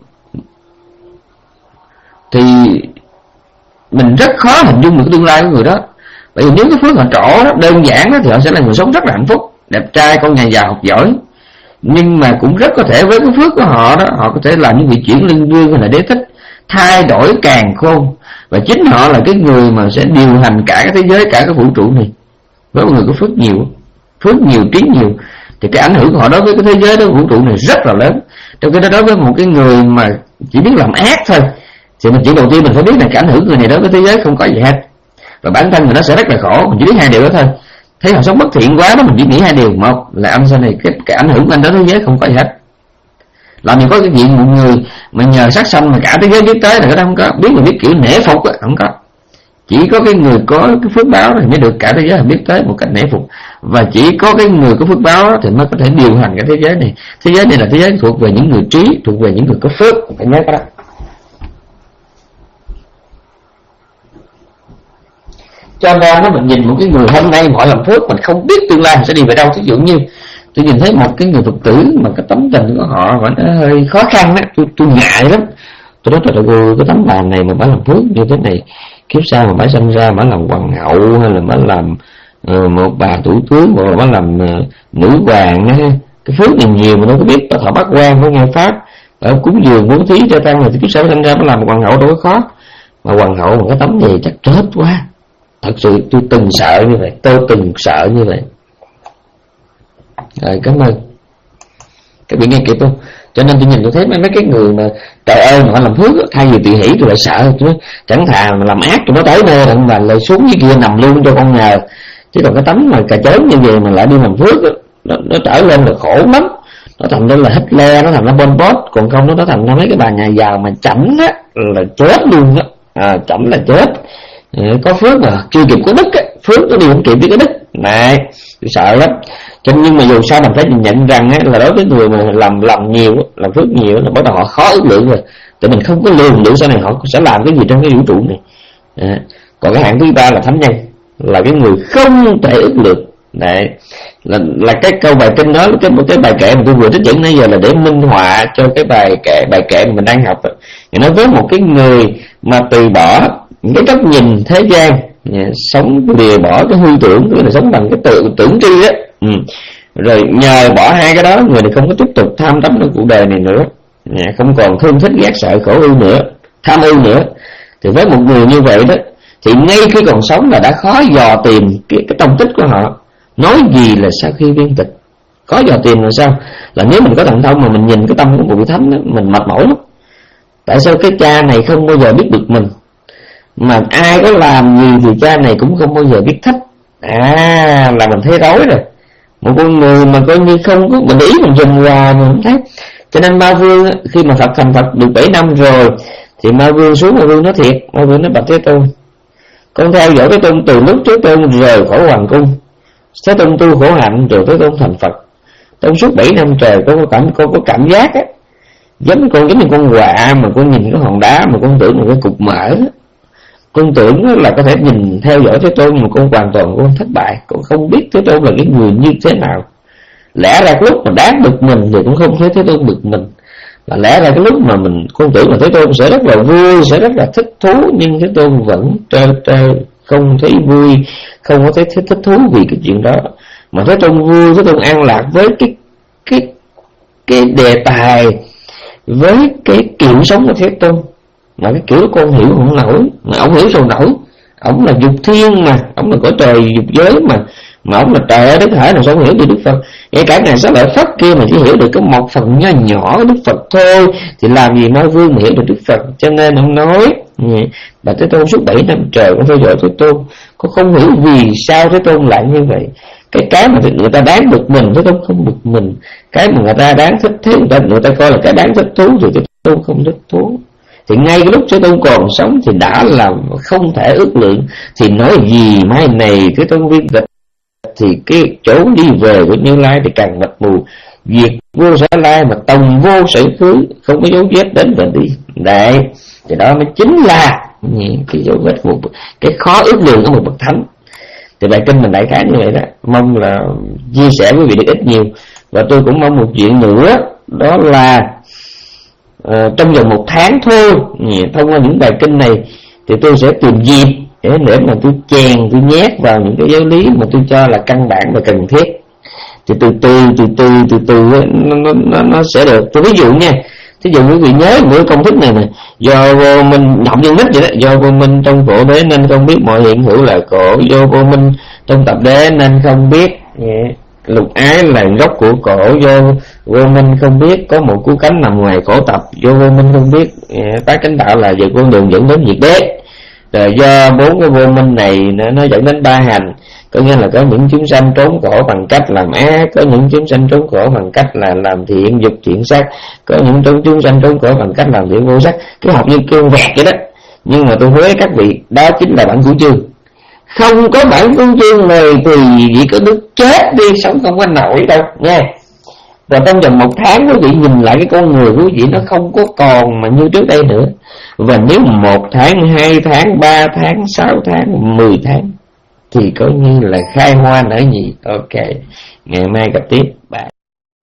thì mình rất khó hình dung được cái tương lai của người đó. Bởi vì nếu cái phước họ trổ đó, đơn giản đó, thì họ sẽ là người sống rất là hạnh phúc, đẹp trai, con nhà giàu, học giỏi. Nhưng mà cũng rất có thể với cái phước của họ đó, họ có thể làm những vị chuyển lương vương hay là đế thích, thay đổi càn khôn. Và chính họ là cái người mà sẽ điều hành cả cái thế giới, cả cái vũ trụ này. Với một người có phước nhiều, phước nhiều, trí nhiều, thì cái ảnh hưởng của họ đối với cái thế giới, đối với vũ trụ này rất là lớn. Trong khi đó đối với một cái người mà chỉ biết làm ác thôi, thì mình chỉ đầu tiên mình phải biết là cái ảnh hưởng người này đối với thế giới không có gì hết. Và bản thân người nó sẽ rất là khổ. Mình chỉ biết hai điều đó thôi. Thấy họ sống bất thiện quá đó, mình chỉ nghĩ hai điều. Một là anh sau này cái, cái ảnh hưởng của anh đối với thế giới không có gì hết. Làm gì có cái chuyện một người mà nhờ sát sanh mà cả thế giới biết tới là cái đó không có. Biết mà biết kiểu nể phục á, không có. Chỉ có cái người có cái phước báo thì mới được cả thế giới biết tới một cách nể phục. Và chỉ có cái người có phước báo thì mới có thể điều hành cái thế giới này. Thế giới này là thế giới thuộc về những người trí, thuộc về những người có phước. Phải nhớ cái đó. Cho nên nó mình nhìn một cái người hôm nay họ làm phước, mình không biết tương lai sẽ đi về đâu. Ví dụ như tôi nhìn thấy một cái người Phật tử mà cái tấm tình của họ vẫn hơi khó khăn á, tôi tôi ngại lắm. Tôi nói trời ơi, cái tấm bà này mà bà làm phước như thế này, kiếp sau mà bà sinh ra bà làm hoàng hậu hay là bà làm uh, một bà thủ tướng hoặc là bà làm uh, nữ hoàng á, cái phước này nhiều mà đâu có biết bà thọ bát quan phải nghe pháp, ở cúng dường bố thí cho tăng, thì kiếp sau sinh ra bà làm hoàng hậu đâu có khó. Mà hoàng hậu mà cái tấm này chắc chết quá. Thật sự tôi từng sợ như vậy, tôi từng sợ như vậy. Rồi, cảm ơn các vị nghe kịp không? Cho nên tôi nhìn tôi thấy mấy, mấy cái người mà trời ơi mà họ làm phước thay vì tùy hỷ tôi lại sợ. Tôi chẳng thà mà làm ác tôi nó tới nơi rồi mà lại xuống dưới kia nằm luôn cho con nhờ. Chứ còn cái tấm mà cà chớn như vậy mà lại đi làm phước nó, nó trở lên là khổ lắm. Nó thành ra là Hitler, nó thành ra Pol Pot. Còn không nó, nó thành ra mấy cái bà nhà giàu mà chảnh á là chết luôn á. À, chảnh là chết. Có phước mà chưa kịp có đức á, phước nó đi không kịp với cái đức này, tôi sợ lắm. Cho nên nhưng mà dù sao mình phải nhận rằng á, là đối với người mà làm làm nhiều, làm phước nhiều là bắt đầu họ khó ước lượng rồi. Tại mình không có lường được sau này họ sẽ làm cái gì trong cái vũ trụ này. À, còn cái hạng thứ ba là thánh nhân, là cái người không thể ước lượng. Đấy là, là cái câu bài kinh đó, cái cái bài kệ mà tôi vừa trích dẫn nãy giờ là để minh họa cho cái bài kệ bài kệ mà mình đang học. Thì nói với một cái người mà từ bỏ cái cách nhìn thế gian, sống lìa bỏ cái hư tưởng, tức là sống bằng cái tự tưởng tri á, ừ. Rồi nhờ bỏ hai cái đó, người này không có tiếp tục tham đắm trong cuộc đời này nữa, không còn thương thích ghét sợ khổ ưu nữa, tham ưu nữa. Thì với một người như vậy đó, thì ngay khi còn sống là đã khó dò tìm cái, cái tông tích của họ. Nói gì là sau khi viên tịch, khó dò tìm là sao? Là nếu mình có thần thông mà mình nhìn cái tâm của một vị thánh đó, mình mệt mỏi lắm. Tại sao cái cha này không bao giờ biết được mình, mà ai có làm gì thì cha này cũng không bao giờ biết thích. À, là mình thấy rối rồi. Một con người mà coi như không có, mình để ý mình dừng hoài mình không thấy. Cho nên Ma Vương khi mà Phật thành Phật được bảy năm rồi thì Ma Vương xuống, Ma Vương nói thiệt, Ma Vương nói bạch Thế Tôn, con theo dõi Thế Tôn từ lúc Thế Tôn rời khỏi hoàng cung, Thế Tôn tu khổ hạnh rồi Thế Tôn thành Phật. Trong suốt bảy năm trời con có cảm, con có cảm giác á, giống con giống như con quạ mà con nhìn cái hòn đá mà con tưởng là cái cục mỡ. Con tưởng là có thể nhìn theo dõi Thế Tôn mà con hoàn toàn con thất bại. Con không biết Thế Tôn là cái người như thế nào. Lẽ ra lúc mà đáng bực mình thì cũng không thấy Thế Tôn bực mình, Và lẽ ra cái lúc mà mình con tưởng là Thế Tôn sẽ rất là vui, sẽ rất là thích thú, nhưng Thế Tôn vẫn trơ trơ, không thấy vui, không có thấy thích, thích thú vì cái chuyện đó. Mà Thế Tôn vui, Thế Tôn an lạc với cái cái cái đề tài, với cái kiểu sống của Thế Tôn. Mà cái kiểu đó con hiểu không nổi, mà ông hiểu sao nổi. Ông là dục thiên mà, ông là cõi trời dục giới mà, mà ông là trời ơi Đức Hải nào sao không hiểu được Đức Phật. Ngay cả Ngài Xá Lợi Phất kia mà chỉ hiểu được cái một phần nho nhỏ của Đức Phật thôi, thì làm gì nói vương mà hiểu được Đức Phật. Cho nên ông nói Bà Thế Tôn suốt bảy năm trời con theo dõi Thế Tôn, con không hiểu vì sao Thế Tôn lại như vậy. Cái cái mà người ta đáng bực mình, Thế Tôn không bực mình. Cái mà người ta đáng thích thế, người ta, người ta coi là cái đáng thích thú, thì Thế Tôn không thích thú. Thì ngay cái lúc Thế Tôn còn sống thì đã là không thể ước lượng, thì nói gì mai này Thế Tôn viên tịch thì cái chỗ đi về của Như Lai thì càng mịt mù. Việc vô sở lai mà tòng vô sở khứ, không có dấu vết đến và đi. Đấy, thì đó mới chính là cái dấu vết một cái khó ước lượng của một bậc thánh. Thì bài kinh mình đại khái như vậy đó. Mong là chia sẻ với vị được ít nhiều. Và tôi cũng mong một chuyện nữa, đó là uh, trong vòng một tháng thôi, thông qua những bài kinh này thì tôi sẽ tìm dịp để, để mà tôi chèn, tôi nhét vào những cái giáo lý mà tôi cho là căn bản và cần thiết. Thì từ từ từ từ từ từ nó, nó, nó sẽ được. Tôi ví dụ nha, thí dụ quý vị nhớ mỗi công thức này nè: do vô minh, học nhân đích vậy đó, do vô minh trong khổ đế nên không biết mọi hiện hữu là khổ, do vô minh trong tập đế nên không biết yeah. lục ái là gốc của khổ, do vô minh không biết có một cú cánh nằm ngoài khổ tập, do vô minh không biết yeah. tái cánh đạo là về con đường dẫn đến diệt đế. Rồi do bốn cái vô minh này nó, nó dẫn đến ba hành, có nghĩa là có những chúng sanh trốn khổ bằng cách làm ác, có những chúng sanh trốn khổ bằng cách là làm thiện dục thiện sắc, có những chúng sanh trốn khổ bằng cách làm thiện vô sắc. Cái học như kêu vẹt vậy đó. Nhưng mà tôi hứa các vị, đó chính là bản chủ trương. Không có bản chủ trương này thì chỉ có đứt chết đi, sống không có nổi đâu nha. Và trong vòng một tháng quý vị nhìn lại cái con người của quý vị, nó không có còn mà như trước đây nữa. Và nếu một tháng, hai tháng, ba tháng, sáu tháng, mười tháng thì coi như là khai hoa nở nhị. Ok, ngày mai gặp tiếp. Bye.